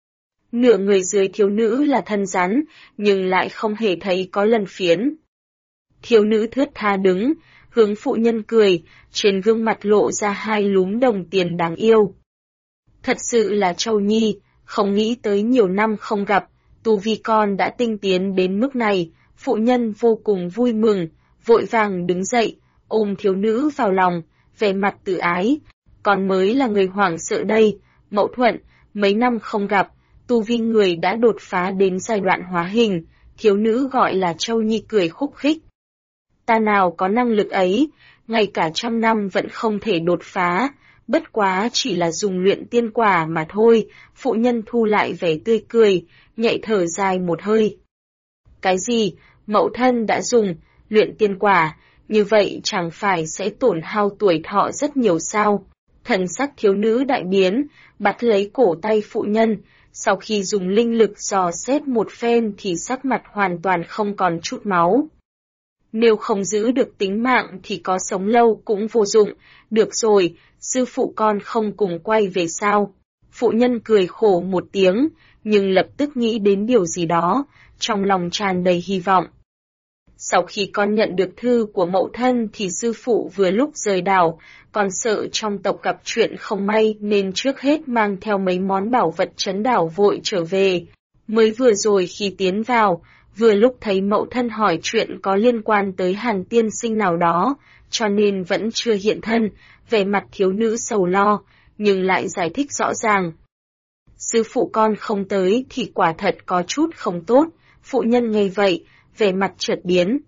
Nửa người dưới thiếu nữ là thân rắn, nhưng lại không hề thấy có lần phiến. Thiếu nữ thướt tha đứng, hướng phụ nhân cười, trên gương mặt lộ ra 2 lúm đồng tiền đáng yêu. Thật sự là Châu Nhi, không nghĩ tới nhiều năm không gặp, tu vi con đã tinh tiến đến mức này, phụ nhân vô cùng vui mừng, vội vàng đứng dậy, ôm thiếu nữ vào lòng, vẻ mặt tự ái. Con mới là người hoảng sợ đây, mẫu thuận, mấy năm không gặp, tu vi người đã đột phá đến giai đoạn hóa hình, thiếu nữ gọi là Châu Nhi cười khúc khích. Ta nào có năng lực ấy, ngay cả 100 năm vẫn không thể đột phá, bất quá chỉ là dùng luyện tiên quả mà thôi, phụ nhân thu lại vẻ tươi cười, nhẹ thở dài một hơi. Cái gì, mẫu thân đã dùng, luyện tiên quả, như vậy chẳng phải sẽ tổn hao tuổi thọ rất nhiều sao? Thần sắc thiếu nữ đại biến, bắt lấy cổ tay phụ nhân, sau khi dùng linh lực dò xét một phen thì sắc mặt hoàn toàn không còn chút máu. Nếu không giữ được tính mạng thì có sống lâu cũng vô dụng, được rồi, sư phụ con không cùng quay về sao? Phụ nhân cười khổ một tiếng, nhưng lập tức nghĩ đến điều gì đó, trong lòng tràn đầy hy vọng. Sau khi con nhận được thư của mẫu thân thì sư phụ vừa lúc rời đảo, con sợ trong tộc gặp chuyện không may nên trước hết mang theo mấy món bảo vật trấn đảo vội trở về. Mới vừa rồi khi tiến vào, vừa lúc thấy mẫu thân hỏi chuyện có liên quan tới Hàn tiên sinh nào đó, cho nên vẫn chưa hiện thân, vẻ mặt thiếu nữ sầu lo, nhưng lại giải thích rõ ràng. Sư phụ con không tới thì quả thật có chút không tốt, phụ nhân nghe vậy, vẻ mặt chợt biến.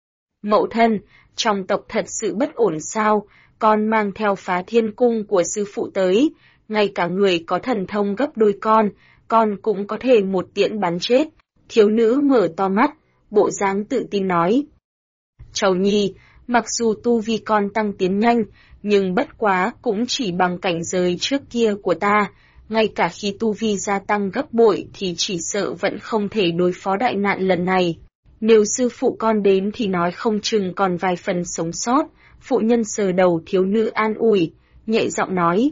Mẫu thân, trong tộc thật sự bất ổn sao, con mang theo Phá Thiên Cung của sư phụ tới, ngay cả người có thần thông gấp đôi con cũng có thể một tiễn bắn chết. Thiếu nữ mở to mắt, bộ dáng tự tin nói. Trầu nhi, mặc dù tu vi con tăng tiến nhanh, nhưng bất quá cũng chỉ bằng cảnh giới trước kia của ta, ngay cả khi tu vi gia tăng gấp bội thì chỉ sợ vẫn không thể đối phó đại nạn lần này. Nếu sư phụ con đến thì nói không chừng còn vài phần sống sót, phụ nhân sờ đầu thiếu nữ an ủi, nhẹ giọng nói.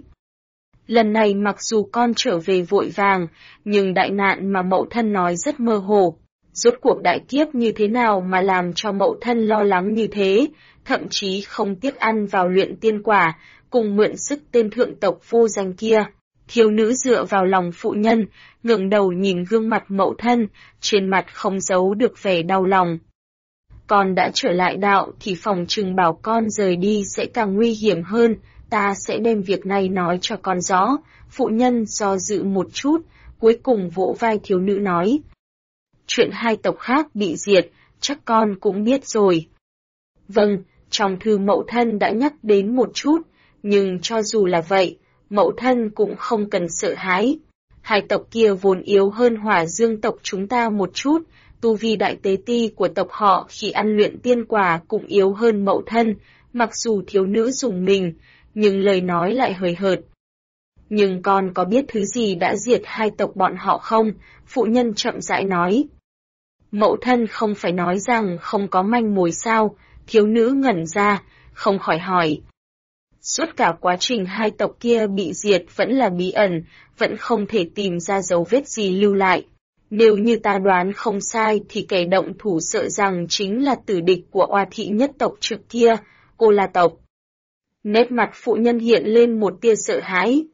Lần này mặc dù con trở về vội vàng, nhưng đại nạn mà mẫu thân nói rất mơ hồ. Rốt cuộc đại kiếp như thế nào mà làm cho mẫu thân lo lắng như thế, thậm chí không tiếc ăn vào luyện tiên quả, cùng mượn sức tên thượng tộc vô danh kia. Thiếu nữ dựa vào lòng phụ nhân, ngẩng đầu nhìn gương mặt mẫu thân, trên mặt không giấu được vẻ đau lòng. Con đã trở lại đạo thì phòng chừng bảo con rời đi sẽ càng nguy hiểm hơn, ta sẽ đem việc này nói cho con rõ. Phụ nhân do dự một chút, cuối cùng vỗ vai thiếu nữ nói. Chuyện hai tộc khác bị diệt, chắc con cũng biết rồi. Vâng, trong thư mẫu thân đã nhắc đến một chút, nhưng cho dù là vậy, mẫu thân cũng không cần sợ hãi. Hai tộc kia vốn yếu hơn Hỏa Dương tộc chúng ta một chút, tu vi đại tế ti của tộc họ khi ăn luyện tiên quả cũng yếu hơn mẫu thân, mặc dù thiếu nữ dùng mình, nhưng lời nói lại hời hợt. Nhưng con có biết thứ gì đã diệt hai tộc bọn họ không? Phụ nhân chậm rãi nói. Mẫu thân không phải nói rằng không có manh mối sao? Thiếu nữ ngẩn ra, không khỏi hỏi. Suốt cả quá trình hai tộc kia bị diệt vẫn là bí ẩn, vẫn không thể tìm ra dấu vết gì lưu lại. Nếu như ta đoán không sai thì kẻ động thủ sợ rằng chính là tử địch của Oa thị nhất tộc trước kia, Ô La tộc. Nét mặt phụ nhân hiện lên một tia sợ hãi.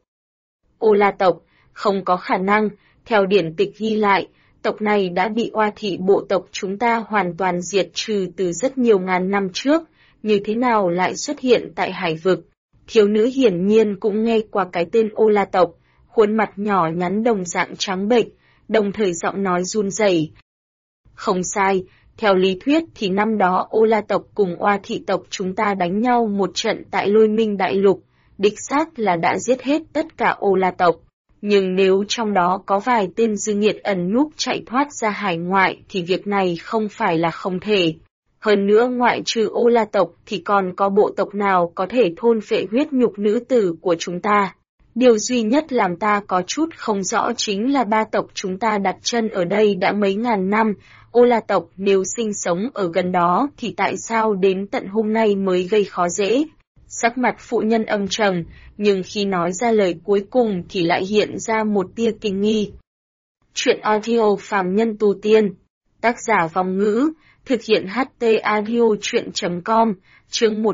Ô La tộc, không có khả năng, theo điển tịch ghi lại, tộc này đã bị Oa thị bộ tộc chúng ta hoàn toàn diệt trừ từ rất nhiều ngàn năm trước, như thế nào lại xuất hiện tại hải vực. Thiếu nữ hiển nhiên cũng nghe qua cái tên Ô La tộc, khuôn mặt nhỏ nhắn đồng dạng trắng bệch, đồng thời giọng nói run rẩy. Không sai, theo lý thuyết thì năm đó Ô La tộc cùng Oa thị tộc chúng ta đánh nhau một trận tại Lôi Minh Đại Lục, đích xác là đã giết hết tất cả Ô La tộc. Nhưng nếu trong đó có vài tên dư nghiệt ẩn núp chạy thoát ra hải ngoại thì việc này không phải là không thể. Hơn nữa ngoại trừ Ô La tộc thì còn có bộ tộc nào có thể thôn phệ huyết nhục nữ tử của chúng ta. Điều duy nhất làm ta có chút không rõ chính là ba tộc chúng ta đặt chân ở đây đã mấy ngàn năm, Ô La tộc nếu sinh sống ở gần đó thì tại sao đến tận hôm nay mới gây khó dễ. Sắc mặt phụ nhân âm trầm, nhưng khi nói ra lời cuối cùng thì lại hiện ra một tia kinh nghi. Chuyện audio phàm nhân tu tiên, tác giả Vong Ngữ, thực hiện HT audio chuyện.com, chương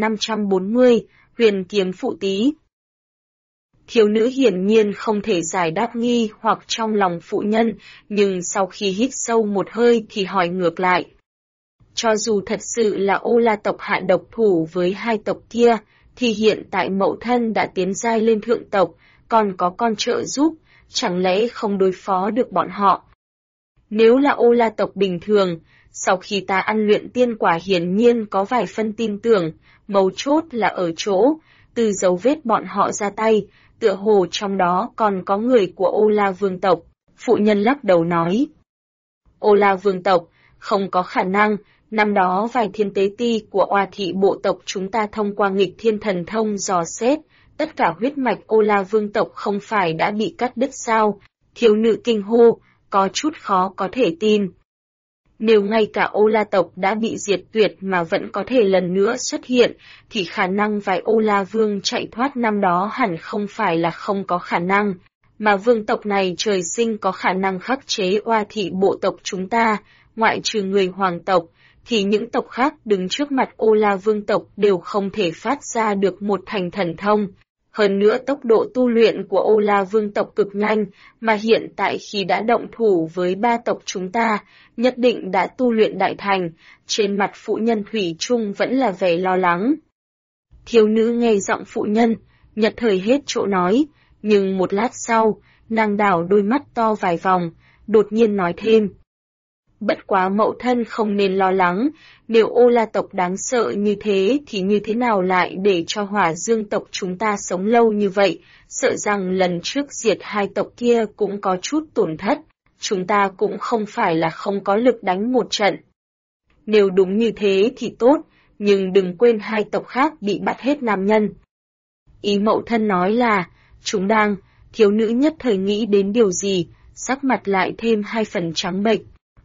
1540, Huyền Kiếm Phụ Tý. Thiếu nữ hiển nhiên không thể giải đáp nghi hoặc trong lòng phụ nhân, nhưng sau khi hít sâu một hơi thì hỏi ngược lại. Cho dù thật sự là Ô La tộc hạ độc thủ với hai tộc kia, thì hiện tại mẫu thân đã tiến giai lên thượng tộc, còn có con trợ giúp, chẳng lẽ không đối phó được bọn họ? Nếu là Ô La tộc bình thường, sau khi ta ăn luyện tiên quả hiển nhiên có vài phân tin tưởng, mấu chốt là ở chỗ, từ dấu vết bọn họ ra tay, tựa hồ trong đó còn có người của Ô La vương tộc. Phụ nhân lắc đầu nói. Ô La vương tộc, không có khả năng, năm đó vài thiên tế ti của Oa thị bộ tộc chúng ta thông qua nghịch thiên thần thông dò xét, tất cả huyết mạch Ô La vương tộc không phải đã bị cắt đứt sao? Thiếu nữ kinh hô, có chút khó có thể tin. Nếu ngay cả Ô La tộc đã bị diệt tuyệt mà vẫn có thể lần nữa xuất hiện, thì khả năng vài Ô La vương chạy thoát năm đó hẳn không phải là không có khả năng, mà vương tộc này trời sinh có khả năng khắc chế Oa thị bộ tộc chúng ta, ngoại trừ người hoàng tộc, thì những tộc khác đứng trước mặt Ô La vương tộc đều không thể phát ra được một thành thần thông. Hơn nữa tốc độ tu luyện của Ô La vương tộc cực nhanh, mà hiện tại khi đã động thủ với ba tộc chúng ta, nhất định đã tu luyện đại thành, trên mặt phụ nhân thủy chung vẫn là vẻ lo lắng. Thiếu nữ nghe giọng phụ nhân, Nhất thời hết chỗ nói, nhưng một lát sau, nàng đảo đôi mắt to vài vòng, đột nhiên nói thêm. Bất quá mẫu thân không nên lo lắng, nếu Ô La tộc đáng sợ như thế thì như thế nào lại để cho Hỏa Dương tộc chúng ta sống lâu như vậy, sợ rằng lần trước diệt hai tộc kia cũng có chút tổn thất, chúng ta cũng không phải là không có lực đánh một trận. Nếu đúng như thế thì tốt, nhưng đừng quên hai tộc khác bị bắt hết nam nhân. Ý mẫu thân nói là, chúng đang, thiếu nữ nhất thời nghĩ đến điều gì, sắc mặt lại thêm 2 phần trắng bệch.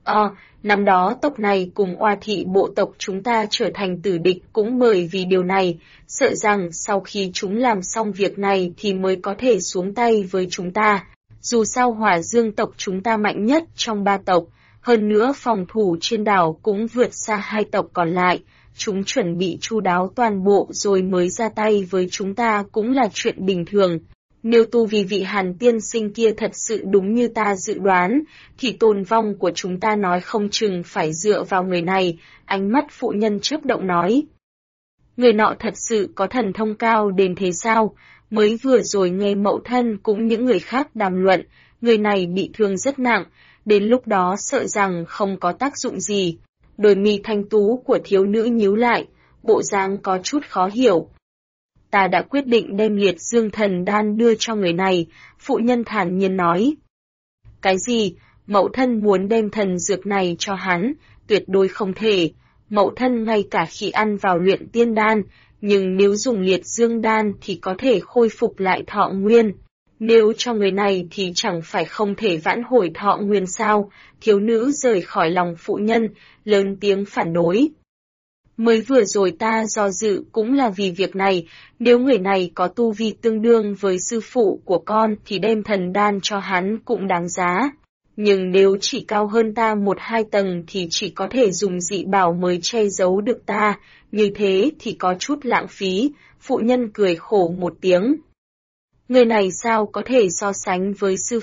Năm đó tộc này cùng Oa thị bộ tộc chúng ta trở thành tử địch cũng bởi vì điều này, sợ rằng sau khi chúng làm xong việc này thì mới có thể xuống tay với chúng ta. Dù sao Hỏa Dương tộc chúng ta mạnh nhất trong 3 tộc, hơn nữa phòng thủ trên đảo cũng vượt xa 2 tộc còn lại, chúng chuẩn bị chu đáo toàn bộ rồi mới ra tay với chúng ta cũng là chuyện bình thường. Nếu tu vì vị Hàn tiên sinh kia thật sự đúng như ta dự đoán, thì tồn vong của chúng ta nói không chừng phải dựa vào người này, ánh mắt phụ nhân chớp động nói. Người nọ thật sự có thần thông cao đến thế sao? Mới vừa rồi nghe mẫu thân cũng những người khác đàm luận, người này bị thương rất nặng, đến lúc đó sợ rằng không có tác dụng gì. Đôi mi thanh tú của thiếu nữ nhíu lại, bộ dáng có chút khó hiểu. Ta đã quyết định đem liệt dương thần đan đưa cho người này, phụ nhân thản nhiên nói. Cái gì? Mẫu thân muốn đem thần dược này cho hắn, tuyệt đối không thể. Mẫu thân ngay cả khi ăn vào luyện tiên đan, nhưng nếu dùng liệt dương đan thì có thể khôi phục lại thọ nguyên. Nếu cho người này thì chẳng phải không thể vãn hồi thọ nguyên sao? Thiếu nữ rời khỏi lòng phụ nhân, lớn tiếng phản đối. Mới vừa rồi ta do dự cũng là vì việc này, nếu người này có tu vi tương đương với sư phụ của con thì đem thần đan cho hắn cũng đáng giá. Nhưng nếu chỉ cao hơn ta 1-2 tầng thì chỉ có thể dùng dị bảo mới che giấu được ta, như thế thì có chút lãng phí, phụ nhân cười khổ một tiếng. Người này sao có thể so sánh với sư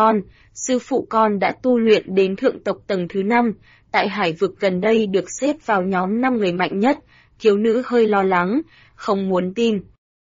phụ con đã tu luyện đến thượng tộc tầng thứ 5, tại hải vực gần đây được xếp vào nhóm 5 người mạnh nhất, thiếu nữ hơi lo lắng, không muốn tin.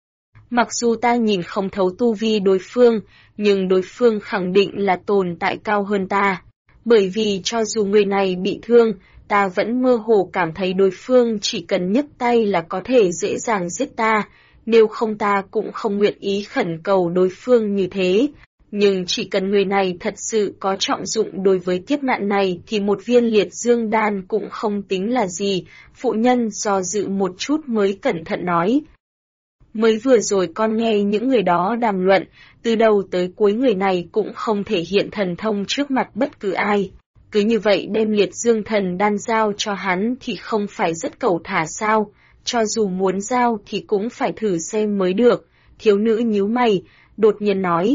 Mặc dù ta nhìn không thấu tu vi đối phương, nhưng đối phương khẳng định là tồn tại cao hơn ta. Bởi vì cho dù người này bị thương, ta vẫn mơ hồ cảm thấy đối phương chỉ cần nhấc tay là có thể dễ dàng giết ta, nếu không ta cũng không nguyện ý khẩn cầu đối phương như thế. Nhưng chỉ cần người này thật sự có trọng dụng đối với kiếp nạn này thì một viên liệt dương đan cũng không tính là gì, phụ nhân do dự một chút mới cẩn thận nói. Mới vừa rồi con nghe những người đó đàm luận, từ đầu tới cuối người này cũng không thể hiện thần thông trước mặt bất cứ ai. Cứ như vậy đem liệt dương thần đan giao cho hắn thì không phải rất cẩu thả sao, cho dù muốn giao thì cũng phải thử xem mới được, thiếu nữ nhíu mày, đột nhiên nói.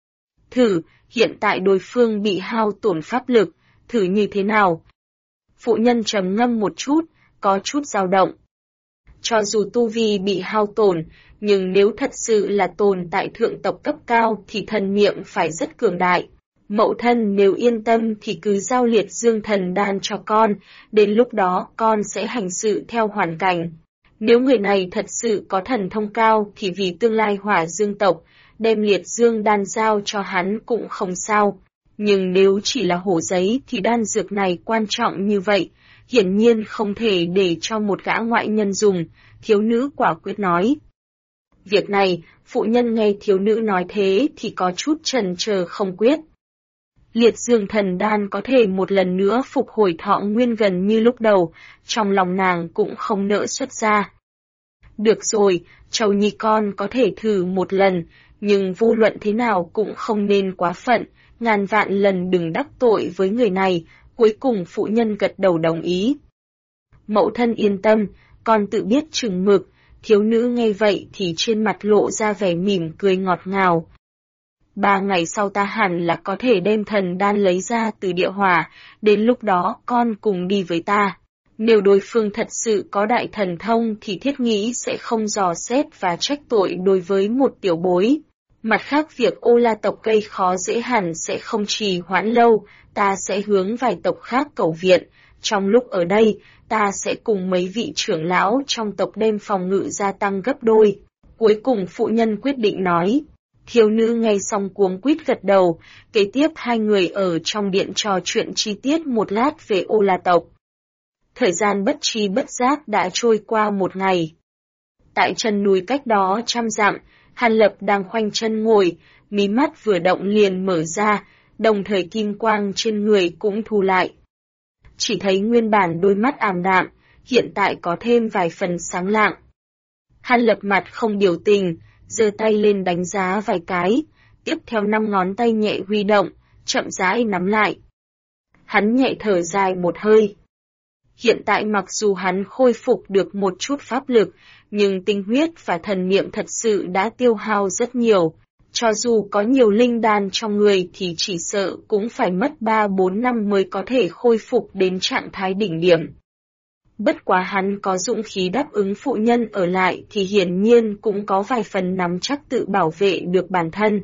Thử, hiện tại đối phương bị hao tổn pháp lực, thử như thế nào? Phụ nhân trầm ngâm một chút, có chút dao động. Cho dù tu vi bị hao tổn, nhưng nếu thật sự là tồn tại thượng tộc cấp cao thì thần niệm phải rất cường đại. Mẫu thân nếu yên tâm thì cứ giao liệt dương thần đan cho con, đến lúc đó con sẽ hành sự theo hoàn cảnh. Nếu người này thật sự có thần thông cao thì vì tương lai Hỏa Dương tộc, đem liệt dương đan giao cho hắn cũng không sao. Nhưng nếu chỉ là hổ giấy thì đan dược này quan trọng như vậy, hiển nhiên không thể để cho một gã ngoại nhân dùng, thiếu nữ quả quyết nói. Việc này, phụ nhân nghe thiếu nữ nói thế thì có chút chần chờ không quyết. Liệt dương thần đan có thể một lần nữa phục hồi thọ nguyên gần như lúc đầu, trong lòng nàng cũng không nỡ xuất ra. Được rồi, Châu Nhi con có thể thử một lần, nhưng vô luận thế nào cũng không nên quá phận, ngàn vạn lần đừng đắc tội với người này, cuối cùng phụ nhân gật đầu đồng ý. Mẫu thân yên tâm, con tự biết chừng mực, thiếu nữ nghe vậy thì trên mặt lộ ra vẻ mỉm cười ngọt ngào. 3 ngày sau ta hẳn là có thể đem thần đan lấy ra từ địa hỏa, đến lúc đó con cùng đi với ta. Nếu đối phương thật sự có đại thần thông thì thiết nghĩ sẽ không dò xét và trách tội đối với một tiểu bối. Mặt khác việc Ô La tộc gây khó dễ hẳn sẽ không trì hoãn lâu, ta sẽ hướng vài tộc khác cầu viện. Trong lúc ở đây, ta sẽ cùng mấy vị trưởng lão trong tộc đem phòng ngự gia tăng gấp đôi. Cuối cùng phụ nhân quyết định nói. Thiếu nữ nghe xong cuống quýt gật đầu, kế tiếp hai người ở trong điện trò chuyện chi tiết một lát về Ô La tộc. Thời gian bất tri bất giác đã trôi qua một ngày. Tại chân núi cách đó 100 dặm, Hàn Lập đang khoanh chân ngồi, mí mắt vừa động liền mở ra, đồng thời kim quang trên người cũng thu lại. Chỉ thấy nguyên bản đôi mắt ảm đạm, hiện tại có thêm vài phần sáng lạng. Hàn Lập mặt không biểu tình, giơ tay lên đánh giá vài cái, tiếp theo 5 ngón tay nhẹ huy động, chậm rãi nắm lại. Hắn nhẹ thở dài một hơi. Hiện tại mặc dù hắn khôi phục được một chút pháp lực, nhưng tinh huyết và thần niệm thật sự đã tiêu hao rất nhiều. Cho dù có nhiều linh đan trong người thì chỉ sợ cũng phải mất 3-4 năm mới có thể khôi phục đến trạng thái đỉnh điểm. Bất quá hắn có dũng khí đáp ứng phụ nhân ở lại thì hiển nhiên cũng có vài phần nắm chắc tự bảo vệ được bản thân.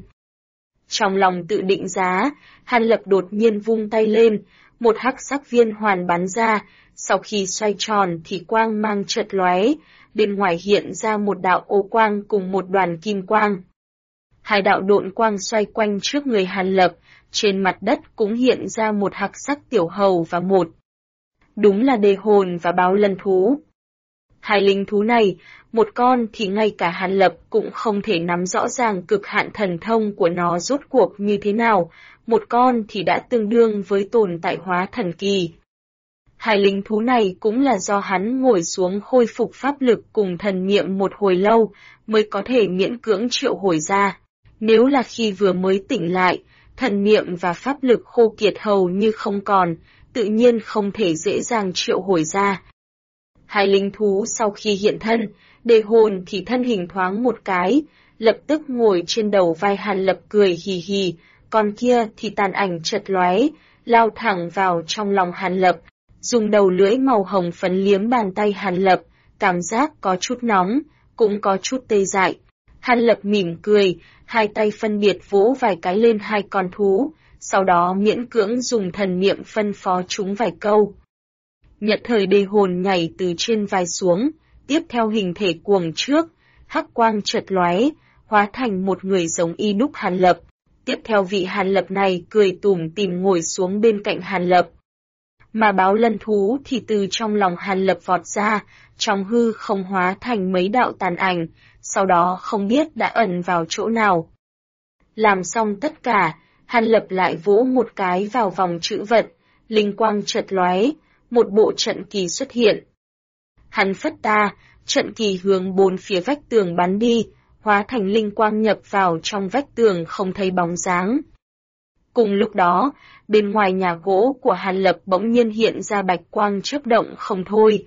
Trong lòng tự định giá, Hàn Lập đột nhiên vung tay lên, một hắc sắc viên hoàn bắn ra, sau khi xoay tròn thì quang mang chợt lóe, bên ngoài hiện ra một đạo ô quang cùng một đoàn kim quang. Hai đạo độn quang xoay quanh trước người Hàn Lập, trên mặt đất cũng hiện ra một hắc sắc tiểu hầu và một. Đúng là đề hồn và báo lân thú. Hai linh thú này, một con thì ngay cả Hàn Lập cũng không thể nắm rõ ràng cực hạn thần thông của nó rốt cuộc như thế nào, một con thì đã tương đương với tồn tại hóa thần kỳ. Hai linh thú này cũng là do hắn ngồi xuống khôi phục pháp lực cùng thần niệm một hồi lâu mới có thể miễn cưỡng triệu hồi ra. Nếu là khi vừa mới tỉnh lại, thần niệm và pháp lực khô kiệt hầu như không còn, tự nhiên không thể dễ dàng triệu hồi ra. Hai linh thú sau khi hiện thân, đề hồn thì thân hình thoáng một cái, lập tức ngồi trên đầu vai Hàn Lập cười hì hì, còn kia thì tàn ảnh chật lóe, lao thẳng vào trong lòng Hàn Lập, dùng đầu lưỡi màu hồng phấn liếm bàn tay Hàn Lập, cảm giác có chút nóng, cũng có chút tê dại. Hàn Lập mỉm cười, hai tay phân biệt vỗ vài cái lên hai con thú, sau đó miễn cưỡng dùng thần niệm phân phó chúng vài câu. Nhật thời đề hồn nhảy từ trên vai xuống, tiếp theo hình thể cuồng trước, hắc quang chợt lóe, hóa thành một người giống y đúc Hàn Lập. Tiếp theo vị Hàn Lập này cười tủm tỉm ngồi xuống bên cạnh Hàn Lập. Mà báo lân thú thì từ trong lòng Hàn Lập vọt ra, trong hư không hóa thành mấy đạo tàn ảnh, sau đó không biết đã ẩn vào chỗ nào. Làm xong tất cả, Hàn Lập lại vỗ một cái vào vòng chữ vật, linh quang chợt lóe, một bộ trận kỳ xuất hiện. Hắn phất ta, trận kỳ hướng bốn phía vách tường bắn đi, hóa thành linh quang nhập vào trong vách tường không thấy bóng dáng. Cùng lúc đó, bên ngoài nhà gỗ của Hàn Lập bỗng nhiên hiện ra bạch quang chớp động không thôi.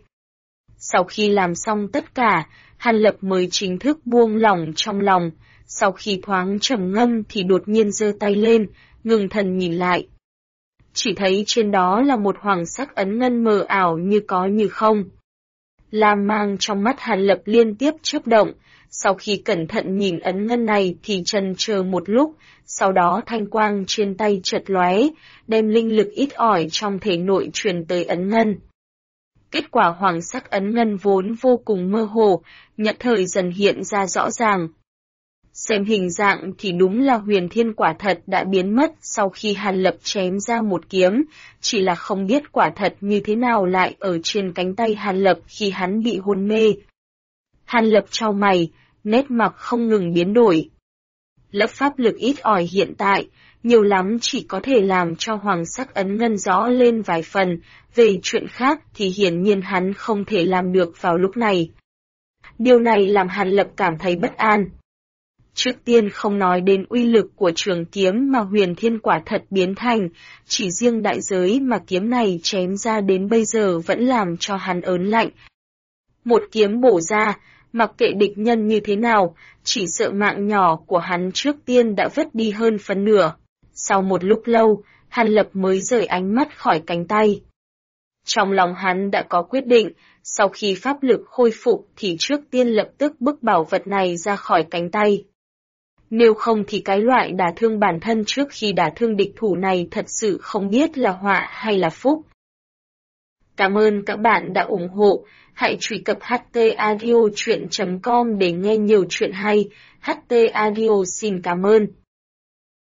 Sau khi làm xong tất cả, Hàn Lập mới chính thức buông lỏng trong lòng, sau khi thoáng trầm ngâm thì đột nhiên giơ tay lên, ngừng thần nhìn lại. Chỉ thấy trên đó là một hoàng sắc ấn ngân mờ ảo như có như không. Lam mang trong mắt Hàn Lập liên tiếp chớp động, sau khi cẩn thận nhìn ấn ngân này thì chần chờ một lúc, sau đó thanh quang trên tay chợt lóe, đem linh lực ít ỏi trong thể nội truyền tới ấn ngân. Kết quả hoàng sắc ấn ngân vốn vô cùng mơ hồ, nhất thời dần hiện ra rõ ràng. Xem hình dạng thì đúng là huyền thiên quả thật đã biến mất sau khi Hàn Lập chém ra một kiếm, chỉ là không biết quả thật như thế nào lại ở trên cánh tay Hàn Lập khi hắn bị hôn mê. Hàn Lập chau mày, nét mặt không ngừng biến đổi. Lớp pháp lực ít ỏi hiện tại, nhiều lắm chỉ có thể làm cho hoàng sắc ấn ngân rõ lên vài phần, về chuyện khác thì hiển nhiên hắn không thể làm được vào lúc này. Điều này làm Hàn Lập cảm thấy bất an. Trước tiên không nói đến uy lực của trường kiếm mà huyền thiên quả thật biến thành, chỉ riêng đại giới mà kiếm này chém ra đến bây giờ vẫn làm cho hắn ớn lạnh. Một kiếm bổ ra, mặc kệ địch nhân như thế nào, chỉ sợ mạng nhỏ của hắn trước tiên đã vứt đi hơn phân nửa. Sau một lúc lâu, Hàn Lập mới rời ánh mắt khỏi cánh tay. Trong lòng hắn đã có quyết định, sau khi pháp lực khôi phục thì trước tiên lập tức bức bảo vật này ra khỏi cánh tay. Nếu không thì cái loại đả thương bản thân trước khi đả thương địch thủ này thật sự không biết là họa hay là phúc. Cảm ơn các bạn đã ủng hộ. Hãy truy cập htaudio.com để nghe nhiều chuyện hay. HT Audio xin cảm ơn.